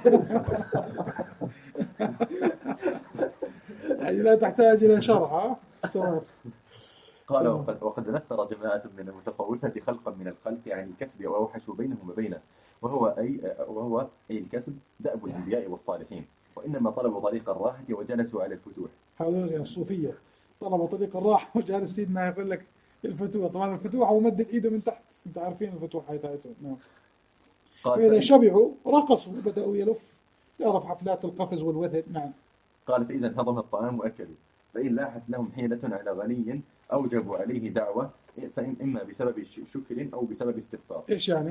يعني لا تحتاج إلى شرح. قال وقد, وقد نثر جماعة من المتصوفة خلقا من الخلق يعني الكسب وأوحشوا بينهم وبينه، وهو أي وهو أي الكسب دأب الأنبياء والصالحين، وإنما طلبوا طريق الراحة وجلسوا على الفتوح. هؤلاء الصوفية طلبوا طريق الراحة وجالس سيدنا يقول لك الفتوح طبعا الفتوح هو مد الإيد من تحت، أنت عارفين الفتوح هاي تاعتهم. نعم. قال فإذا فإن- شبعوا رقصوا وبدأوا يلف، يعرف حفلات القفز والوثب. نعم. قال فإذا هضم الطعام وأكلوا فإن لاحت لهم حيلة على غني أوجبوا عليه دعوة، فإن إما بسبب شكر أو بسبب استغفار. إيش يعني؟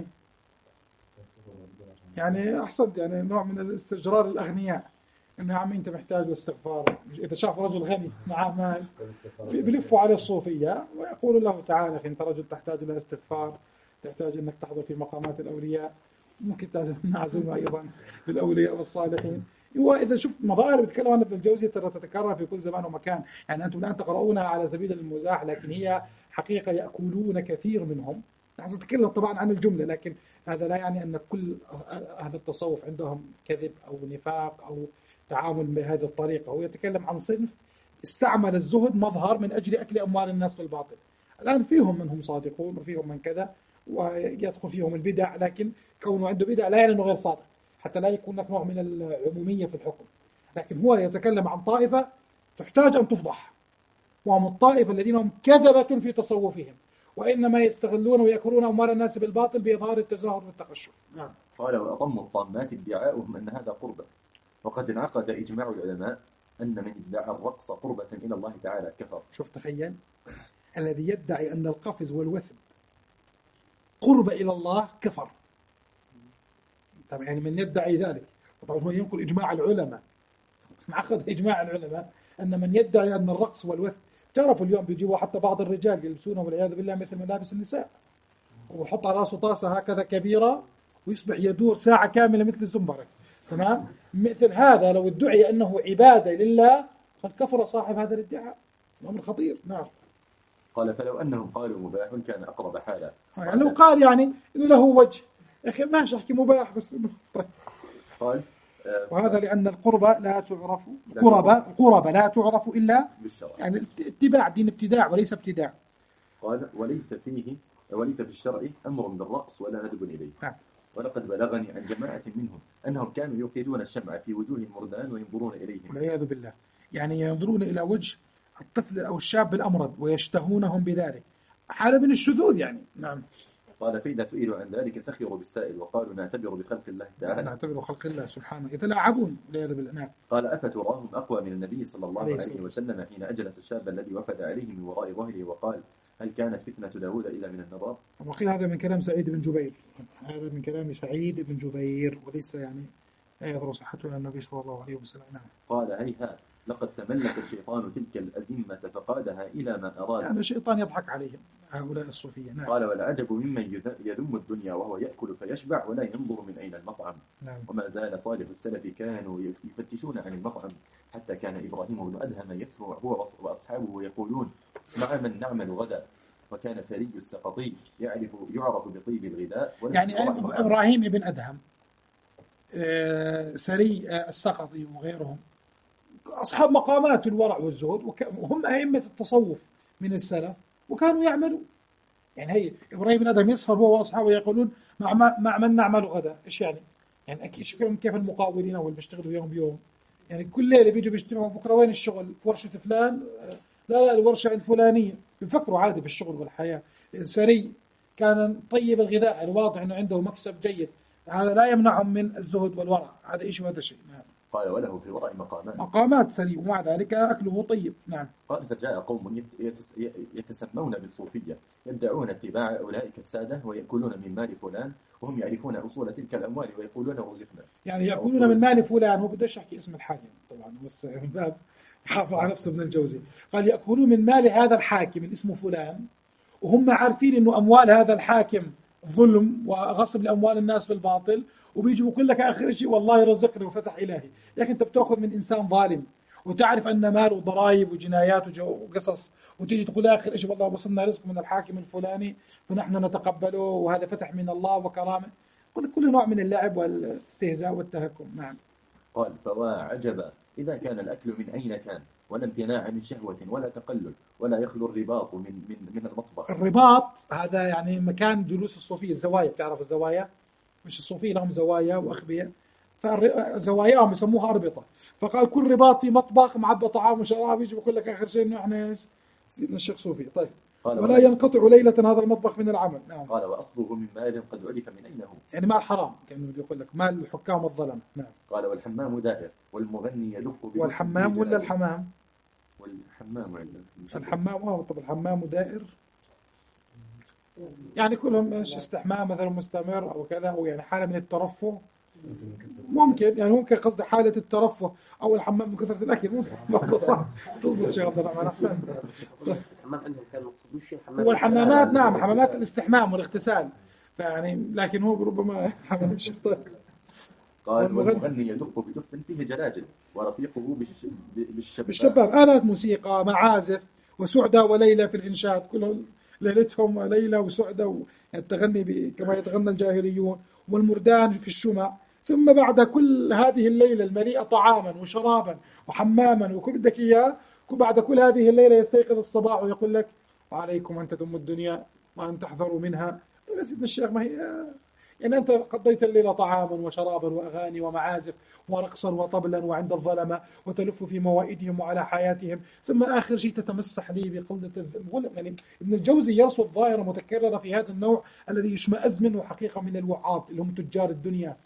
يعني أحسنت، يعني نوع من استجرار الأغنياء، إنه يا عمي أنت محتاج لاستغفار. إذا شاف رجل غني معه مال بيلفوا عليه الصوفية ويقول له تعالى أنت رجل تحتاج إلى استغفار، تحتاج أنك تحضر في مقامات الأولياء، ممكن تعزم نعزم أيضا للأولياء والصالحين. وإذا شفت مظاهر بتكلم عن ابن الجوزي ترى تتكرر في كل زمان ومكان، يعني أنتم الآن تقرؤونها على سبيل المزاح لكن هي حقيقة يأكلون كثير منهم. نحن نتكلم طبعا عن الجملة، لكن هذا لا يعني أن كل أهل التصوف عندهم كذب أو نفاق أو تعامل بهذه الطريقة. هو يتكلم عن صنف استعمل الزهد مظهر من أجل أكل أموال الناس بالباطل. الآن فيهم منهم صادقون وفيهم من كذا ويدخل فيهم البدع، لكن كونه عنده بدع لا يعني أنه غير صادق، حتى لا يكون لك نوع من العمومية في الحكم. لكن هو يتكلم عن طائفة تحتاج أن تفضح، وهم الطائفة الذين هم كذبة في تصوفهم، وإنما يستغلون ويأكلون أموال الناس بالباطل بإظهار التزاهر والتقشف. نعم. قال وأطم الطامات ادعاؤهم أن هذا قربة، وقد انعقد إجماع العلماء أن من ادعى الرقص قربة إلى الله تعالى كفر. شوف تخيل الذي يدعي أن القفز والوثب قرب إلى الله كفر. طبعا يعني من يدعي ذلك، طبعا هو ينقل إجماع العلماء، انعقد إجماع العلماء أن من يدعي أن الرقص والوثب، تعرفوا اليوم بيجيبوا حتى بعض الرجال يلبسونه والعياذ بالله مثل ملابس النساء، ويحط على راسه طاسة هكذا كبيرة ويصبح يدور ساعة كاملة مثل الزنبرك. تمام. مثل هذا لو ادعي أنه عبادة لله قد كفر صاحب هذا الادعاء، الأمر خطير. نعم. قال فلو أنهم قالوا مباح كان أقرب حالا. يعني لو قال يعني إنه له وجه، يا أخي ماشي أحكي مباح بس. قال آه وهذا لأن القربة لا تعرف، القربة القربة لا تعرف إلا بالشرع، يعني اتباع دين ابتداع وليس ابتداع. قال وليس فيه وليس في الشرع أمر بالرقص ولا ندب إليه. نعم. ولقد بلغني عن جماعة منهم أنهم كانوا يوقدون الشمع في وجوه المردان وينظرون إليهم والعياذ بالله، يعني ينظرون إلى وجه الطفل أو الشاب الأمرد ويشتهونهم بذلك، حالة من الشذوذ يعني. نعم. قال فإذا سئلوا عن ذلك سخروا بالسائل وقالوا نعتبر بخلق الله تعالى، نعتبر خلق الله سبحانه، يتلاعبون والعياذ بالله. نعم. قال أفتراهم أقوى من النبي صلى الله عليه عليه الصلاة وسلم حين أجلس الشاب الذي وفد عليه من وراء ظهره وقال هل كانت فتنة داود إلا من النظر؟ وقيل هذا من كلام سعيد بن جبير، هذا من كلام سعيد بن جبير وليس يعني لا يظهر صحته إلى النبي صلى الله عليه وسلم. نعم. قال هيهات لقد تملك الشيطان تلك الأزمة فقادها إلى ما أراد. يعني الشيطان يضحك عليهم هؤلاء الصوفية. نعم. قال والعجب ممن يذم الدنيا وهو يأكل فيشبع ولا ينظر من أين المطعم. نعم. وما زال صالح السلف كانوا يفتشون عن المطعم حتى كان إبراهيم بن أدهم يسمع هو وأصحابه يقولون مع من نعمل غدا، وكان سري السقطي يعرف يعرف بطيب الغذاء. يعني إبراهيم بن أدهم، سري السقطي وغيرهم أصحاب مقامات الورع والزهد، وهم أئمة التصوف من السلف وكانوا يعملوا. يعني هي إبراهيم بن أدهم يسهر هو وأصحابه يقولون مع مع من نعمل غدا. إيش يعني؟ يعني أكيد شكلهم كيف المقاولين أو اللي بيشتغلوا يوم بيوم، يعني كل ليلة بيجوا بيجتمعوا بكرة وين الشغل؟ في ورشة فلان؟ لا لا الورشة الفلانية. بيفكروا عادي بالشغل والحياة. سري كان طيب الغذاء، الواضح أنه عنده مكسب جيد، هذا لا يمنعهم من الزهد والورع، هذا إيش وهذا شيء. نعم. قال وله في الورع مقامات مقامات سري ومع ذلك أكله طيب. نعم. قال فجاء قوم يتسمون بالصوفية يدعون اتباع أولئك السادة ويأكلون من مال فلان وهم يعرفون أصول تلك الأموال ويقولون رزقنا. يعني يأكلون من مال فلان، هو بدش يحكي اسم الحاكم طبعا، بس من باب حافظ على نفسه ابن الجوزي. قال يأكلون من مال هذا الحاكم اللي اسمه فلان وهم عارفين إنه أموال هذا الحاكم ظلم وغصب لأموال الناس بالباطل، وبيجي بيقول لك آخر شيء والله رزقني وفتح إلهي. لكن أنت بتأخذ من إنسان ظالم وتعرف أن ماله ضرائب وجنايات وقصص، وتيجي تقول آخر شيء والله وصلنا رزق من الحاكم الفلاني فنحن نتقبله وهذا فتح من الله وكرامة. قل كل نوع من اللعب والاستهزاء والتهكم. نعم. قال فوا عجبا إذا كان الأكل من أين كان ولا امتناع من شهوة ولا تقلل ولا يخلو الرباط من من من المطبخ. الرباط هذا يعني مكان جلوس الصوفية، الزوايا، بتعرف الزوايا؟ مش الصوفية لهم زوايا وأخبية، فزواياهم يسموها أربطة. فقال كل رباط في مطبخ معبى طعام وشراب، يجي بقول لك آخر شيء إنه إحنا سيدنا الشيخ صوفي. طيب ولا ينقطع ليلة هذا المطبخ من العمل. نعم. قال وأصله من مال قد عرف من أين هو، يعني مال حرام كأنه يقول لك مال الحكام والظلم. نعم. قال والحمام دائر والمغني يدق. والحمام ولا الحمام؟ والحمام عندنا الحمام. اه طب الحمام دائر يعني كلهم استحمام مثلا مستمر أو كذا، أو يعني حالة من الترفه ممكن، يعني ممكن قصد حالة الترفه أو الحمام من كثرة الأكل ممكن. صح تضبط شيء عبد الرحمن أحسن. الحمام عندهم كان مقصود مش الحمام. هو الحمامات نعم حمامات الاستحمام والاغتسال يعني، لكن هو ربما حمام الشرطة. قال والمغني يدق بدف فيه جلاجل ورفيقه بالشباب بالشباب آلات موسيقى معازف وسعدة وليلى في الإنشاد، كلهم ليلتهم ليلى وسعدة والتغني كما يتغنى الجاهليون، والمردان في الشمع. ثم بعد كل هذه الليلة المليئة طعاما وشرابا وحماما وكل بدك إياه، بعد كل هذه الليلة يستيقظ الصباح ويقول لك وعليكم أن تدموا الدنيا وأن تحذروا منها. يا سيدنا الشيخ ما هي يعني أنت قضيت الليلة طعاما وشرابا وأغاني ومعازف ورقصا وطبلا وعند الظلمة وتلف في موائدهم وعلى حياتهم، ثم آخر شيء تتمسح لي بقلة الظلم. يعني ابن الجوزي يرصد ظاهرة متكررة في هذا النوع الذي يشمئز منه حقيقة من الوعاظ اللي هم تجار الدنيا،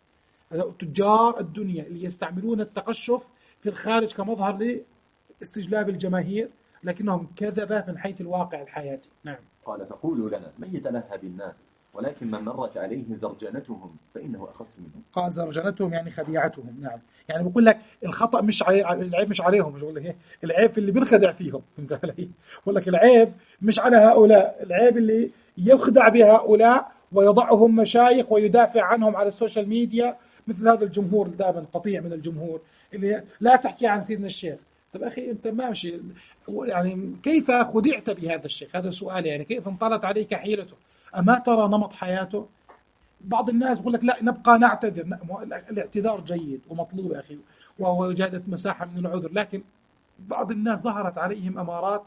تجار الدنيا اللي يستعملون التقشف في الخارج كمظهر لاستجلاب الجماهير، لكنهم كذبة من حيث الواقع الحياتي. نعم. قال فقولوا لنا من يتلهى بالناس ولكن من مرت عليه زرجنتهم فإنه أخص منهم. قال زرجنتهم يعني خديعتهم. نعم. يعني بقول لك الخطأ مش علي، العيب مش عليهم، مش بقول لك العيب في اللي بنخدع فيهم. فهمت علي؟ بقول لك العيب مش على هؤلاء، العيب اللي يخدع بهؤلاء ويضعهم مشايخ ويدافع عنهم على السوشيال ميديا، مثل هذا الجمهور دائما قطيع من الجمهور اللي لا تحكي عن سيدنا الشيخ. طب أخي أنت ماشي يعني كيف خدعت بهذا الشيخ؟ هذا السؤال يعني كيف انطلت عليك حيلته؟ أما ترى نمط حياته؟ بعض الناس يقول لك لا نبقى نعتذر، الاعتذار جيد ومطلوب أخي ووجدت مساحة من العذر، لكن بعض الناس ظهرت عليهم أمارات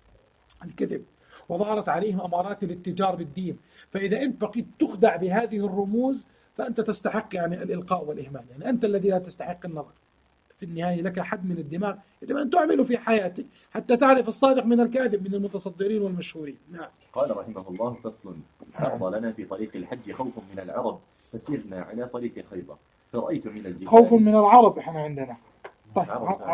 الكذب وظهرت عليهم أمارات الاتجار بالدين، فإذا أنت بقيت تخدع بهذه الرموز فأنت تستحق يعني الإلقاء والإهمال، يعني أنت الذي لا تستحق النظر. في النهاية لك حد من الدماغ يجب أن تعمله في حياتك حتى تعرف الصادق من الكاذب من المتصدرين والمشهورين. نعم. قال رحمه الله فصل عرض لنا في طريق الحج خوف من العرب فسيرنا على طريق خيبر فرأيت من الجبال. خوف من العرب احنا عندنا. طيب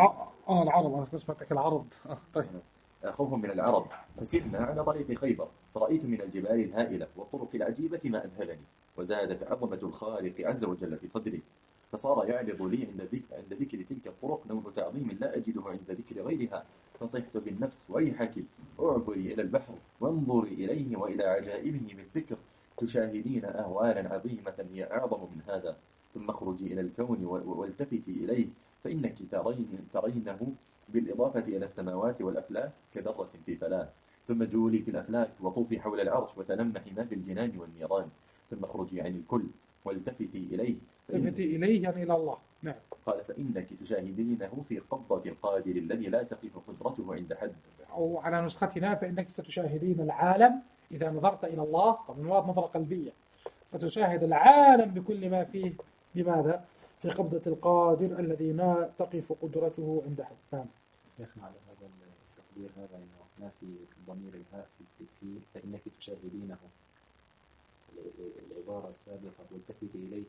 اه العرب انا سمعتك العرض. طيب خوف من العرب فسيرنا على طريق خيبر فرأيت من الجبال الهائلة والطرق العجيبة ما أذهلني، وزادت عظمة الخالق عز وجل في صدري، فصار يعرض لي عند ذكر, عند ذكر تلك الطرق نوع تعظيم لا أجده عند ذكر غيرها، فصحت بالنفس ويحك أعبري إلى البحر وانظري إليه وإلى عجائبه بالفكر تشاهدين أهوالا عظيمة هي أعظم من هذا، ثم اخرجي إلى الكون والتفتي إليه فإنك ترين ترينه بالإضافة إلى السماوات والأفلاك كذرة في فلاة، ثم جولي في الأفلاك وطوفي حول العرش وتلمحي ما في الجنان والنيران، ثم اخرجي عن الكل والتفتي إليه التفتي إليه يعني إلى الله. نعم. قال فإنك تشاهدينه في قبضة القادر الذي لا تقف قدرته عند حد، أو على نسختنا فإنك ستشاهدين العالم إذا نظرت إلى الله من وراء نظرة قلبية، فتشاهد العالم بكل ما فيه بماذا؟ في قبضة القادر الذي لا تقف قدرته عند حد. نعم. يخمع على هذا التقدير هذا إنه ما في ضمير الهاء في فإنك تشاهدينه، العبارة السابقة والتفتي إليه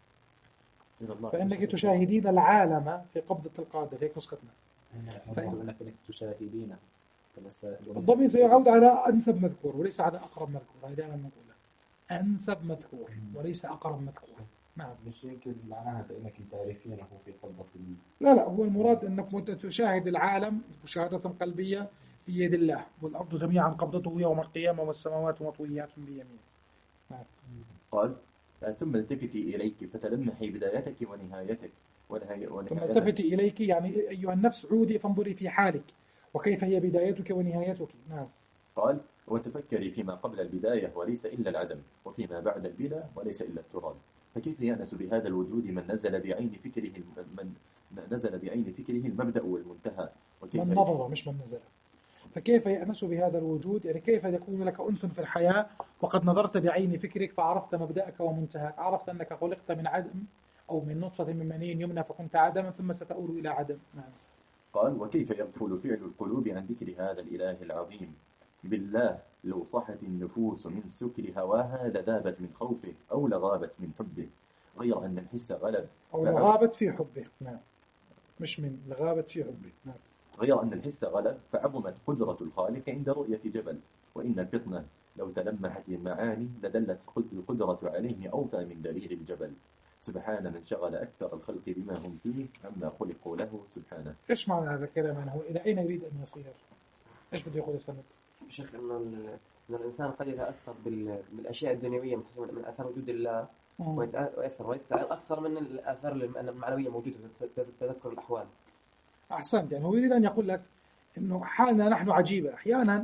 فإنك تشاهدين العالم في قبضة القادر، هيك نسختنا. فإنك تشاهدينه الضمير سيعود على أنسب مذكور وليس على أقرب مذكور، هذا دائما نقوله أنسب مذكور وليس أقرب مذكور. نعم. مش يمكن معناها فإنك تعرفينه في قبضة. لا لا هو المراد أنك تشاهد العالم مشاهدة قلبية في يد الله، والأرض جميعا قبضته يوم القيامة والسماوات مطويات بيمينه. نعم. قال ثم التفتي إليك فتلمحي بدايتك ونهايتك ونهايتك. ثم التفتي إليك يعني أيها النفس عودي فانظري في حالك وكيف هي بدايتك ونهايتك. نعم. قال وتفكري فيما قبل البداية وليس إلا العدم، وفيما بعد البلا وليس إلا التراب، فكيف يأنس بهذا الوجود من نزل بعين فكره من نزل بعين فكره المبدأ والمنتهى، وكيف من نظر مش من نزل. فكيف يأنس بهذا الوجود؟ يعني كيف يكون لك أنس في الحياة وقد نظرت بعين فكرك فعرفت مبدأك ومنتهاك، عرفت أنك خلقت من عدم أو من نطفة من مني يمنى فكنت عدما ثم ستؤول إلى عدم. نعم. قال وكيف يغفل فعل القلوب عن ذكر هذا الإله العظيم بالله لو صحت النفوس من سكر هواها لذابت من خوفه أو لغابت من حبه، غير أن الحس غلب أو لغابت في حبه. نعم، مش من لغابت في حبه. نعم. غير أن الحس غلب فعظمت قدرة الخالق عند رؤية جبل، وإن الفطنة لو تلمحت المعاني لدلت القدرة عليه أوفى من دليل الجبل. سبحان من شغل أكثر الخلق بما هم فيه عما خلقوا له سبحانه. إيش معنى هذا الكلام؟ هو إلى أين يريد أن يصير؟ إيش بده يقول السند؟ شيخ إنه إنه الإنسان قد يتأثر بالأشياء الدنيوية من أثر وجود الله، ويتأثر ويتعظ أكثر من الآثار المعنوية موجودة في تذكر الأحوال. أحسنت. يعني هو يريد أن يقول لك إنه حالنا نحن عجيبة، أحيانا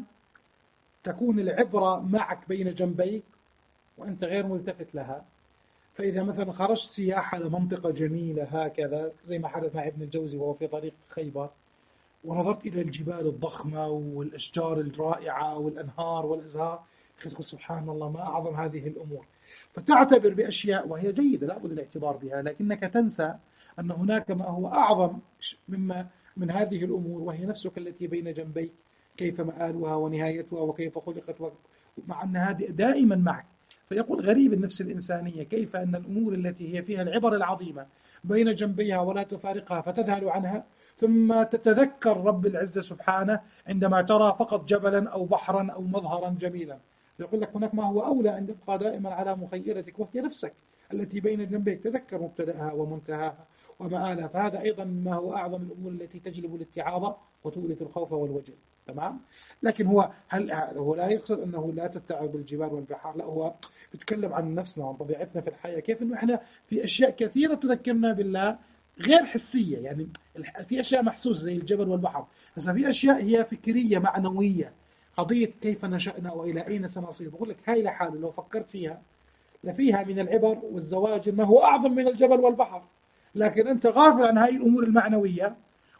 تكون العبرة معك بين جنبيك وأنت غير ملتفت لها. فإذا مثلا خرجت سياحة لمنطقة جميلة هكذا زي ما حدث مع ابن الجوزي وهو في طريق خيبر، ونظرت إلى الجبال الضخمة والأشجار الرائعة والأنهار والأزهار، تقول سبحان الله ما أعظم هذه الأمور، فتعتبر بأشياء وهي جيدة لا بد الاعتبار بها، لكنك تنسى أن هناك ما هو أعظم مما من هذه الأمور، وهي نفسك التي بين جنبيك، كيف مآلها ونهايتها وكيف خلقت، مع أن هذه دائما معك. فيقول غريب النفس الإنسانية كيف أن الأمور التي هي فيها العبر العظيمة بين جنبيها ولا تفارقها فتذهل عنها، ثم تتذكر رب العزة سبحانه عندما ترى فقط جبلا أو بحرا أو مظهرا جميلا. يقول لك هناك ما هو أولى أن تبقى دائما على مخيلتك وهي نفسك التي بين جنبيك، تذكر مبتدأها ومنتهاها ومآلها. فهذا أيضا ما هو أعظم الأمور التي تجلب الاتعاظ وتورث الخوف والوجل. تمام. لكن هو هل هو لا يقصد أنه لا تتعظ بالجبال والبحار، لا، هو يتكلم عن نفسنا وعن طبيعتنا في الحياة، كيف أنه إحنا في أشياء كثيرة تذكرنا بالله غير حسية، يعني في أشياء محسوسة زي الجبل والبحر، بس في أشياء هي فكرية معنوية، قضية كيف نشأنا وإلى أين سنصير. بقول لك هاي لحاله لو فكرت فيها لفيها من العبر والزواجر ما هو أعظم من الجبل والبحر، لكن أنت غافل عن هاي الأمور المعنوية،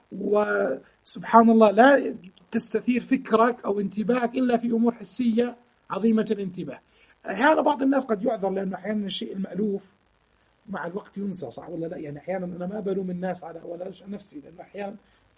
وسبحان الله لا تستثير فكرك أو انتباهك إلا في أمور حسية عظيمة الانتباه. أحيانا بعض الناس قد يعذر لأنه أحيانا الشيء المألوف مع الوقت ينسى، صح ولا لا؟ يعني أحيانا أنا ما بلوم الناس على ولا نفسي، لأنه أحيانا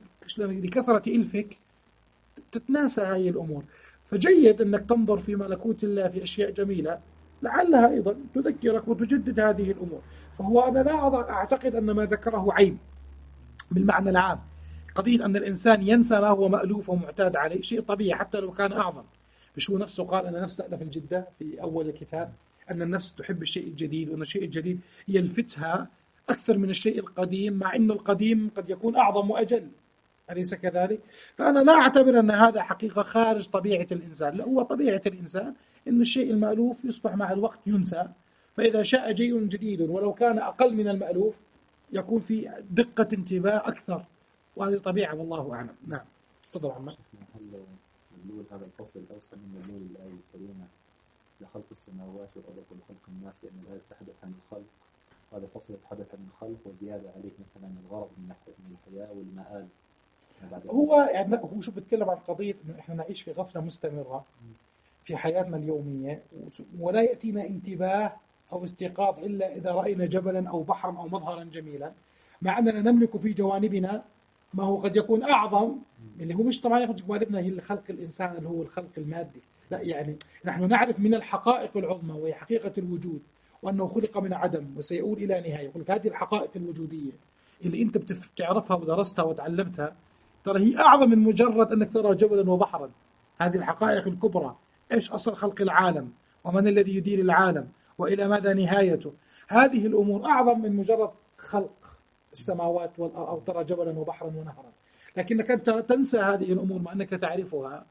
لكثرة إلفك تتناسى هاي الأمور. فجيد أنك تنظر في ملكوت الله في أشياء جميلة لعلها أيضا تذكرك وتجدد هذه الأمور. فهو أنا لا أعتقد أن ما ذكره عيب بالمعنى العام. قضية أن الإنسان ينسى ما هو مألوف ومعتاد عليه شيء طبيعي حتى لو كان أعظم. مش هو نفسه قال أن نفس تألف الجدة في أول الكتاب أن النفس تحب الشيء الجديد، وأن الشيء الجديد يلفتها أكثر من الشيء القديم، مع أن القديم قد يكون أعظم وأجل، أليس كذلك؟ فأنا لا أعتبر أن هذا حقيقة خارج طبيعة الإنسان، لا، هو طبيعة الإنسان أن الشيء المألوف يصبح مع الوقت ينسى، فإذا شاء شيء جديد ولو كان أقل من المألوف يكون في دقة انتباه أكثر، وهذه طبيعة والله أعلم. نعم تفضل عمر. هل نقول هذا الفصل الأوسط من نقول الآية الكريمة لخلق السماوات والأرض وخلق الناس، لأن الآية تحدث عن الخلق، هذا فصل يتحدث عن الخلق وزيادة عليه مثلا الغرض من الحياة والمآل. هو يعني هو شو بتكلم عن قضية إنه إحنا نعيش في غفلة مستمرة في حياتنا اليومية، ولا يأتينا انتباه أو استيقاظ إلا إذا رأينا جبلا أو بحرا أو مظهرا جميلا، مع أننا نملك في جوانبنا ما هو قد يكون أعظم، اللي هو مش طبعا جوانبنا هي الخلق الإنسان اللي هو الخلق المادي، لا، يعني نحن نعرف من الحقائق العظمى وهي حقيقة الوجود، وأنه خلق من عدم وسيؤول إلى نهاية. يقول هذه الحقائق الوجودية اللي أنت بتعرفها ودرستها وتعلمتها، ترى هي أعظم من مجرد أنك ترى جبلا وبحرا. هذه الحقائق الكبرى، إيش أصل خلق العالم، ومن الذي يدير العالم، وإلى ماذا نهايته، هذه الأمور أعظم من مجرد خلق السماوات والأرض أو ترى جبلا وبحرا ونهرا. لكنك أنت تنسى هذه الأمور مع أنك تعرفها،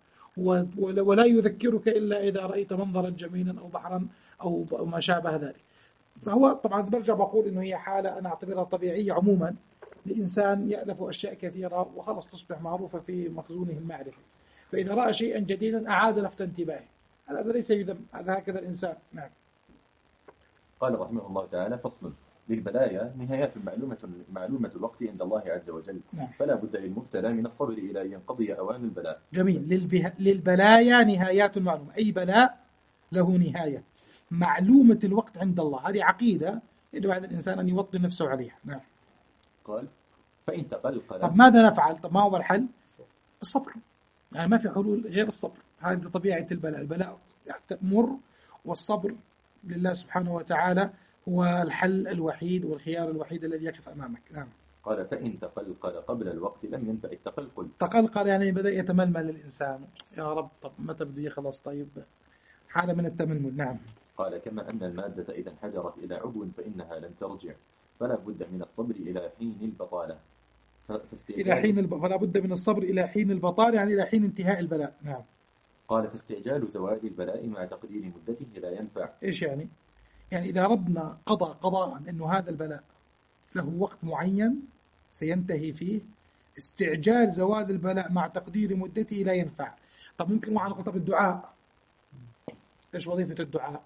ولا يذكرك إلا إذا رأيت منظرا جميلا أو بحرا أو ما شابه ذلك. فهو طبعا برجع بقول إنه هي حالة أنا أعتبرها طبيعية عموما، الإنسان يألف أشياء كثيرة وخلص تصبح معروفة في مخزونه المعرفي، فإذا رأى شيئا جديدا أعاد لفت انتباهه، هذا ليس يذم، هذا هكذا الإنسان. نعم. قال رحمه الله تعالى: فصل: للبلايا نهايات معلومة معلومة الوقت عند الله عز وجل. نعم. فلا بد للمبتلى من الصبر إلى أن ينقضي أوان البلاء. جميل. للبه... للبلايا نهايات معلومة، أي بلاء له نهاية معلومة الوقت عند الله. هذه عقيدة يجب على الإنسان أن يوطن نفسه عليها. نعم. قال: فإن تقلقل. طب ماذا نفعل؟ طب ما هو الحل؟ الصبر، يعني ما في حلول غير الصبر، هذه طبيعة البلاء. البلاء مر، والصبر لله سبحانه وتعالى هو الحل الوحيد والخيار الوحيد الذي يقف أمامك. نعم. قال فإن تقلقل قبل الوقت لم ينفع التقلقل. تقلقل يعني بدأ يتململ الإنسان، يا رب طب متى بده يخلص؟ طيب حالة من التململ. نعم. قال كما أن المادة إذا انحدرت إلى عضو فإنها لن ترجع، فلا بد من الصبر إلى حين البطالة. إلى حين الب... فلا بد من الصبر إلى حين البطالة، يعني إلى حين انتهاء البلاء. نعم. قال فاستعجال زوال البلاء مع تقدير مدته لا ينفع. إيش يعني؟ يعني إذا ربنا قضى قضاء أنه هذا البلاء له وقت معين سينتهي فيه، استعجال زوال البلاء مع تقدير مدته لا ينفع. طب ممكن واحد يقول طب الدعاء، إيش وظيفة الدعاء؟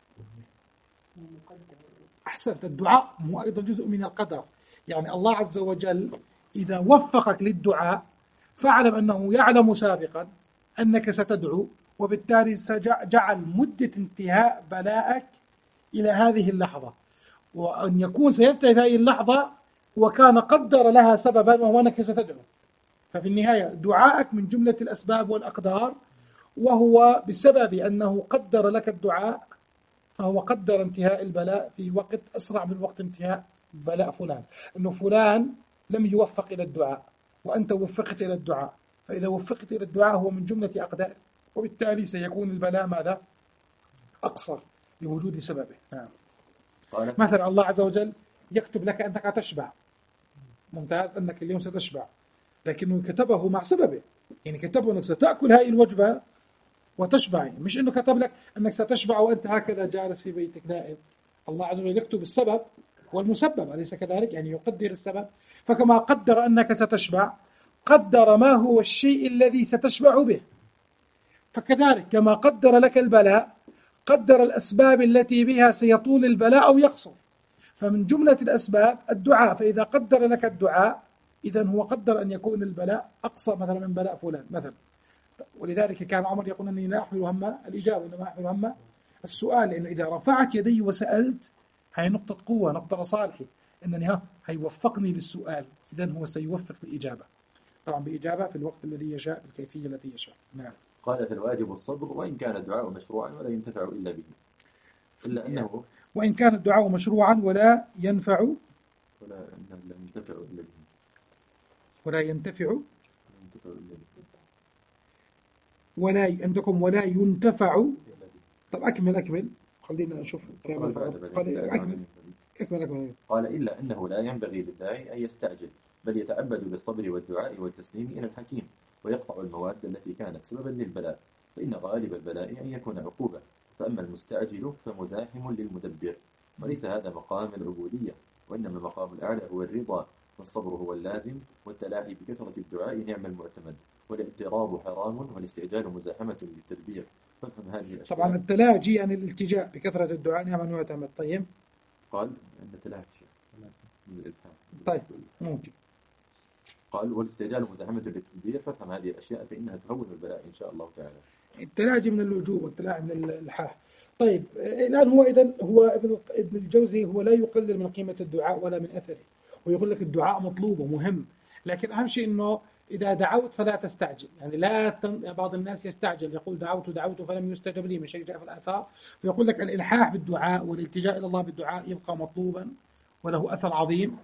أحسنت، الدعاء هو أيضا جزء من القدر. يعني الله عز وجل إذا وفقك للدعاء فاعلم أنه يعلم سابقا أنك ستدعو، وبالتالي جعل مدة انتهاء بلائك إلى هذه اللحظة، وأن يكون سينتهي في هذه اللحظة وكان قدر لها سببا وهو أنك ستدعو. ففي النهاية دعائك من جملة الأسباب والأقدار، وهو بسبب أنه قدر لك الدعاء فهو قدر انتهاء البلاء في وقت أسرع من وقت انتهاء بلاء فلان. أنه فلان لم يوفق إلى الدعاء وأنت وفقت إلى الدعاء، فإذا وفقت إلى الدعاء هو من جملة أقدار، وبالتالي سيكون البلاء ماذا؟ أقصر لوجود سببه. نعم. مثلا الله عز وجل يكتب لك أنك تشبع، ممتاز، أنك اليوم ستشبع، لكنه كتبه مع سببه. يعني كتبه أنك ستأكل هذه الوجبة وتشبع، مش أنه كتب لك أنك ستشبع وأنت هكذا جالس في بيتك نائم. الله عز وجل يكتب السبب والمسبب، أليس كذلك؟ يعني يقدر السبب. فكما قدر أنك ستشبع قدر ما هو الشيء الذي ستشبع به، فكذلك كما قدر لك البلاء قدر الأسباب التي بها سيطول البلاء أو يقصر. فمن جملة الأسباب الدعاء، فإذا قدر لك الدعاء إذن هو قدر أن يكون البلاء أقصر مثلا من بلاء فلان مثلا. ولذلك كان عمر يقول أنني لا أحمل هم الإجابة إنما أحمل هم السؤال، لأنه إذا رفعت يدي وسألت هي نقطة قوة، نقطة صالحي، أنني ها هيوفقني للسؤال، إذن هو سيوفق الإجابة، طبعا بإجابة في الوقت الذي يشاء بالكيفية التي يشاء. نعم. قال فالواجب الصبر وإن كان الدعاء مشروعا ولا ينتفع إلا به، إلا أنه وإن كان الدعاء مشروعا ولا ينفع ولا ينتفع إلا به ولا ينتفع ولا عندكم ولا ينتفع. طب أكمل أكمل خلينا نشوف كامل. قال أكمل أكمل أكمل. قال إلا أنه لا ينبغي للداعي أن يستعجل، بل يتعبد بالصبر والدعاء والتسليم إلى الحكيم، ويقطع المواد التي كانت سببا للبلاء، فإن غالب البلاء أن يكون عقوبة، فأما المستعجل فمزاحم للمدبر، وليس هذا مقام العبودية، وإنما المقام الأعلى هو الرضا، والصبر هو اللازم، والتلاحي بكثرة الدعاء نعم المعتمد، والاضطراب حرام، والاستعجال مزاحمة للتدبير. فافهم هذه الأشياء. طبعا التلاجي عن الالتجاء بكثرة الدعاء نعم المعتمد. طيب قال أن التلاحي من الإلحاح. طيب ممكن. قال والاستعجال مزاحمة للتدبير، فافهم هذه الأشياء فإنها تهون البلاء إن شاء الله تعالى. التلاجي من اللجوء والتلاعي من الإلحاح. طيب الآن هو إذن هو ابن الجوزي هو لا يقلل من قيمة الدعاء ولا من أثره، ويقول لك الدعاء مطلوب ومهم، لكن أهم شيء إنه إذا دعوت فلا تستعجل. يعني لا تن... بعض الناس يستعجل يقول دعوت دعوت فلم يستجب لي، من شيء جاء في الآثار، فيقول لك الإلحاح بالدعاء والالتجاء إلى الله بالدعاء يبقى مطلوبا وله أثر عظيم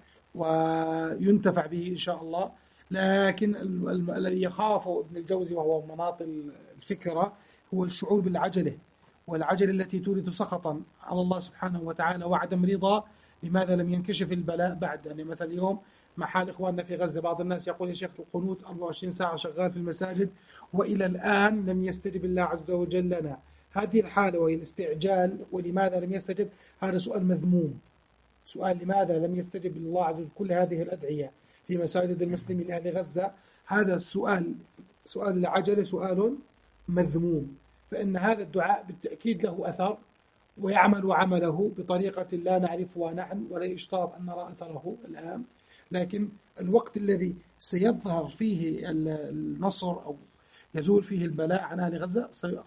وينتفع به إن شاء الله. لكن الذي يخافه ابن الجوزي وهو مناط الفكرة هو الشعور بالعجلة، والعجلة التي تورث سخطا على الله سبحانه وتعالى وعدم رضا. لماذا لم ينكشف البلاء بعد؟ يعني مثلا اليوم مع حال إخواننا في غزة بعض الناس يقول يا شيخ القنوت أربعة وعشرين ساعة شغال في المساجد وإلى الآن لم يستجب الله عز وجل لنا. هذه الحالة وهي الاستعجال، ولماذا لم يستجب؟ هذا سؤال مذموم. سؤال لماذا لم يستجب الله عز وجل كل هذه الأدعية في مساجد المسلمين لأهل غزة، هذا السؤال سؤال العجلة سؤال مذموم. فإن هذا الدعاء بالتأكيد له أثر ويعمل عمله بطريقة لا نعرفها نحن، ولا يشترط أن نرى أثره الآن، لكن الوقت الذي سيظهر فيه النصر أو يزول فيه البلاء عن أهل غزة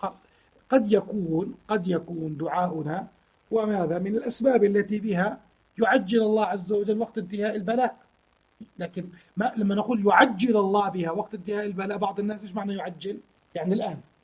قد يكون قد يكون دعاؤنا وماذا من الأسباب التي بها يعجل الله عز وجل وقت انتهاء البلاء. لكن ما لما نقول يعجل الله بها وقت انتهاء البلاء، بعض الناس ايش معنى يعجل؟ يعني الآن لا،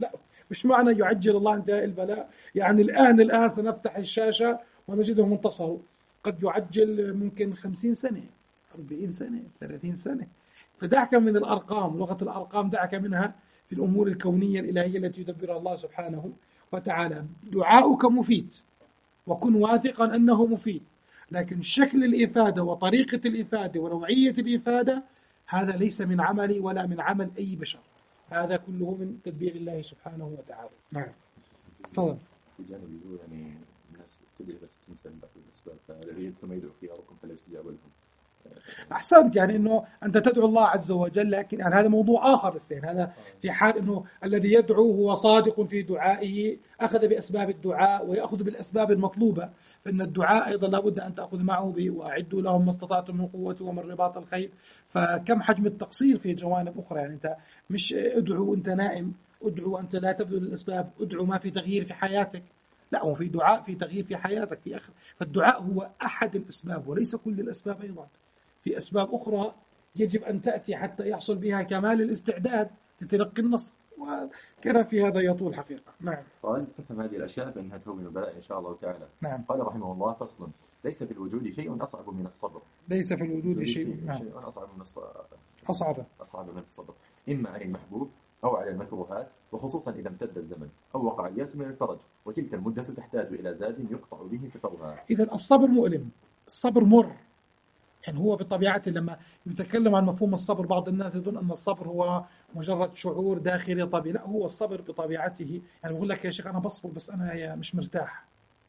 مش معنى يعجل الله انتهاء البلاء يعني الآن الآن سنفتح الشاشة ونجدهم انتصروا. قد يعجل ممكن خمسين سنة، أربعين سنة، ثلاثين سنة. فدعك من الأرقام، لغة الأرقام دعك منها في الأمور الكونية الإلهية التي يدبرها الله سبحانه وتعالى. دعاؤك مفيد وكن واثقا أنه مفيد، لكن شكل الإفادة وطريقة الإفادة ونوعية الإفادة هذا ليس من عملي ولا من عمل أي بشر، هذا كله من تدبير الله سبحانه وتعالى. نعم تفضل. في جانب يقول يعني الناس تدري بس تنسى الأسباب، فالذي ثم يدعو خياركم فلا يستجاب لهم. أحسنت، يعني أنه أنت تدعو الله عز وجل، لكن يعني هذا موضوع آخر. السين هذا في حال أنه الذي يدعو هو صادق في دعائه، أخذ بأسباب الدعاء ويأخذ بالأسباب المطلوبة، فإن الدعاء أيضا لابد أن تأخذ معه به، وأعدوا لهم ما استطعتم من قوة ومن رباط الخيل. فكم حجم التقصير في جوانب أخرى، يعني أنت مش ادعو أنت نائم، ادعو أنت لا تبذل الأسباب، ادعو ما في تغيير في حياتك، لا هو في دعاء في تغيير في حياتك في أخر. فالدعاء هو أحد الأسباب وليس كل الأسباب أيضا، في أسباب أخرى يجب أن تأتي حتى يحصل بها كمال الاستعداد لتلقي النصر، وكان في هذا يطول حقيقة. نعم. قال تفهم هذه الأشياء بأنها تهون البلاء إن شاء الله تعالى. نعم. قال رحمه الله فصل: ليس في الوجود شيء أصعب من الصبر. ليس في الوجود شيء, شيء, نعم. شيء أصعب من الصبر. أصعب أصعب من الصبر، إما عن المحبوب أو على المكروهات، وخصوصا إذا امتد الزمن أو وقع اليأس من الفرج، وتلك المدة تحتاج إلى زاد يقطع به سفرها. إذا الصبر مؤلم، الصبر مر، يعني هو بطبيعته. لما يتكلم عن مفهوم الصبر بعض الناس يظن أن الصبر هو مجرد شعور داخلي طبيعي، لا، هو الصبر بطبيعته. يعني بقول لك يا شيخ أنا بصبر بس أنا مش مرتاح.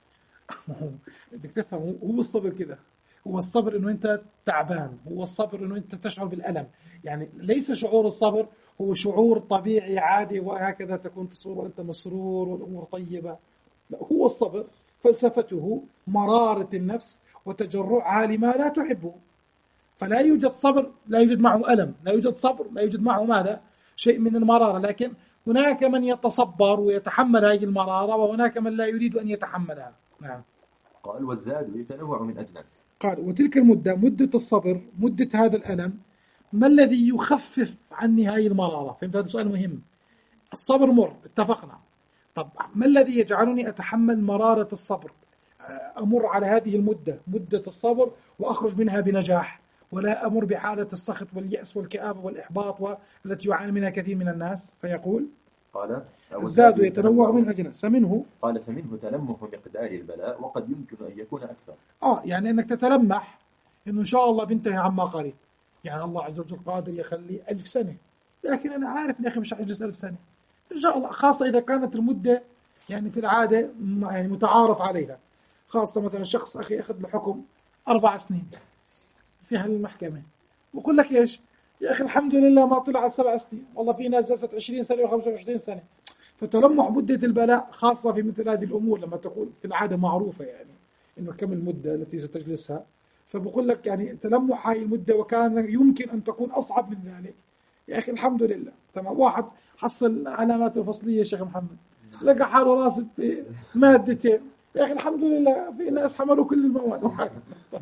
بدك تفهم، هو الصبر كده، هو الصبر إنه أنت تعبان، هو الصبر إنه أنت تشعر بالألم. يعني ليس شعور الصبر هو شعور طبيعي عادي وهكذا تكون تصور وأنت مسرور والأمور طيبة، لا، هو الصبر فلسفته مرارة النفس وتجرعها لما لا تحبه. فلا يوجد صبر لا يوجد معه ألم، لا يوجد صبر لا يوجد معه ماذا؟ شيء من المرارة. لكن هناك من يتصبر ويتحمل هذه المرارة، وهناك من لا يريد أن يتحملها. نعم. قال والزاد يتنوع من أجناس. قال وتلك المدة، مدة الصبر، مدة هذا الألم، ما الذي يخفف عني هذه المرارة؟ فهمت؟ هذا سؤال مهم. الصبر مر، اتفقنا. طب ما الذي يجعلني أتحمل مرارة الصبر، أمر على هذه المدة، مدة الصبر، وأخرج منها بنجاح، ولا أمر بحالة السخط واليأس والكآبة والإحباط والتي يعاني منها كثير من الناس؟ فيقول قال الزاد يتنوع من أجناس، فمنه قال فمنه تلمح مقدار البلاء، وقد يمكن أن يكون أكثر. آه يعني أنك تتلمح إنه إن شاء الله بنتهي عما قريب، يعني الله عز وجل قادر يخلي ألف سنة، لكن أنا عارف إن أخي مش هيجلس ألف سنة إن شاء الله، خاصة إذا كانت المدة يعني في العادة يعني متعارف عليها. خاصة مثلا شخص أخي أخذ له حكم أربع سنين في هالمحكمة، بقول لك إيش يا أخي الحمد لله ما طلعت سبع سنين، والله في ناس جلست عشرين سنة وخمسة وعشرين سنة. فتلمح مدة البلاء خاصة في مثل هذه الأمور لما تكون في العادة معروفة، يعني إنه كم المدة التي ستجلسها. فبقول لك يعني تلمح هاي المدة وكان يمكن أن تكون أصعب من ذلك، يا أخي الحمد لله. تمام. واحد حصل علامات الفصلية يا شيخ محمد، لقى حاله راسب في مادتين، يا أخي الحمد لله في ناس حملوا كل المواد.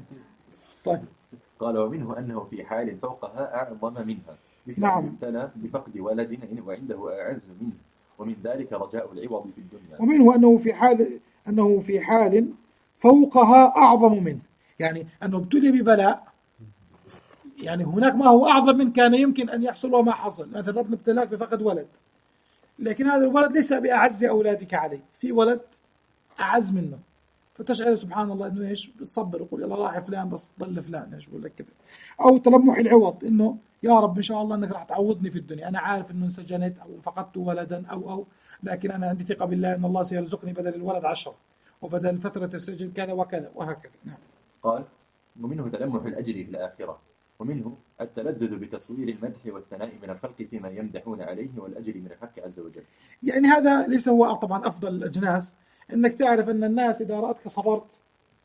طيب. قال ومنه أنه في حال فوقها أعظم منها، مثل نعم. يبتلى بفقد ولد وعنده أعز منه، ومن ذلك رجاء العوض في الدنيا. ومنه أنه في حال أنه في حال فوقها أعظم منه، يعني أنه ابتلي ببلاء، يعني هناك ما هو أعظم من كان يمكن أن يحصل وما حصل. مثلا ربنا ابتلاك بفقد ولد، لكن هذا الولد ليس بأعز أولادك عليه، في ولد أعز منه، فتشعر سبحان الله إنه إيش بتصبر ويقول يلا راح فلان بس ضل فلان، إيش بقول لك كذا. أو تلمح العوض، إنه يا رب إن شاء الله إنك راح تعوضني في الدنيا، أنا عارف إنه انسجنت أو فقدت ولدا أو أو لكن أنا عندي ثقة بالله إن الله سيرزقني بدل الولد عشرة وبدل فترة السجن كذا وكذا وهكذا. نعم. قال ومنه تلمح الأجر في الآخرة، ومنه التلذذ بتصوير المدح والثناء من الخلق فيما يمدحون عليه، والأجر من الحق عز وجل. يعني هذا ليس هو طبعا أفضل الأجناس، إنك تعرف أن الناس إذا رأتك صبرت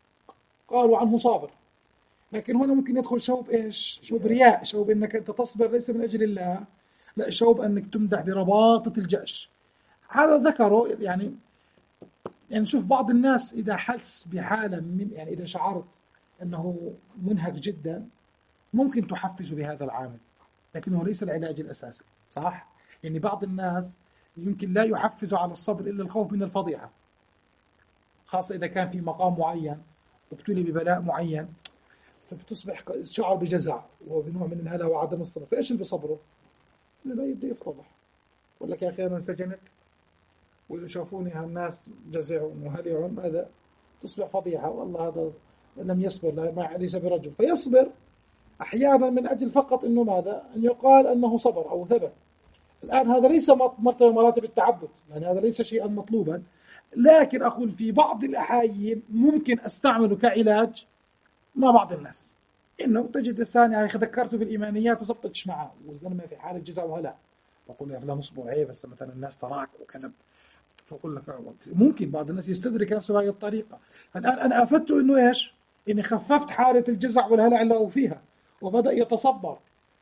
قالوا عنه صابر، لكن هنا ممكن يدخل شوب إيش؟ شوب رياء، شوب إنك أنت تصبر ليس من أجل الله، لا، شوب أنك تمدح برباطة الجأش. هذا ذكره يعني يعني شوف بعض الناس إذا حس بحالة من يعني إذا شعرت أنه منهك جدا ممكن تحفز بهذا العامل، لكنه ليس العلاج الأساسي. صح؟ يعني بعض الناس يمكن لا يحفز على الصبر إلا الخوف من الفضيحة، خاصة إذا كان في مقام معين وابتلي ببلاء معين، فبتصبح شعر بجزع وبنوع من الهلع وعدم الصبر، فإيش اللي بصبره؟ لا يبدأ يفتضح، يقول لك يا أخي أنا انسجنت وإذا شافوني هالناس جزعون وهلعون، هذا تصبح فضيحة، والله هذا لم يصبر، لا ليس برجل، فيصبر أحيانا من أجل فقط أنه ماذا؟ أن يقال أنه صبر أو ثبت. الآن هذا ليس مرتبة مراتب التعبد، يعني هذا ليس شيئا مطلوبا، لكن أقول في بعض الأحايين ممكن أستعمله كعلاج مع بعض الناس، إنه تجد إنسان يعني ذكرته بالإيمانيات وزبطتش معه والزلمة في حالة جزع وهلع، بقول له لا نصبر عيب بس مثلا الناس تراك وكذا، فأقول لك ممكن بعض الناس يستدرك نفسه بهذه الطريقة. الآن أنا أفدته إنه إيش؟ إني خففت حالة الجزع والهلع اللي هو فيها وبدأ يتصبر.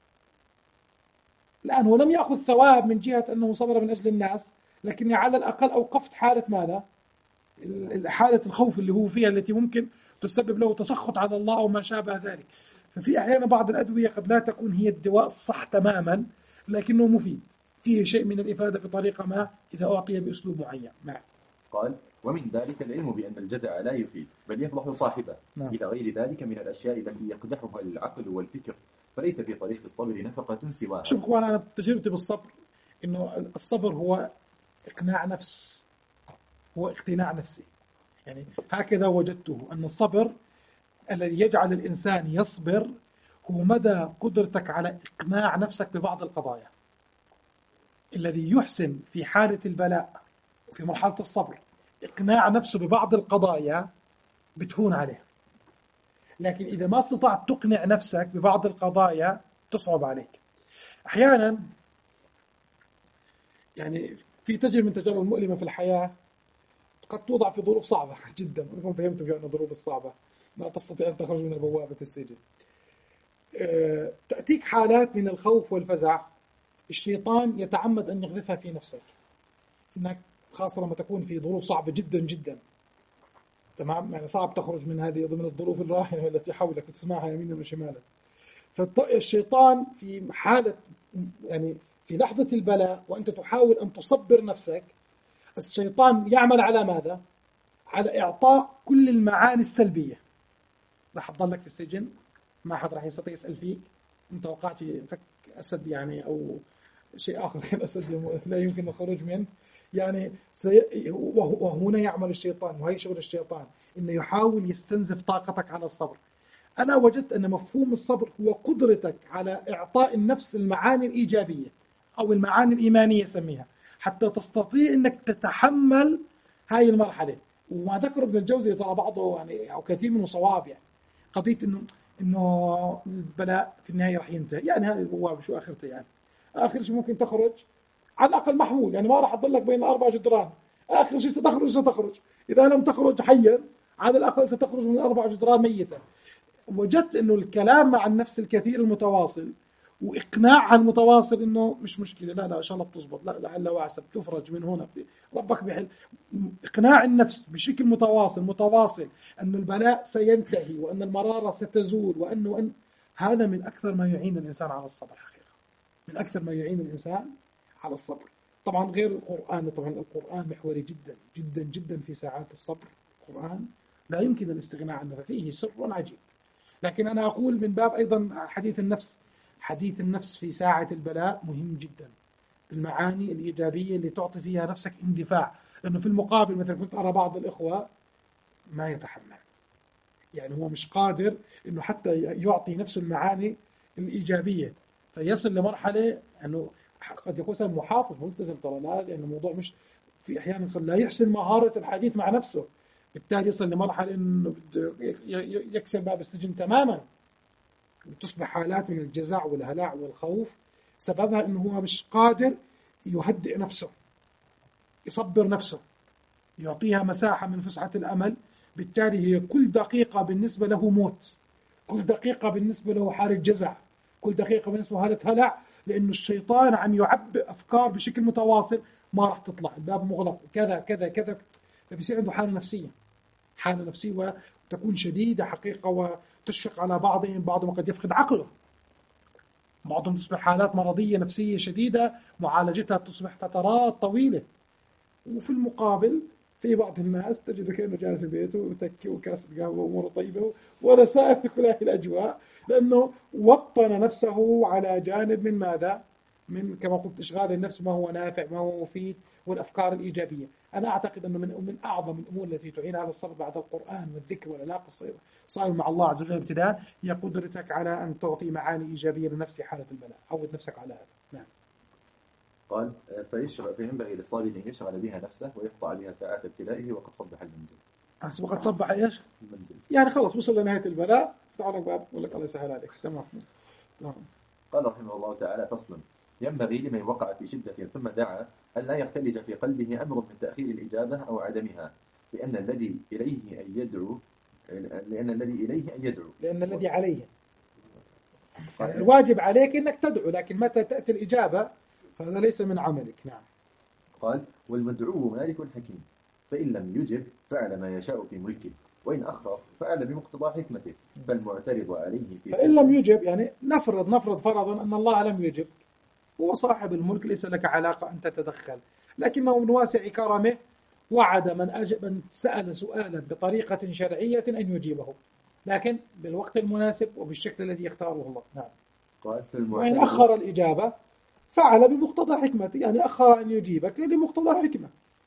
الآن هو لم يأخذ ثواب من جهة أنه صبر من أجل الناس، لكني على الأقل أوقفت حالة ماذا؟ حالة الخوف اللي هو فيها التي ممكن تسبب له تسخط على الله أو ما شابه ذلك. ففي أحيانا بعض الأدوية قد لا تكون هي الدواء الصح تماما، لكنه مفيد، فيه شيء من الإفادة بطريقة ما إذا أعطي بأسلوب معين. نعم. قال ومن ذلك العلم بأن الجزع لا يفيد بل يفضح صاحبه، نعم. إلى غير ذلك من الأشياء التي يقدحها العقل والفكر، فليس في طريق الصبر نفقة سواها. شوف أخوان، أنا تجربتي بالصبر إنه الصبر هو إقناع نفس، هو اقتناع نفسي، يعني هكذا وجدته أن الصبر الذي يجعل الإنسان يصبر هو مدى قدرتك على إقناع نفسك ببعض القضايا. الذي يحسن في حالة البلاء وفي مرحلة الصبر إقناع نفسه ببعض القضايا بتهون عليه، لكن إذا ما استطعت تقنع نفسك ببعض القضايا تصعب عليك. أحيانا يعني في تجربة من التجارب المؤلمة في الحياة قد توضع في ظروف صعبة جدا، وأنكم فهمتوا بأن الظروف الصعبة لا تستطيع أن تخرج من بوابة السجن. أه تأتيك حالات من الخوف والفزع، الشيطان يتعمد أن يقذفها في نفسك، إنك خاصة لما تكون في ظروف صعبة جدا جدا، تمام، يعني صعب تخرج من هذه ضمن الظروف الراهنة التي حولك تسمعها يمينا وشمالا. فالشيطان في حالة يعني في لحظة البلاء وأنت تحاول أن تصبر نفسك، الشيطان يعمل على ماذا؟ على إعطاء كل المعاني السلبية. راح تضلك في السجن، ما حد راح يستطيع يسأل فيك، أنت وقعت فك أسد يعني أو شيء آخر كان أسد لا يمكن الخروج منه، يعني سي... وهنا يعمل الشيطان، وهي شغل الشيطان، إنه يحاول يستنزف طاقتك على الصبر. أنا وجدت أن مفهوم الصبر هو قدرتك على إعطاء النفس المعاني الإيجابية أو المعاني الإيمانية سميها، حتى تستطيع أنك تتحمل هاي المرحلة. وما ذكر ابن الجوزي ترى بعضه يعني أو كثير منه صواب، يعني قضية إنه إنه البلاء في النهاية راح ينتهي، يعني هذه البوابة شو آخرته، يعني آخر شيء ممكن تخرج على الأقل محمول، يعني ما راح تضلك بين أربع جدران، آخر شيء ستخرج ستخرج، إذا لم تخرج حيا على الأقل ستخرج من أربع جدران ميتا. وجدت إنه الكلام مع النفس الكثير المتواصل وإقناعها المتواصل إنه مش مشكلة، لا لا إن شاء الله بتزبط، لا لعل وعسى بتفرج من هنا، ربك بحل. إقناع النفس بشكل متواصل متواصل أن البلاء سينتهي وأن المرارة ستزول وأنه وأن هذا من أكثر ما يعين الإنسان على الصبر حقيقة، من أكثر ما يعين الإنسان على الصبر. طبعا غير القرآن، طبعا القرآن محوري جدا جدا جدا في ساعات الصبر. القرآن لا يمكن الاستغناء عنه، ففيه سر عجيب. لكن أنا أقول من باب أيضا حديث النفس، حديث النفس في ساعة البلاء مهم جدا، المعاني الإيجابية اللي تعطي فيها نفسك اندفاع. لأنه في المقابل مثلا كنت أرى بعض الإخوة ما يتحمل، يعني هو مش قادر إنه حتى يعطي نفسه المعاني الإيجابية، فيصل لمرحلة أنه قد يكون محافظ ملتزم ترى، لا لأن الموضوع مش في أحيانا قد لا يحسن مهارة الحديث مع نفسه، بالتالي يصل لمرحلة إنه يكسر باب السجن تماما. تصبح حالات من الجزع والهلع والخوف سببها إنه هو مش قادر يهدئ نفسه، يصبر نفسه، يعطيها مساحة من فسحة الأمل. بالتالي هي كل دقيقة بالنسبة له موت، كل دقيقة بالنسبة له حالة جزع، كل دقيقة بالنسبة له حالة هلع، لأنه الشيطان عم يعبئ أفكار بشكل متواصل، ما راح تطلع، الباب مغلق، كذا كذا كذا، فبيصير عنده حالة نفسية، حالة نفسية وتكون شديدة حقيقة، وتشفق على بعضهم، بعضهم قد يفقد عقله. بعضهم تصبح حالات مرضية نفسية شديدة معالجتها تصبح فترات طويلة. وفي المقابل في بعض الناس تجد كأنه جالس في بيته وتكي وكاس قهوة وأموره طيبة ولا سائل في كل هذه الأجواء، لأنه وطن نفسه على جانب من ماذا؟ من كما قلت إشغال النفس ما هو نافع ما هو مفيد والأفكار الإيجابية. أنا أعتقد أنه من من أعظم الأمور التي تعين على الصبر بعد القرآن والذكر والعلاقة الصائمة مع الله عز وجل ابتداء هي قدرتك على أن تعطي معاني إيجابية لنفس حالة البلاء. عود نفسك على هذا. نعم. قال فيشغل فينبغي للصابر أن يشغل بها نفسه ويقطع بها ساعات ابتلائه وقد صبح المنزل. وقد صبح إيش؟ المنزل. يعني خلص وصل لنهاية البلاء فتح لك باب يقول لك الله يسهل عليك. تمام. نعم. قال رحمه الله تعالى فصل ينبغي لمن وقع في شدة ثم دعا أن لا يختلج في قلبه أمر من تأخير الإجابة أو عدمها، لأن الذي إليه أن يدعو لأن الذي إليه أن يدعو لأن الذي عليه يعني الواجب عليك أنك تدعو، لكن متى تأتي الإجابة فهذا ليس من عملك. نعم. قال والمدعو مالك حكيم، فإن لم يجب فعل ما يشاء في ملكه، وإن أخر فعل بمقتضى حكمته، فالمعترض عليه في فإن لم يجب يعني نفرض نفرض فرضا أن الله لم يجب، هو صاحب الملك ليس لك علاقة أن تتدخل، لكنه من واسع كرمه وعد من, أجب من سأل سؤالا بطريقة شرعية أن يجيبه، لكن بالوقت المناسب وبالشكل الذي يختاره الله. نعم. قال وإن أخر الإجابة فعل بمقتضى حكمته، يعني أخر أن يجيبك لمقتضى حكمة،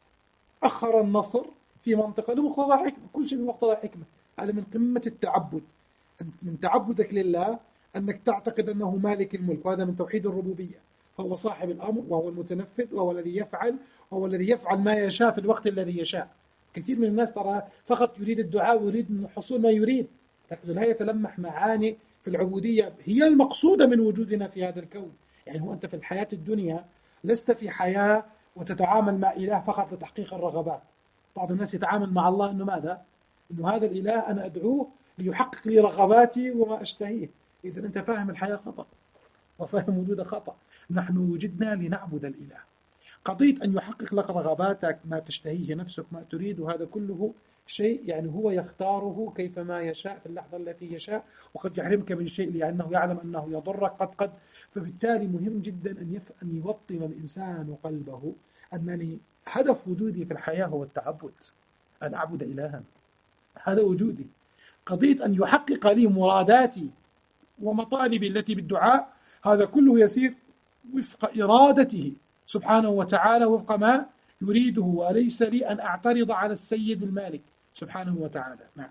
أخر النصر في منطقة لمقتضى حكمة، كل شيء بمقتضى حكمة. هذا من قمة التعبد، من تعبدك لله أنك تعتقد أنه مالك الملك، وهذا من توحيد الربوبية، فهو صاحب الأمر وهو المتنفذ وهو الذي يفعل وهو الذي يفعل ما يشاء في الوقت الذي يشاء. كثير من الناس ترى فقط يريد الدعاء ويريد حصول ما يريد، لكن لا يتلمح معاني في العبودية هي المقصودة من وجودنا في هذا الكون. يعني هو أنت في الحياة الدنيا لست في حياة وتتعامل مع إله فقط لتحقيق الرغبات. بعض الناس يتعامل مع الله أنه ماذا؟ أنه هذا الإله أنا أدعوه ليحقق لي رغباتي وما أشتهيه. إذا أنت فاهم الحياة خطأ وفاهم وجود خطأ. نحن وجدنا لنعبد الإله. قضية أن يحقق لك رغباتك ما تشتهيه نفسك ما تريد، وهذا كله شيء يعني هو يختاره كيفما يشاء في اللحظة التي يشاء، وقد يحرمك من شيء لأنه يعلم أنه يضرك قد قد فبالتالي مهم جدا أن أن يوطن الإنسان قلبه أنني هدف وجودي في الحياة هو التعبد، أن أعبد إلها، هذا وجودي. قضية أن يحقق لي مراداتي ومطالبي التي بالدعاء هذا كله يسير وفق إرادته سبحانه وتعالى وفق ما يريده، وليس لي أن أعترض على السيد المالك سبحانه وتعالى. نعم.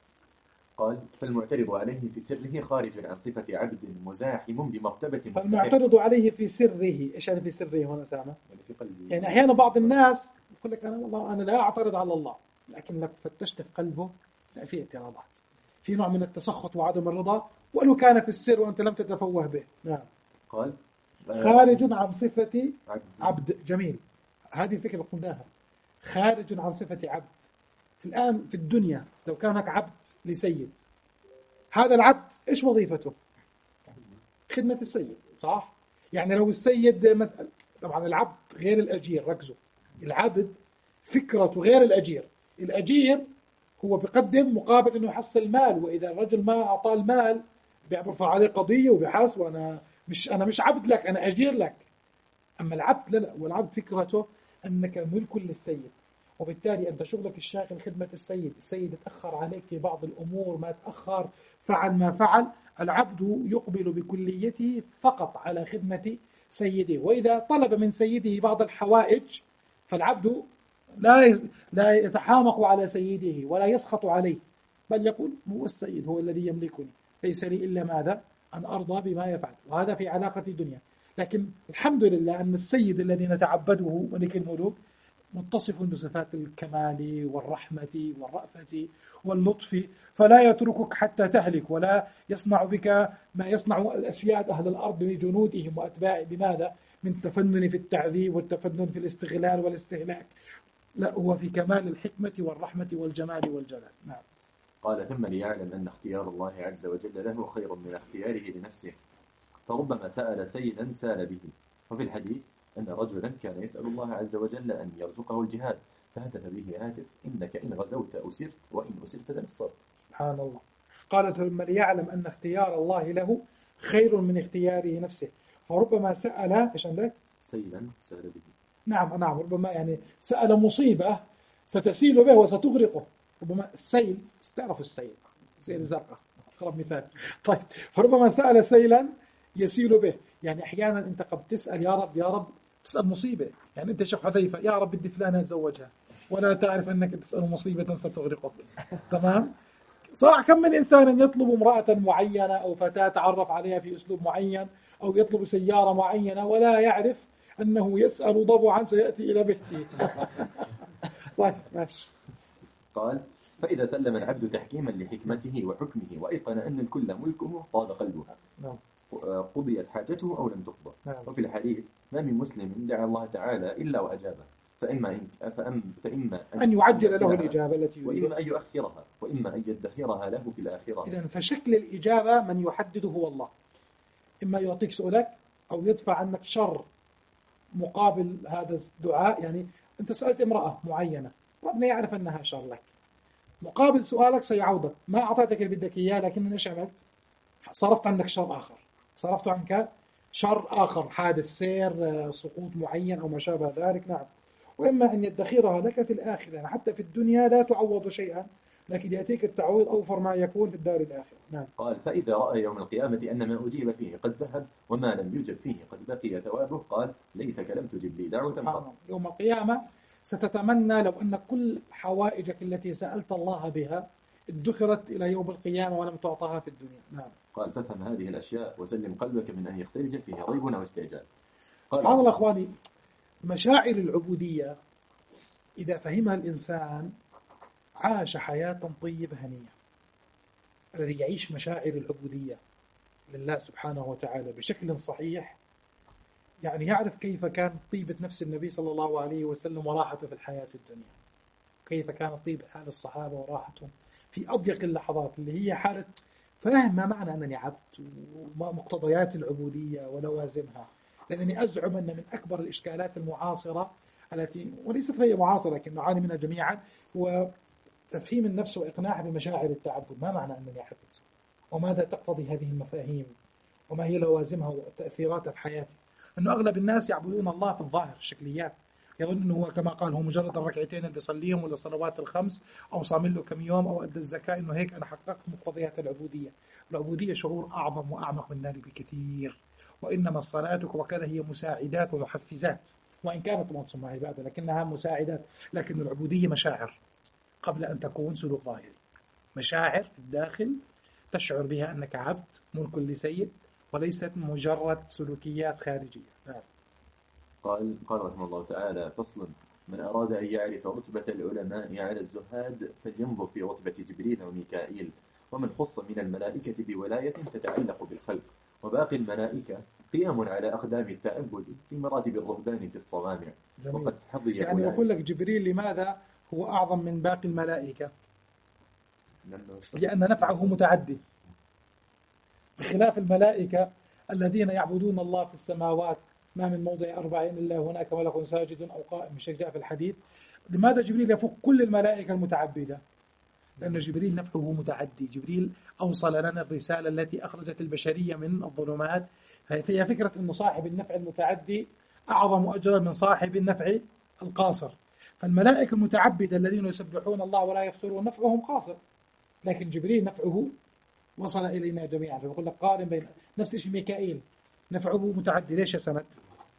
قال فالمعترض عليه في سره خارج عن صفة عبد مزاحم بمرتبة مستحق. فالمعترض عليه في سره، إيش يعني في سره هنا سامة؟ يعني في قلبه. يعني أحيانا بعض الناس يقول لك أنا والله أنا لا أعترض على الله، لكن لك فتشت في قلبه لا في اعتراضات، في نوع من التسخط وعدم الرضا ولو كان في السر وأنت لم تتفوه به. نعم. قال خارج عن صفة عبد. جميل، هذه الفكرة قلناها، خارج عن صفة عبد. الآن في الدنيا لو كان هناك عبد لسيد، هذا العبد إيش وظيفته؟ خدمة السيد، صح؟ يعني لو السيد مثلا، طبعا العبد غير الأجير، ركزوا، العبد فكرته غير الأجير. الأجير هو بيقدم مقابل أنه يحصل مال، وإذا الرجل ما أعطاه المال بيعرف عليه قضية وبيحاسب، وأنا مش أنا مش عبد لك، أنا أجير لك. أما العبد لا لا، والعبد فكرته أنك ملك للسيد، وبالتالي أنت شغلك الشاغل خدمة السيد. السيد تأخر عليك في بعض الأمور ما تأخر، فعل ما فعل، العبد يقبل بكليته فقط على خدمة سيده. وإذا طلب من سيده بعض الحوائج فالعبد لا لا يتحامق على سيده ولا يسخط عليه، بل يقول هو السيد هو الذي يملكني، ليس لي إلا ماذا؟ أن أرضى بما يفعل. وهذا في علاقة الدنيا. لكن الحمد لله أن السيد الذي نتعبده ملك الملوك متصف بصفات الكمال والرحمة والرأفة واللطف، فلا يتركك حتى تهلك، ولا يصنع بك ما يصنع الأسياد أهل الأرض بجنودهم وأتباع بماذا؟ من التفنن في التعذيب والتفنن في الاستغلال والاستهلاك. لا، هو في كمال الحكمة والرحمة والجمال والجلال. نعم. قال ثم ليعلم أن اختيار الله عز وجل له خير من اختياره لنفسه، فربما سأل سيدا سال به. وفي الحديث أن رجلا كان يسأل الله عز وجل أن يرزقه الجهاد، فهتف به هاتف إنك إن غزوت أسرت وإن أسرت تنصرت. سبحان الله. قال ثم ليعلم أن اختيار الله له خير من اختياره نفسه. فربما سأل إيش عندك؟ سيلا سأل به. نعم نعم ربما يعني سأل مصيبة ستسيل به وستغرقه. ربما السيل، تعرف السيل سيل الزرقاء أقرب مثال. طيب فربما سأل سيلا يسيل به. يعني أحيانا أنت قد تسأل يا رب يا رب تسأل مصيبة، يعني أنت شيخ حذيفة يا رب بدي فلانة أتزوجها ولا تعرف أنك تسأل مصيبة ستغرقك. تمام؟ صح. كم من إنسان يطلب امرأة معينة أو فتاة تعرف عليها في أسلوب معين أو يطلب سيارة معينة ولا يعرف أنه يسأل ضبعا سيأتي إلى بيته. طيب ماشي. قال فإذا سلم العبد تحكيما لحكمته وحكمه وأيقن أن الكل ملكه طاب قلبها قضيت حاجته أو لم تقضى. وفي الحديث ما من مسلم دعا الله تعالى إلا وأجابه، فإما إن فأم فإما أن, أن يعجل له الإجابة التي يريد، وإما أن يؤخرها، وإما أن يدخرها له في الآخرة. إذن فشكل الإجابة من يحدده هو الله، إما يعطيك سؤالك أو يدفع عنك شر مقابل هذا الدعاء. يعني أنت سألت امرأة معينة ربنا يعرف أنها شر لك، مقابل سؤالك سيعودك، ما أعطيتك اللي بدك إياه لكن إيش عملت؟ صرفت عنك شر آخر، صرفت عنك شر آخر، حادث سير، سقوط معين أو ما شابه ذلك. نعم. وإما أن يدخرها لك في الآخرة، يعني حتى في الدنيا لا تعوض شيئا لكن يأتيك التعويض أوفر ما يكون في الدار الآخرة. نعم. قال فإذا رأى يوم القيامة أن ما أجيب فيه قد ذهب وما لم يجب فيه قد بقي ثوابه قال ليتك لم تجب لي دعوة قط. يوم القيامة ستتمنى لو أن كل حوائجك التي سألت الله بها ادخرت إلى يوم القيامة ولم تعطها في الدنيا. نعم. قال فافهم هذه الأشياء وسلم قلبك من أن يختلج فيه ريب أو استعجال. سبحان الله أخواني، مشاعر العبودية إذا فهمها الإنسان عاش حياة طيبة هنية. الذي يعيش مشاعر العبودية لله سبحانه وتعالى بشكل صحيح يعني يعرف كيف كان طيبة نفس النبي صلى الله عليه وسلم وراحته في الحياة الدنيا، كيف كانت طيبة حال الصحابة وراحتهم في أضيق اللحظات اللي هي حالة فهم ما معنى أنني عبد ومقتضيات العبودية ولوازمها. لأنني أزعم أن من أكبر الإشكالات المعاصرة التي وليست هي معاصرة لكن نعاني منها جميعا هو تفهيم النفس وإقناعها بمشاعر التعبد. ما معنى أنني عبد؟ وماذا تقتضي هذه المفاهيم؟ وما هي لوازمها وتأثيراتها في حياتي؟ أنه أغلب الناس يعبدون الله في الظاهر شكليات، يظن أنه هو كما قال هو مجرد الركعتين اللي بيصليهم ولا الصلوات الخمس أو صام له كم يوم أو أدى الزكاة إنه هيك أنا حققت مقتضيات العبودية. العبودية شعور أعظم وأعمق من ذلك بكثير. وإنما الصلاة وكذا هي مساعدات ومحفزات، وإن كانت معتصمة عبادة لكنها مساعدات. لكن العبودية مشاعر قبل أن تكون سلوك ظاهري، مشاعر في الداخل تشعر بها أنك عبد ملك لسيد وليست مجرد سلوكيات خارجية. نعم. قال قال رحمه الله تعالى فصل من أراد أن يعرف رتبة العلماء على الزهاد فلينظر في رتبة جبريل وميكائيل، ومن خص من الملائكة بولاية تتعلق بالخلق، وباقي الملائكة قيام على أقدام التأبد في مراتب الرهبان في الصوامع. وقد حظي يعني أقول لك جبريل لماذا هو أعظم من باقي الملائكة؟ لأن نفعه متعدي، بخلاف الملائكة الذين يعبدون الله في السماوات ما من موضع أربعين إلا هناك ملك ساجد أو قائم مش جاء في الحديث. لماذا جبريل يفوق كل الملائكة المتعبدة؟ لأن جبريل نفعه متعدي. جبريل أوصل لنا الرسالة التي أخرجت البشرية من الظلمات. فهي فكرة أن صاحب النفع المتعدي أعظم أجرا من صاحب النفع القاصر. فالملائكة المتعبدة الذين يسبحون الله ولا يفترون نفعهم قاصر، لكن جبريل نفعه وصل إلينا جميعا. فيقول لك قارن بين نفس الشيء ميكائيل نفعه متعدي. ليش يا سند؟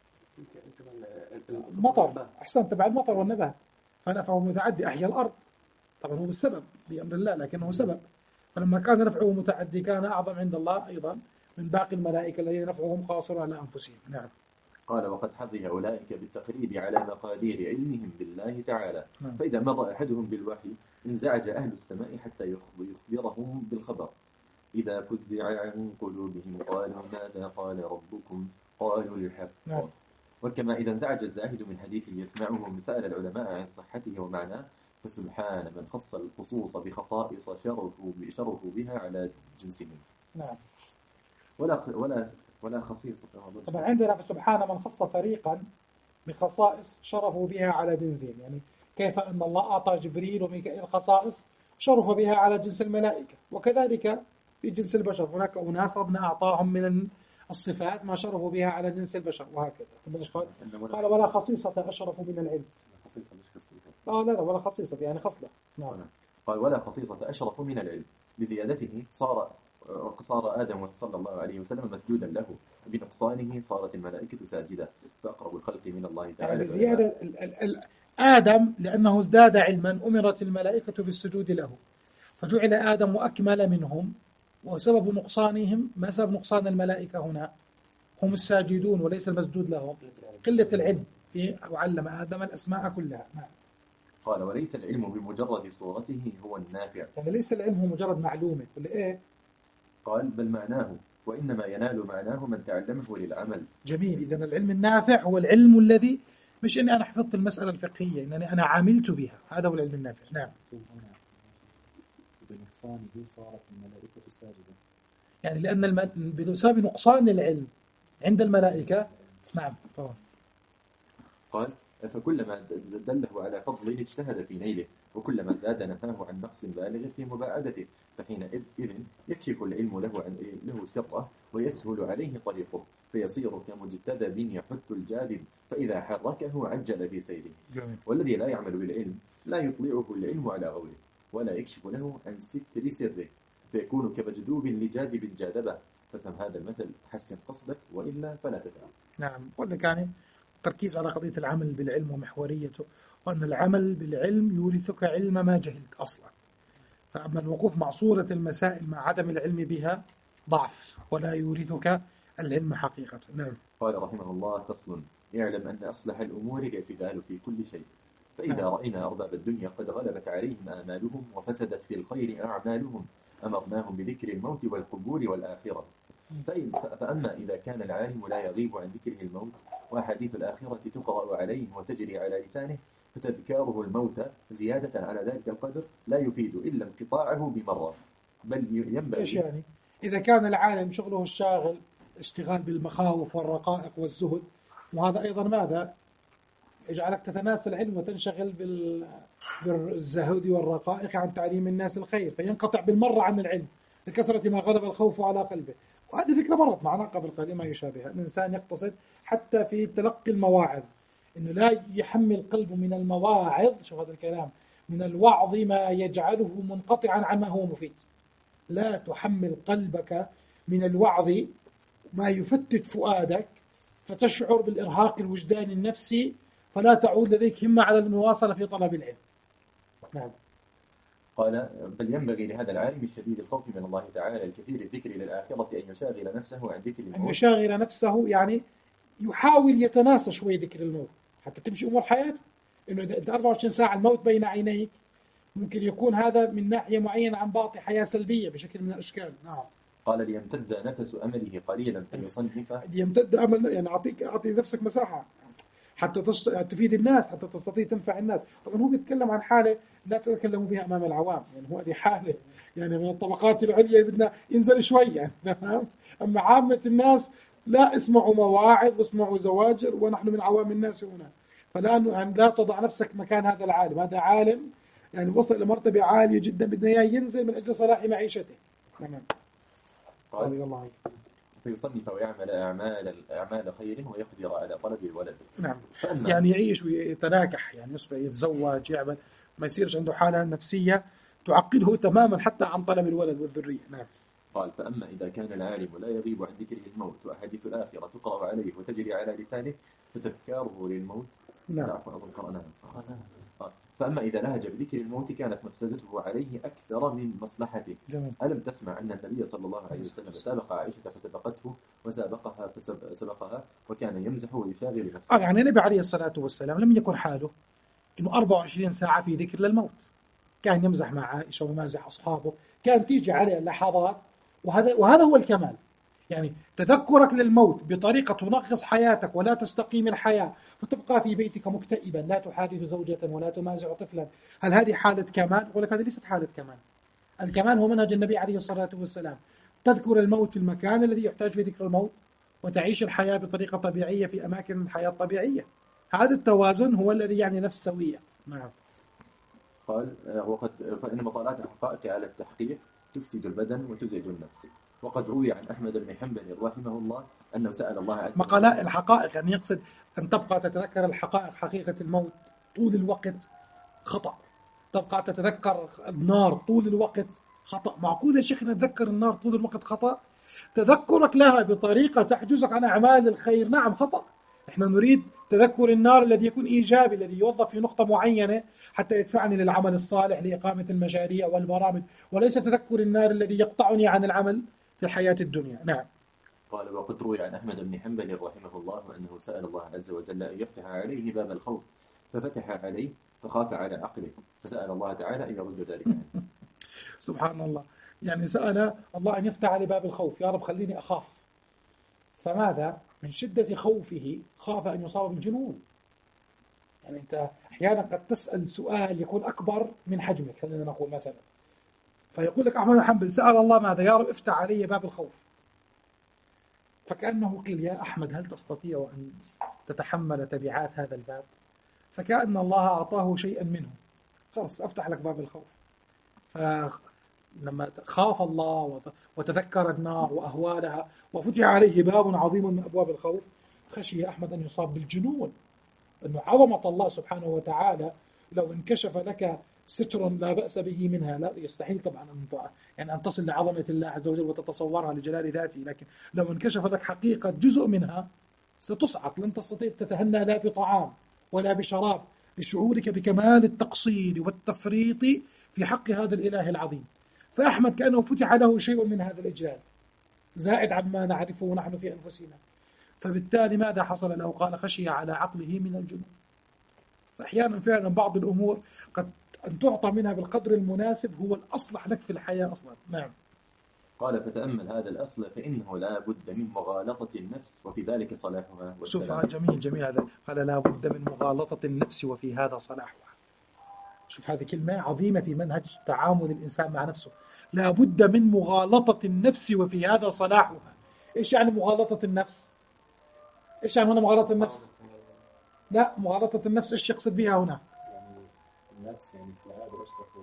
المطر، أحسن تبع المطر والنبات، فنفعه متعدي أحيا الأرض. طبعا هو السبب بأمر الله لكنه سبب. فلما كان نفعه متعدي كان أعظم عند الله أيضا من باقي الملائكة الذين نفعهم قاصر على أنفسهم. نعم. قال وقد حظي أولئك بالتقريب على مقادير علمهم بالله تعالى. نعم. فإذا مر أحدهم بالوحي انزعج أهل السماء حتى يخبرهم بالخبر. إذا فزع عن قلوبهم قالوا ماذا قال ربكم قالوا الحق. نعم. وكما إذا انزعج الزاهد من حديث يسمعه سأل العلماء عن صحته ومعناه، فسبحان من خص الخصوص بخصائص شرفوا شرفوا بها على جنسهم. نعم. ولا ولا ولا خصيصة. طبعا عندنا سبحان من خص فريقا بخصائص شرفوا بها على جنسهم. يعني كيف أن الله أعطى جبريل وميكائيل خصائص شرف بها على جنس الملائكة، وكذلك في جنس البشر. هناك أناس ربنا أعطاهم من الصفات ما شرفوا بها على جنس البشر وهكذا. قال قال ولا خصيصة أشرف من العلم. خصيصة مش خصيصة. آه لا لا ولا خصيصة يعني خصلة. نعم. قال ولا خصيصة أشرف من العلم بزيادته صار صار آدم صلى الله عليه وسلم مسجودا له، بنقصانه صارت الملائكة ساجدة، فأقرب الخلق من الله تعالى. يعني زيادة آدم لأنه ازداد علما أمرت الملائكة بالسجود له، فجعل آدم أكمل منهم، وسبب نقصانهم ما سبب نقصان الملائكة هنا؟ هم الساجدون وليس المسجود لهم، قلة العلم في وعلم آدم الأسماء كلها. نعم. قال وليس العلم بمجرد صورته هو النافع. يعني ليس العلم هو مجرد معلومة ولا إيه؟ قال بل معناه، وإنما ينال معناه من تعلمه للعمل. جميل. إذن العلم النافع هو العلم الذي مش إني أنا حفظت المسألة الفقهية، إنني أنا عملت بها، هذا هو العلم النافع. نعم. بنقصانه صارت الملائكة ساجدة. يعني لأن الم... بسبب نقصان العلم عند الملائكة. نعم. طبعا. قال فكلما دله على فضله اجتهد في نيله، وكلما زاد نهاه عن نقص بالغ في مباعدته، فحينئذ يكشف العلم له عن له سره ويسهل عليه طريقه، فيصير كمجتذب يحث الجاذب، فإذا حركه عجل في سيره. جميل. والذي لا يعمل بالعلم لا يطلعه العلم على غوره ولا يكشف له عن ستر سره، فيكون كمجذوب لجاذب جاذبه. ففهم هذا المثل، حسن قصدك وإلا فلا تفعل. نعم. قلنا كان تركيز على قضية العمل بالعلم ومحوريته، وأن العمل بالعلم يورثك علم ما جهلت أصلا. فأما الوقوف مع صورة المسائل مع عدم العلم بها ضعف، ولا يورثك العلم حقيقة. نعم. قال رحمه الله فصل: يعلم أن أصلح الأمور الاعتدال في كل شيء، فإذا نعم. رأينا أرباب الدنيا قد غلبت عليهم آمالهم وفسدت في الخير أعمالهم أمرناهم بذكر الموت والقبور والآخرة. فأما إذا كان العالم لا يغيب عن ذكره الموت وأحاديث الآخرة تقرأ عليه وتجري على لسانه، فتذكاره الموت زيادة على ذلك القدر لا يفيد إلا انقطاعه بمرة، بل ينبغي. إيش يعني؟ إذا كان العالم شغله الشاغل اشتغال بالمخاوف والرقائق والزهد، وهذا أيضا ماذا؟ يجعلك تتناسى العلم وتنشغل بالزهد والرقائق عن تعليم الناس الخير، فينقطع بالمرة عن العلم لكثرة ما غلب الخوف على قلبه. وهذه فكرة مرت معنا قبل قليل ما يشابهها. الإنسان يقتصد حتى في تلقي المواعظ، إنه لا يحمل قلبه من المواعظ، شوف هذا الكلام، من الوعظ ما يجعله منقطعا عن ما هو مفيد. لا تحمل قلبك من الوعظ ما يفتت فؤادك فتشعر بالإرهاق الوجداني النفسي، فلا تعود لديك همة على المواصلة في طلب العلم. نعم. قال بل ينبغي لهذا العالم الشديد الخوف من الله تعالى الكثير الذكر للآخرة أن يشاغل نفسه عن ذكر الموت. أن يشاغل نفسه يعني يحاول يتناسى شوي ذكر الموت حتى تمشي أمور حياته. إنه إذا أربعة وعشرين ساعة الموت بين عينيك، ممكن يكون هذا من ناحية معينة عن باطي حياة سلبية بشكل من الأشكال. نعم. قال ليمتد نفس أمله قليلا فيصنف. ليمتد أمل يعني أعطيك أعطي نفسك مساحة حتى تست... تفيد الناس، حتى تستطيع تنفع الناس. طبعا هو بيتكلم عن حالة لا تتكلموا بها أمام العوام، يعني هو هذه حالة يعني من الطبقات العليا بدنا ينزل شوي يعني. تمام. أما عامة الناس لا اسمعوا مواعظ واسمعوا زواجر، ونحن من عوام الناس هنا. فلا يعني لا تضع نفسك مكان هذا العالم. هذا عالم يعني وصل لمرتبة عالية جدا، بدنا إياه ينزل من أجل صلاح معيشته. تمام. قال الله فيصنف ويعمل أعمال أعمال خير ويقدر على طلب الولد. نعم. يعني يعيش ويتناكح، يعني يصبح يتزوج، يعمل، ما يصيرش عنده حالة نفسية تعقده تماما حتى عن طلب الولد والذرية. نعم. قال فأما إذا كان العالم لا يغيب عن ذكره الموت وأحاديث الآخرة تقرأ عليه وتجري على لسانه، فتذكاره للموت. نعم. أظن قرأناها. فأما إذا لهج بذكر الموت كانت مفسدته عليه أكثر من مصلحته. جميل. ألم تسمع أن النبي صلى الله عليه وسلم سابق عائشة فسبقته وسابقها فسبقها وكان يمزح ويشاغل نفسه. آه يعني النبي عليه الصلاة والسلام لم يكن حاله إنه أربعة وعشرين ساعة في ذكر للموت، كان يمزح مع عائشة ويمازح أصحابه، كان تيجي عليه لحظات، وهذا وهذا هو الكمال. يعني تذكرك للموت بطريقة تنغص حياتك ولا تستقيم الحياة، فتبقى في بيتك مكتئبا، لا تحادث زوجة ولا تمازح طفلا. هل هذه حالة كمال؟ أقول لك هذه ليست حالة كمال. الكمال هو منهج النبي عليه الصلاة والسلام، تذكر الموت في المكان الذي يحتاج فيه ذكر الموت، وتعيش الحياة بطريقة طبيعية في أماكن الحياة الطبيعية. هذا التوازن هو الذي يعني نفس سوية. نعم. قال وقد فإن مطالعات الحقائق على التحقيق تفسد البدن وتزعج النفس. وقد روي عن أحمد بن حنبل رحمه الله أنه سأل الله عز وجل مقالات الحقائق، يعني يقصد أن تبقى تتذكر الحقائق، حقيقة الموت طول الوقت خطأ. تبقى تتذكر النار طول الوقت خطأ. معقول يا شيخ نتذكر النار طول الوقت خطأ؟ تذكرك لها بطريقة تحجزك عن أعمال الخير نعم خطأ. إحنا نريد تذكر النار الذي يكون إيجابي، الذي يوظف في نقطة معينة حتى يدفعني للعمل الصالح لإقامة المشاريع والبرامج، وليس تذكر النار الذي يقطعني عن العمل في الحياة الدنيا. نعم. قال وقد روي عن أحمد بن حنبل رحمه الله أنه سأل الله عز وجل أن يفتح عليه باب الخوف ففتح عليه فخاف على عقله فسأل الله تعالى أن يرد ذلك عنه. سبحان الله، يعني سأل الله أن يفتح عليه باب الخوف، يا رب خليني أخاف. فماذا؟ من شدة خوفه خاف أن يصاب بالجنون. يعني أنت أحيانا قد تسأل سؤال يكون أكبر من حجمك، خلينا نقول مثلا، فيقول لك أحمد بن حنبل سأل الله ماذا؟ يا رب افتح علي باب الخوف. فكأنه قيل يا أحمد هل تستطيع أن تتحمل تبعات هذا الباب؟ فكأن الله أعطاه شيئا منه، خلاص أفتح لك باب الخوف. فلما خاف الله وتذكر النار وأهوالها وفتح عليه باب عظيم من أبواب الخوف خشي أحمد أن يصاب بالجنون، أنه عظمة الله سبحانه وتعالى لو انكشف لك ستر لا بأس به منها، لا يستحيل طبعا أن يعني أن تصل لعظمة الله عز وجل وتتصورها لجلال ذاته، لكن لو انكشف لك حقيقة جزء منها ستصعق، لن تستطيع تتهنى لا بطعام ولا بشراب لشعورك بكمال التقصير والتفريط في حق هذا الإله العظيم. فأحمد كأنه فتح له شيء من هذا الإجلال زائد عما نعرفه نحن في أنفسنا، فبالتالي ماذا حصل له؟ قال خشي على عقله من الجنون. فأحيانا فعلا بعض الأمور قد أن تعطى منها بالقدر المناسب هو الأصلح لك في الحياة أصلا. نعم. قال فتأمل هذا الأصل فإنه لا بد من مغالطة النفس وفي ذلك صلاحها. شوف جميل جميل هذا، قال لا بد من مغالطة النفس وفي هذا صلاحها. شوف هذه كلمة عظيمة في منهج تعامل الإنسان مع نفسه، لا بد من مغالطة النفس وفي هذا صلاحها. إيش يعني مغالطة النفس؟ إيش يعني هنا مغالطة النفس؟ لا، مغالطة النفس إيش يقصد بها هنا؟ يعني النفس يعني في العادة أشرف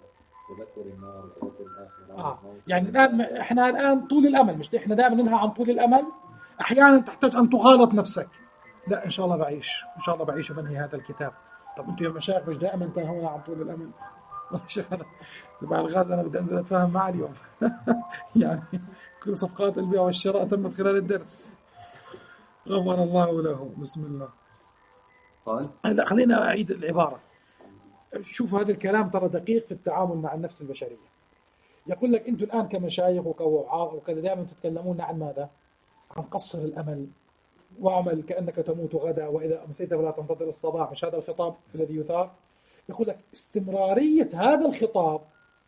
تذكر النار وتذكر الآخرة. آه. يعني الآن إحنا الآن طول الأمل، مش إحنا دائما ننهى عن طول الأمل، أحيانا تحتاج أن تغالط نفسك. لا إن شاء الله بعيش، إن شاء الله بعيش وبنهي هذا الكتاب. طب أنتم يا مشايخ مش دائما تنهون عن طول الأمل؟ والله شوف أنا تبع الغاز أنا بدي أنزل أتفاهم معه اليوم. يعني كل صفقات البيع والشراء تمت خلال الدرس. غفر الله له. بسم الله. قال لا خلينا أعيد العبارة. شوف هذا الكلام ترى دقيق في التعامل مع النفس البشرية. يقول لك أنتم الآن كمشايخ وكوعاظ وكذا دائما تتكلمون عن ماذا؟ عن قصر الأمل، واعمل كأنك تموت غدا وإذا أمسيت فلا تنتظر الصباح. مش هذا الخطاب الذي يثار؟ يقول لك استمرارية هذا الخطاب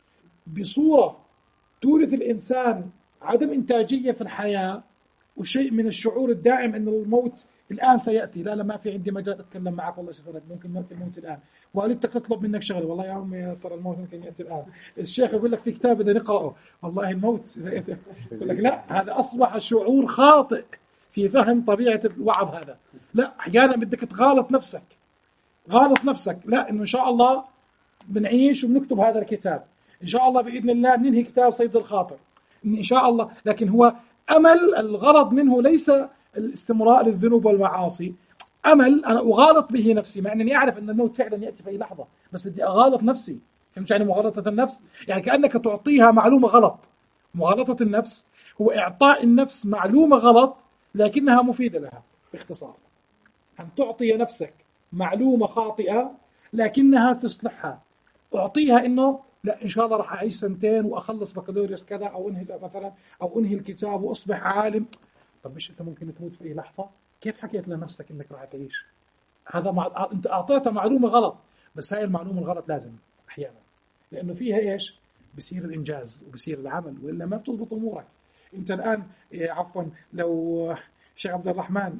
بصورة تورث الإنسان عدم إنتاجية في الحياة وشيء من الشعور الدائم أن الموت الآن سيأتي. لا لا ما في عندي مجال أتكلم معك والله شو صارت، ممكن يأتي الموت الآن، والدتك تطلب منك شغله والله يا عمي ترى الموت ممكن يأتي الآن، الشيخ يقول لك في كتاب بدنا نقرأه والله الموت يقول لك لا، هذا أصبح شعور خاطئ في فهم طبيعة الوعظ هذا. لا أحيانا بدك تغالط نفسك، غالط نفسك، لا إنه إن شاء الله بنعيش وبنكتب هذا الكتاب، إن شاء الله بإذن الله بننهي كتاب صيد الخاطر إن شاء الله. لكن هو أمل، الغرض منه ليس الاستمراء للذنوب والمعاصي، أمل أنا أغالط به نفسي مع أنني أعرف أن الموت فعلا يأتي في أي لحظة، بس بدي أغالط نفسي. فهمت يعني مغالطة النفس؟ يعني كأنك تعطيها معلومة غلط. مغالطة النفس هو إعطاء النفس معلومة غلط لكنها مفيدة لها. باختصار أن تعطي نفسك معلومة خاطئة لكنها تصلحها. أعطيها إنه لا إن شاء الله راح أعيش سنتين وأخلص بكالوريوس كذا أو أنهي مثلا أو أنهي الكتاب وأصبح عالم. طب مش أنت ممكن تموت في أي لحظة؟ كيف حكيت لنفسك إنك راح تعيش؟ هذا مع... أنت أعطيتها معلومة غلط، بس هاي المعلومة الغلط لازم أحيانا لأنه فيها إيش؟ بصير الإنجاز وبصير العمل، وإلا ما بتضبط أمورك. أنت الآن عفوا لو شيخ عبد الرحمن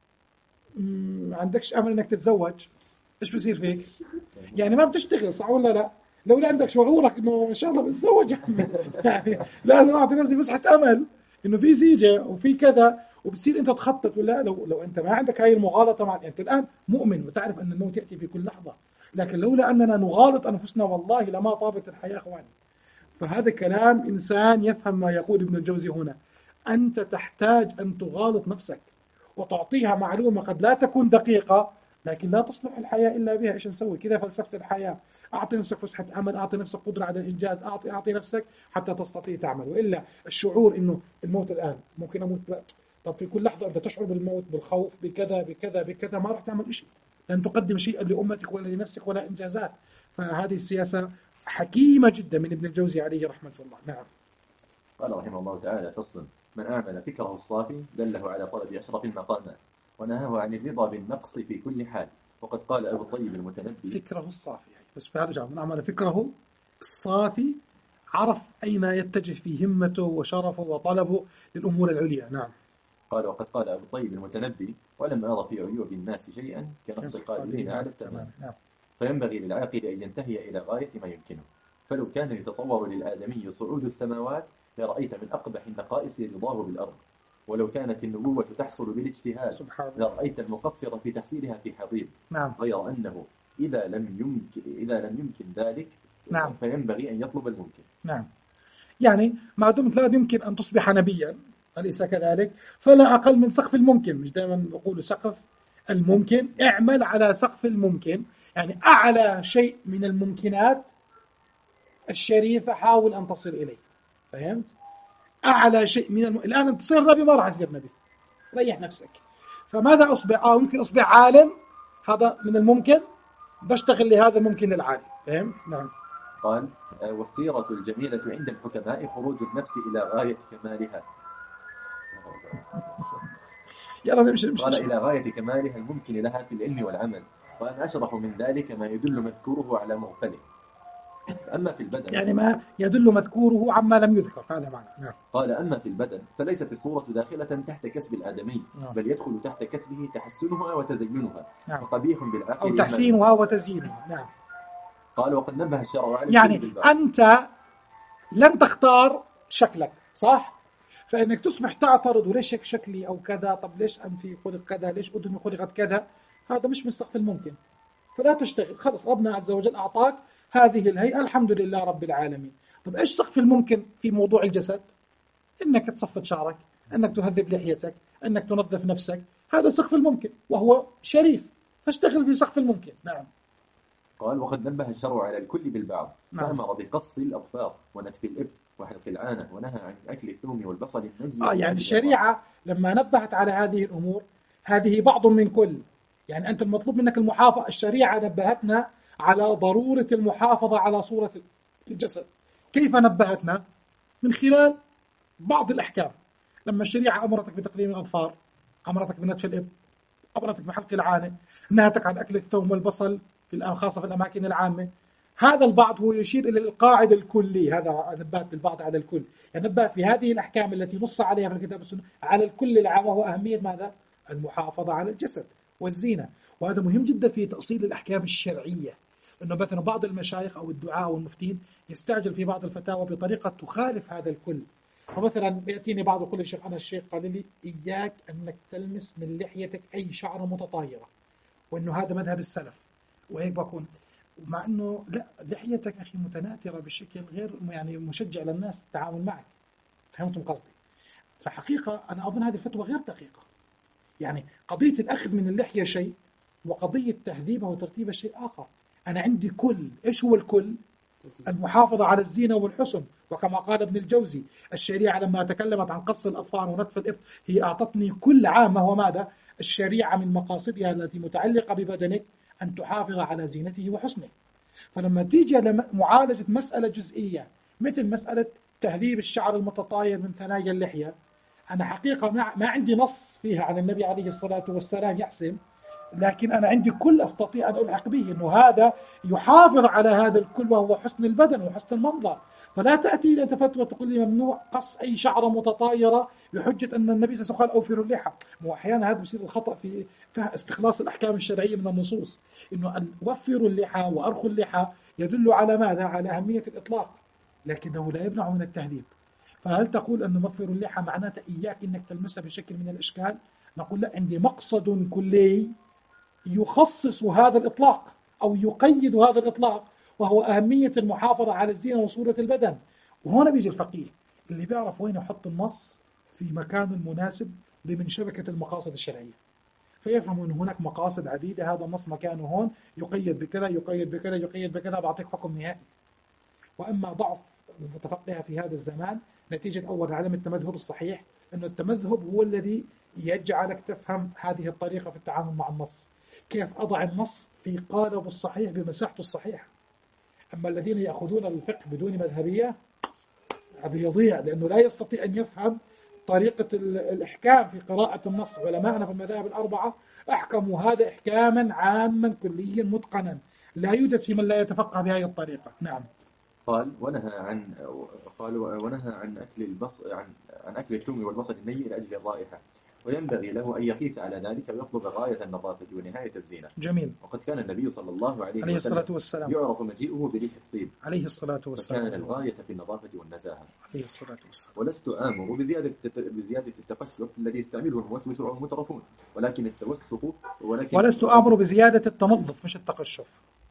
ما عندكش أمل إنك تتزوج، إيش بصير فيك؟ يعني ما بتشتغل صح ولا لا؟ لو لا عندك شعورك إنه إن شاء الله بتزوج يعني لازم أعطي نفسي مسحة أمل إنه في زيجة وفي كذا، وبتصير أنت تخطط. ولا لو لو أنت ما عندك هاي المغالطة مع أنت الآن مؤمن وتعرف أن الموت يأتي في كل لحظة، لكن لولا أننا نغالط أنفسنا والله لما طابت الحياة أخواني. فهذا كلام إنسان يفهم ما يقول ابن الجوزي هنا. أنت تحتاج أن تغالط نفسك وتعطيها معلومة قد لا تكون دقيقة، لكن لا تصلح الحياة إلا بها. إيش نسوي؟ كذا فلسفة الحياة. أعطي نفسك فسحة أمل، أعطي نفسك قدرة على الإنجاز، أعطي أعطي نفسك حتى تستطيع تعمل. وإلا الشعور إنه الموت الآن ممكن أموت بقى. طب في كل لحظة أنت تشعر بالموت، بالخوف، بكذا بكذا بكذا، ما راح تعمل شيء، لن تقدم شيئا لأمتك ولا لنفسك ولا إنجازات. فهذه السياسة حكيمة جدا من ابن الجوزي عليه رحمة الله. نعم. قال رحمه الله تعالى: فصل: من أعمل فكره الصافي دله على طلب أشرف المقامات ونهاه عن الرضا بالنقص في كل حال. وقد قال أبو الطيب المتنبي: فكره الصافي، يعني بس في هذا جاب من أعمل فكره الصافي عرف أين يتجه في همته وشرفه وطلبه للأمور العليا. نعم. قال: وقد قال أبو الطيب المتنبي: ولم أرى في عيوب الناس شيئا كنقص القادرين على التمام. نعم. فينبغي للعاقل أن ينتهي إلى غاية ما يمكنه. فلو كان يتصور للآدمي صعود السماوات لرأيت من أقبح النقائص رضاه بالأرض، ولو كانت النبوة تحصل بالاجتهاد لرأيت المقصر في تحصيلها في حضيض. نعم. غير أنه إذا لم يمكن إذا لم يمكن ذلك نعم. فينبغي أن يطلب الممكن. نعم. يعني ما دمت لا يمكن أن تصبح نبيا، أليس كذلك؟ فلا أقل من سقف الممكن. مش دائما يقولوا سقف الممكن، اعمل على سقف الممكن، يعني أعلى شيء من الممكنات الشريفة حاول أن تصل إليه. فهمت؟ أعلى شيء من الم... الآن أنت تصير نبي، ما راح تصير نبي، ريح نفسك. فماذا أصبح؟ آه ممكن أصبح عالم، هذا من الممكن، بشتغل لهذا الممكن العالي. فهمت؟ نعم. قال: والسيرة الجميلة عند الحكماء خروج النفس إلى غاية كمالها. يلا نمشي نمشي. قال: إلى غاية كمالها الممكن لها في العلم والعمل، وأن أشرح من ذلك ما يدل مذكوره على مغفله. أما في البدن، يعني ما يدل مذكوره عما لم يذكر، هذا معنى. نعم. قال: أما في البدن فليست الصورة داخلة تحت كسب الآدمي، نعم. بل يدخل تحت كسبه تحسنها وتزينها. نعم. فقبيح بالعقل أو تحسينها وتزيينها. نعم. قال: وقد نبه الشرع على يعني أنت لن تختار شكلك، صح؟ فإنك تصبح تعترض وليش هيك شكلي أو كذا، طب ليش أنفي خلق كذا، ليش أذني خلقت كذا، هذا مش من سقف الممكن. فلا تشتغل، خلص ربنا عز وجل أعطاك هذه الهيئة، الحمد لله رب العالمين. طب إيش سقف الممكن في موضوع الجسد؟ إنك تصفد شعرك، إنك تهذب لحيتك، إنك تنظف نفسك، هذا سقف الممكن وهو شريف، فاشتغل في سقف الممكن. نعم. قال: وقد نبه الشرع على الكل بالبعض، نعم. فأمر بقص الأظفار ونتف الإبط وحلق العانة، ونهى عن أكل الثوم والبصل النجي. آه يعني الشريعة لما نبهت على هذه الأمور، هذه بعض من كل، يعني أنت المطلوب منك المحافظة. الشريعة نبهتنا على ضرورة المحافظة على صورة الجسد. كيف نبهتنا؟ من خلال بعض الأحكام. لما الشريعة أمرتك بتقليم الأظفار، أمرتك بنتف الإبط، أمرتك بحلق العانة، نهتك عن أكل الثوم والبصل في الآن خاصة في الأماكن العامة. هذا البعض هو يشير إلى القاعدة الكلية، هذا نبهت بالبعض على الكل، يعني نبهت بهذه الأحكام التي نص عليها في الكتاب والسنة على الكل العام، وهو أهمية ماذا؟ المحافظة على الجسد والزينة. وهذا مهم جدا في تأصيل الأحكام الشرعية، لأنه مثلا بعض المشايخ أو الدعاء والمفتين يستعجل في بعض الفتاوى بطريقة تخالف هذا الكل. فمثلا يأتيني بعض يقول لي: شيخ أنا الشيخ قال لي إياك أنك تلمس من لحيتك أي شعرة متطايرة، وأنه هذا مذهب السلف، وهيك بكون، ومع أنه لا، لحيتك أخي متناثرة بشكل غير يعني مشجع للناس التعامل معك. فهمتم قصدي؟ فحقيقة أنا أظن هذه الفتوى غير دقيقة. يعني قضية الأخذ من اللحية شيء، وقضية تهذيبها وترتيبها شيء آخر. أنا عندي كل، إيش هو الكل؟ المحافظة على الزينة والحسن. وكما قال ابن الجوزي: الشريعة لما تكلمت عن قص الأظفار ونتف الإبط هي أعطتني كل عامة. وماذا؟ الشريعة من مقاصدها التي متعلقة ببدنك أن تحافظ على زينته وحسنه. فلما تيجي لمعالجة مسألة جزئية مثل مسألة تهذيب الشعر المتطاير من ثنايا اللحية، أنا حقيقة ما عندي نص فيها عن النبي عليه الصلاة والسلام يحسن، لكن أنا عندي كل أستطيع أن ألحق به أنه هذا يحافظ على هذا الكل، وهو حسن البدن وحسن المنظر. فلا تأتي لأنت فتوى تقول لي ممنوع قص أي شعرة متطايرة بحجة أن النبي صلى الله عليه وسلم قال أوفروا اللحى. وأحيانا هذا بيصير الخطأ في استخلاص الأحكام الشرعية من النصوص، إنه أن وفروا اللحى وأرخوا اللحى يدل على ماذا؟ على أهمية الإطلاق، لكنه لا يمنع من التهذيب. فهل تقول أن وفروا اللحى معناته إياك أنك تلمسها بشكل من الإشكال؟ نقول لا، عندي مقصد كلي يخصص هذا الإطلاق أو يقيد هذا الإطلاق، وهو أهمية المحافظة على الزينة وصورة البدن. وهنا بيجي الفقيه اللي بيعرف وين يحط النص في مكانه المناسب ضمن شبكة المقاصد الشرعية، فيفهم أن هناك مقاصد عديدة، هذا النص مكانه هون يقيد بكذا يقيد بكذا يقيد بكذا، بعطيك حكم نهائي. وأما ضعف المتفقهة في هذا الزمان نتيجة أول عدم التمذهب الصحيح، أن التمذهب هو الذي يجعلك تفهم هذه الطريقة في التعامل مع النص، كيف أضع النص في قالب الصحيح بمساحته الصحيحة. أما الذين يأخذون الفقه بدون مذهبية بيضيع، لأنه لا يستطيع أن يفهم طريقة الإحكام في قراءة النص. علماءنا في المذاهب الأربعة أحكموا هذا إحكاما عاما كليا متقنا، لا يوجد في من لا يتفقه بهذه الطريقة. نعم. قال ونهى عن قال ونهى عن أكل البص عن عن أكل الثوم والبصل الني لأجل الرائحة، وينبغي له أن يقيس على ذلك ويطلب غاية النظافة ونهاية الزينة. جميل. وقد كان النبي صلى الله عليه, عليه الصلاة والسلام يعرف مجيئه بريح الطيب عليه الصلاة والسلام، فكان الغاية في النظافة والنزاهة عليه الصلاة والسلام. ولست آمر بزيادة بزيادة التقشف الذي يستعمله الموسوس أو المترفون، ولكن التوسط ولكن ولست آمر بزيادة التنظف مش التقشف.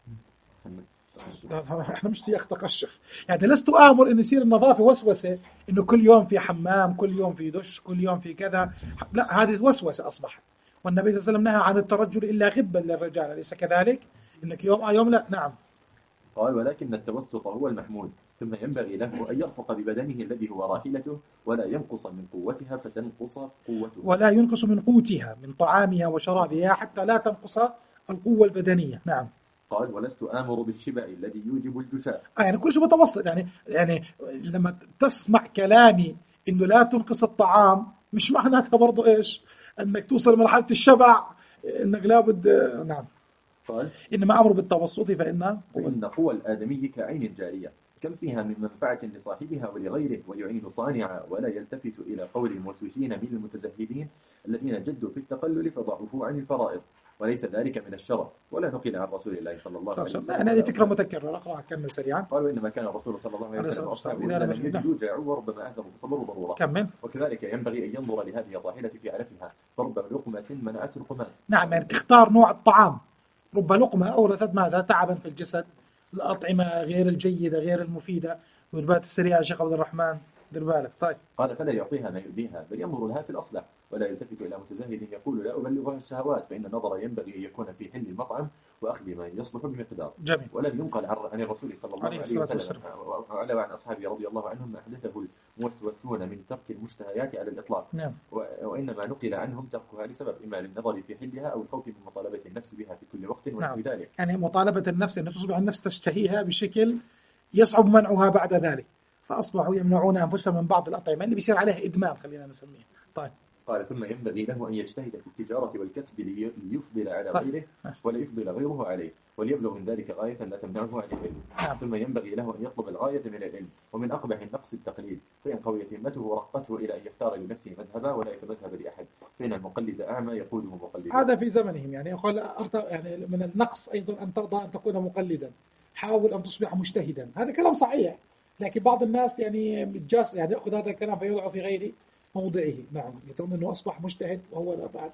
احنا مش سياق تقشف، يعني لست آمر إن يصير النظافة وسوسة، إنه كل يوم في حمام، كل يوم في دش، كل يوم في كذا، لا، هذه وسوسة أصبحت. والنبي صلى الله عليه وسلم نهى عن الترجل إلا غبا للرجال، أليس كذلك؟ إنك يوم آه يوم لا. نعم. قال ولكن التوسط هو المحمود، ثم ينبغي له أن يرفق ببدنه الذي هو راحلته، ولا ينقص من قوتها فتنقص قوته، ولا ينقص من قوتها من طعامها وشرابها حتى لا تنقص القوة البدنية. نعم. قال ولست آمر بالشبع الذي يوجب الجشاء. آه يعني كل شيء متوسط، يعني يعني لما تسمع كلامي إنه لا تنقص الطعام، مش معناتها برضو إيش أنك توصل لمرحلة الشبع، إنك لابد. نعم. قال إنما أمر بالتوسط فإن فإن قوى الآدمي كعين جارية، كم فيها من منفعة لصاحبها ولغيره، ويعين صانعا، ولا يلتفت إلى قول الموسوسين من المتزهدين الذين جدوا في التقلل فضعفوا عن الفرائض، وليس ذلك من الشرع، ولا نقل عن رسول الله صلى الله عليه وسلم. يعني هذه فكرة متكررة، أقرأ كمل سريعا. قالوا إنما كان الرسول صلى الله عليه وسلم أصحابه إذا لم يجدوا جاعوا وربما أهدروا فصبروا ضرورة. كمل. وكذلك ينبغي أن ينظر لهذه الراحلة في علفها، فربما لقمة منعت رقمان. نعم، يعني تختار نوع الطعام، رب لقمة أورثت ماذا؟ تعبا في الجسد، الأطعمة غير الجيدة غير المفيدة، والوجبات السريعة يا شيخ عبد الرحمن دير بالك. طيب. قال فلا يعطيها ما يؤذيها، بل ينظر لها في الأصلح، ولا يلتفت إلى متزهد يقول لا أبلغها الشهوات، فإن النظر ينبغي أن يكون في حل المطعم وأخذ ما يصلح بمقدار. جميل. ولم ينقل عن الرسول صلى الله عليه وسلم وعلى وعن أصحابه رضي الله عنهم ما أحدثه الموسوسون من ترك المشتهيات على الإطلاق. نعم. وإنما نقل عنهم تركها لسبب إما للنظر في حلها أو الخوف من مطالبة النفس بها في كل وقت ونحو نعم. ذلك. يعني مطالبة النفس أن تصبح النفس تشتهيها بشكل يصعب منعها بعد ذلك، فأصبحوا يمنعون أنفسهم من بعض الأطعمة اللي بيصير عليها إدمان، خلينا نسميه. طيب. قال ثم ينبغي له أن يجتهد في التجارة والكسب ليفضل على غيره ولا يفضل غيره عليه، وليبلغ من ذلك غاية لا تمنعه عن العلم. نعم. ثم ينبغي له أن يطلب الغاية من العلم، ومن أقبح النقص التقليد، فإن قويت همته ورقته إلى أن يختار لنفسه مذهبا ولا يتمذهب لأحد، فإن المقلد أعمى يقوده مقلدا. هذا في زمنهم، يعني يقول يعني من النقص أيضا أن ترضى أن تكون مقلدا، حاول أن تصبح مجتهدا. هذا كلام صحيح، لكن بعض الناس يعني متجاس يعني يأخذ هذا الكلام فيوضعه في غير موضعه. نعم. يتم أنه أصبح مجتهد وهو بعد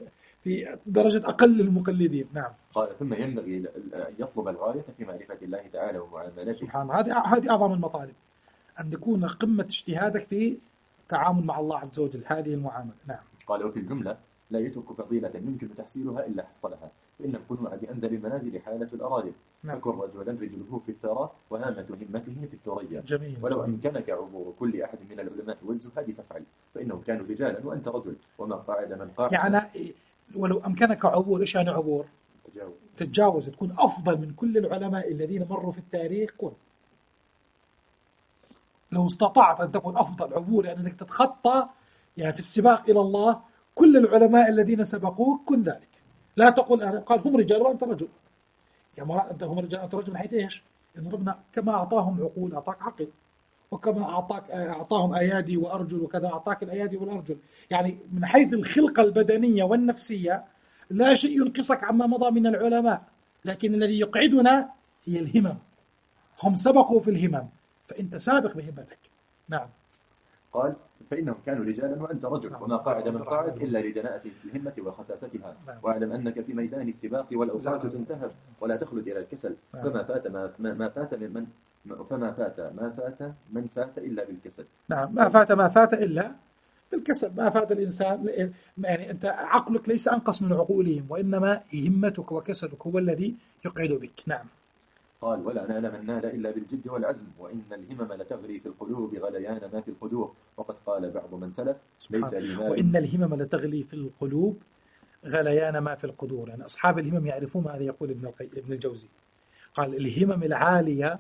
في درجة أقل المقلدين. نعم. قال ثم ينبغي أن يطلب الغاية في معرفة الله تعالى ومعاملته. سبحان، هذه هذه أعظم المطالب، أن تكون قمة اجتهادك في التعامل مع الله عز وجل، هذه المعاملة. نعم. قال وفي الجملة لا يترك فضيلة يمكن تحصيلها إلا حصلها، فإن القنوع بأنزل المنازل حالة الأرادب. نعم. فكن رجلا رجله في الثرى وهامة همته في الثريا. جميل. ولو جميل. أمكنك عبور كل أحد من العلماء والزهاد فافعل، فإنهم كانوا رجالا وأنت رجل، وما قاعد من قاعد. يعني ولو أمكنك عبور، إيش يعني عبور؟ تجاوز. تتجاوز، تكون أفضل من كل العلماء الذين مروا في التاريخ. كن لو استطعت أن تكون أفضل عبور، يعني أنك تتخطى يعني في السباق إلى الله كل العلماء الذين سبقوك، كن ذلك. لا تقول أنا، قال هم رجال وأنت رجل. يا مرأة أنت هم رجال وأنت رجل من حيث إيش؟ إن ربنا كما أعطاهم عقول أعطاك عقل، وكما أعطاك أعطاهم أيادي وأرجل وكذا أعطاك الأيادي والأرجل. يعني من حيث الخلقة البدنية والنفسية لا شيء ينقصك عما مضى من العلماء، لكن الذي يقعدنا هي الهمم. هم سبقوا في الهمم، فأنت سابق بهمتك. نعم. قال فإنهم كانوا رجالا وأنت رجل، نعم. وما قاعد من قاعد إلا لدناءة الهمة وخساستها. نعم. واعلم أنك في ميدان السباق والأوقات تنتهب ولا تخلد إلى الكسل. نعم. فما فات ما, ما فات من فما فات ما فات من فات إلا بالكسل. نعم، ما فات ما فات إلا بالكسل. ما فات الإنسان، يعني أنت عقلك ليس أنقص من عقولهم، وإنما همتك وكسلك هو الذي يقعد بك. نعم. قال: ولا نال من نال إلا بالجد والعزم، وإن الهمم لتغري في القلوب غليان ما في القدور. وقد قال بعض من سلف: ليس لي مال. وإن الهمم لتغلي في القلوب غليان ما في القدور. يعني أصحاب الهمم يعرفون ماذا يقول ابن ابن الجوزي. قال: الهمم العالية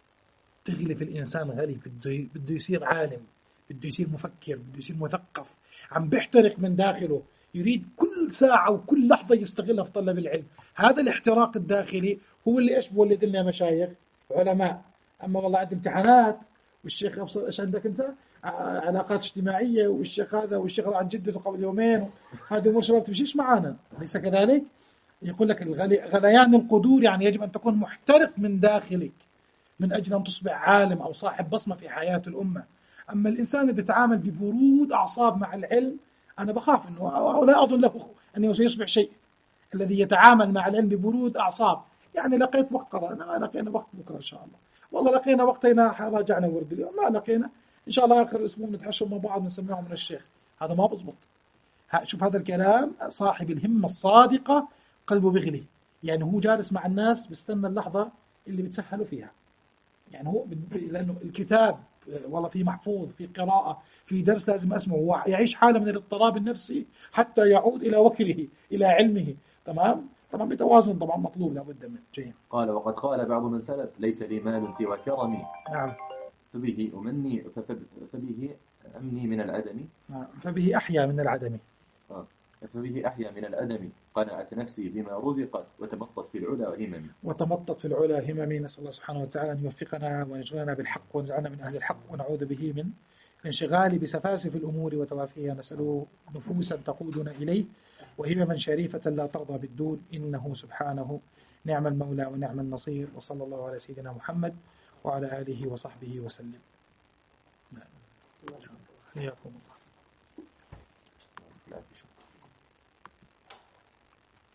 تغلي في الإنسان غلي، بده بده يصير عالم، بده يصير مفكر، بده يصير مثقف، عم بيحترق من داخله، يريد كل ساعة وكل لحظة يستغلها في طلب العلم. هذا الاحتراق الداخلي هو اللي ايش بولد لنا مشايخ علماء. أما والله عندي امتحانات والشيخ أبصر ايش عندك أنت؟ علاقات اجتماعية، والشيخ هذا والشيخ عن جدته قبل يومين، هذه أمور شباب تمشيش معانا. أليس كذلك؟ يقول لك غليان القدور، يعني يجب أن تكون محترق من داخلك من أجل أن تصبح عالم أو صاحب بصمة في حياة الأمة. أما الإنسان اللي بيتعامل ببرود أعصاب مع العلم، أنا بخاف أنه، أو لا أظن له أنه سيصبح شيء. الذي يتعامل مع العلم ببرود أعصاب، يعني لقيت وقت قرأنا، ما لقينا وقت بكرة إن شاء الله، والله لقينا وقتنا راجعنا ورد اليوم، ما لقينا إن شاء الله آخر الأسبوع نتعشى مع بعض نسمعه من الشيخ. هذا ما بزبط. شوف هذا الكلام، صاحب الهمة الصادقة قلبه بغلي، يعني هو جالس مع الناس بيستنى اللحظة اللي بتسهلوا فيها. يعني هو لأنه الكتاب والله في محفوظ، في قراءة، في درس لازم أسمعه، ويعيش حالة من الاضطراب النفسي حتى يعود إلى وكره، إلى علمه. تمام؟ طبعا بتوازن طبعا مطلوب لابد منه. جيد. قال: وقد قال بعض من سلف: ليس لي مال سوى كرمي. نعم. فبه أمني فبه أمني من العدم. نعم. فبه أحيا من العدم. آه. فبه أحيا من الأدم، قنعت نفسي بما رزقت، وتمطت في العلا هممي. وتمطت في العلا هممي. نسأل الله سبحانه وتعالى أن يوفقنا ويشغلنا بالحق ونجعلنا من أهل الحق، ونعوذ به من الانشغال بسفاسف الأمور وتوافيها. نسأله نفوسا تقودنا إليه، وهمما شريفة لا ترضى بالدون، إنه سبحانه نعم المولى ونعم النصير. وصلى الله على سيدنا محمد وعلى آله وصحبه وسلم. حياكم الله.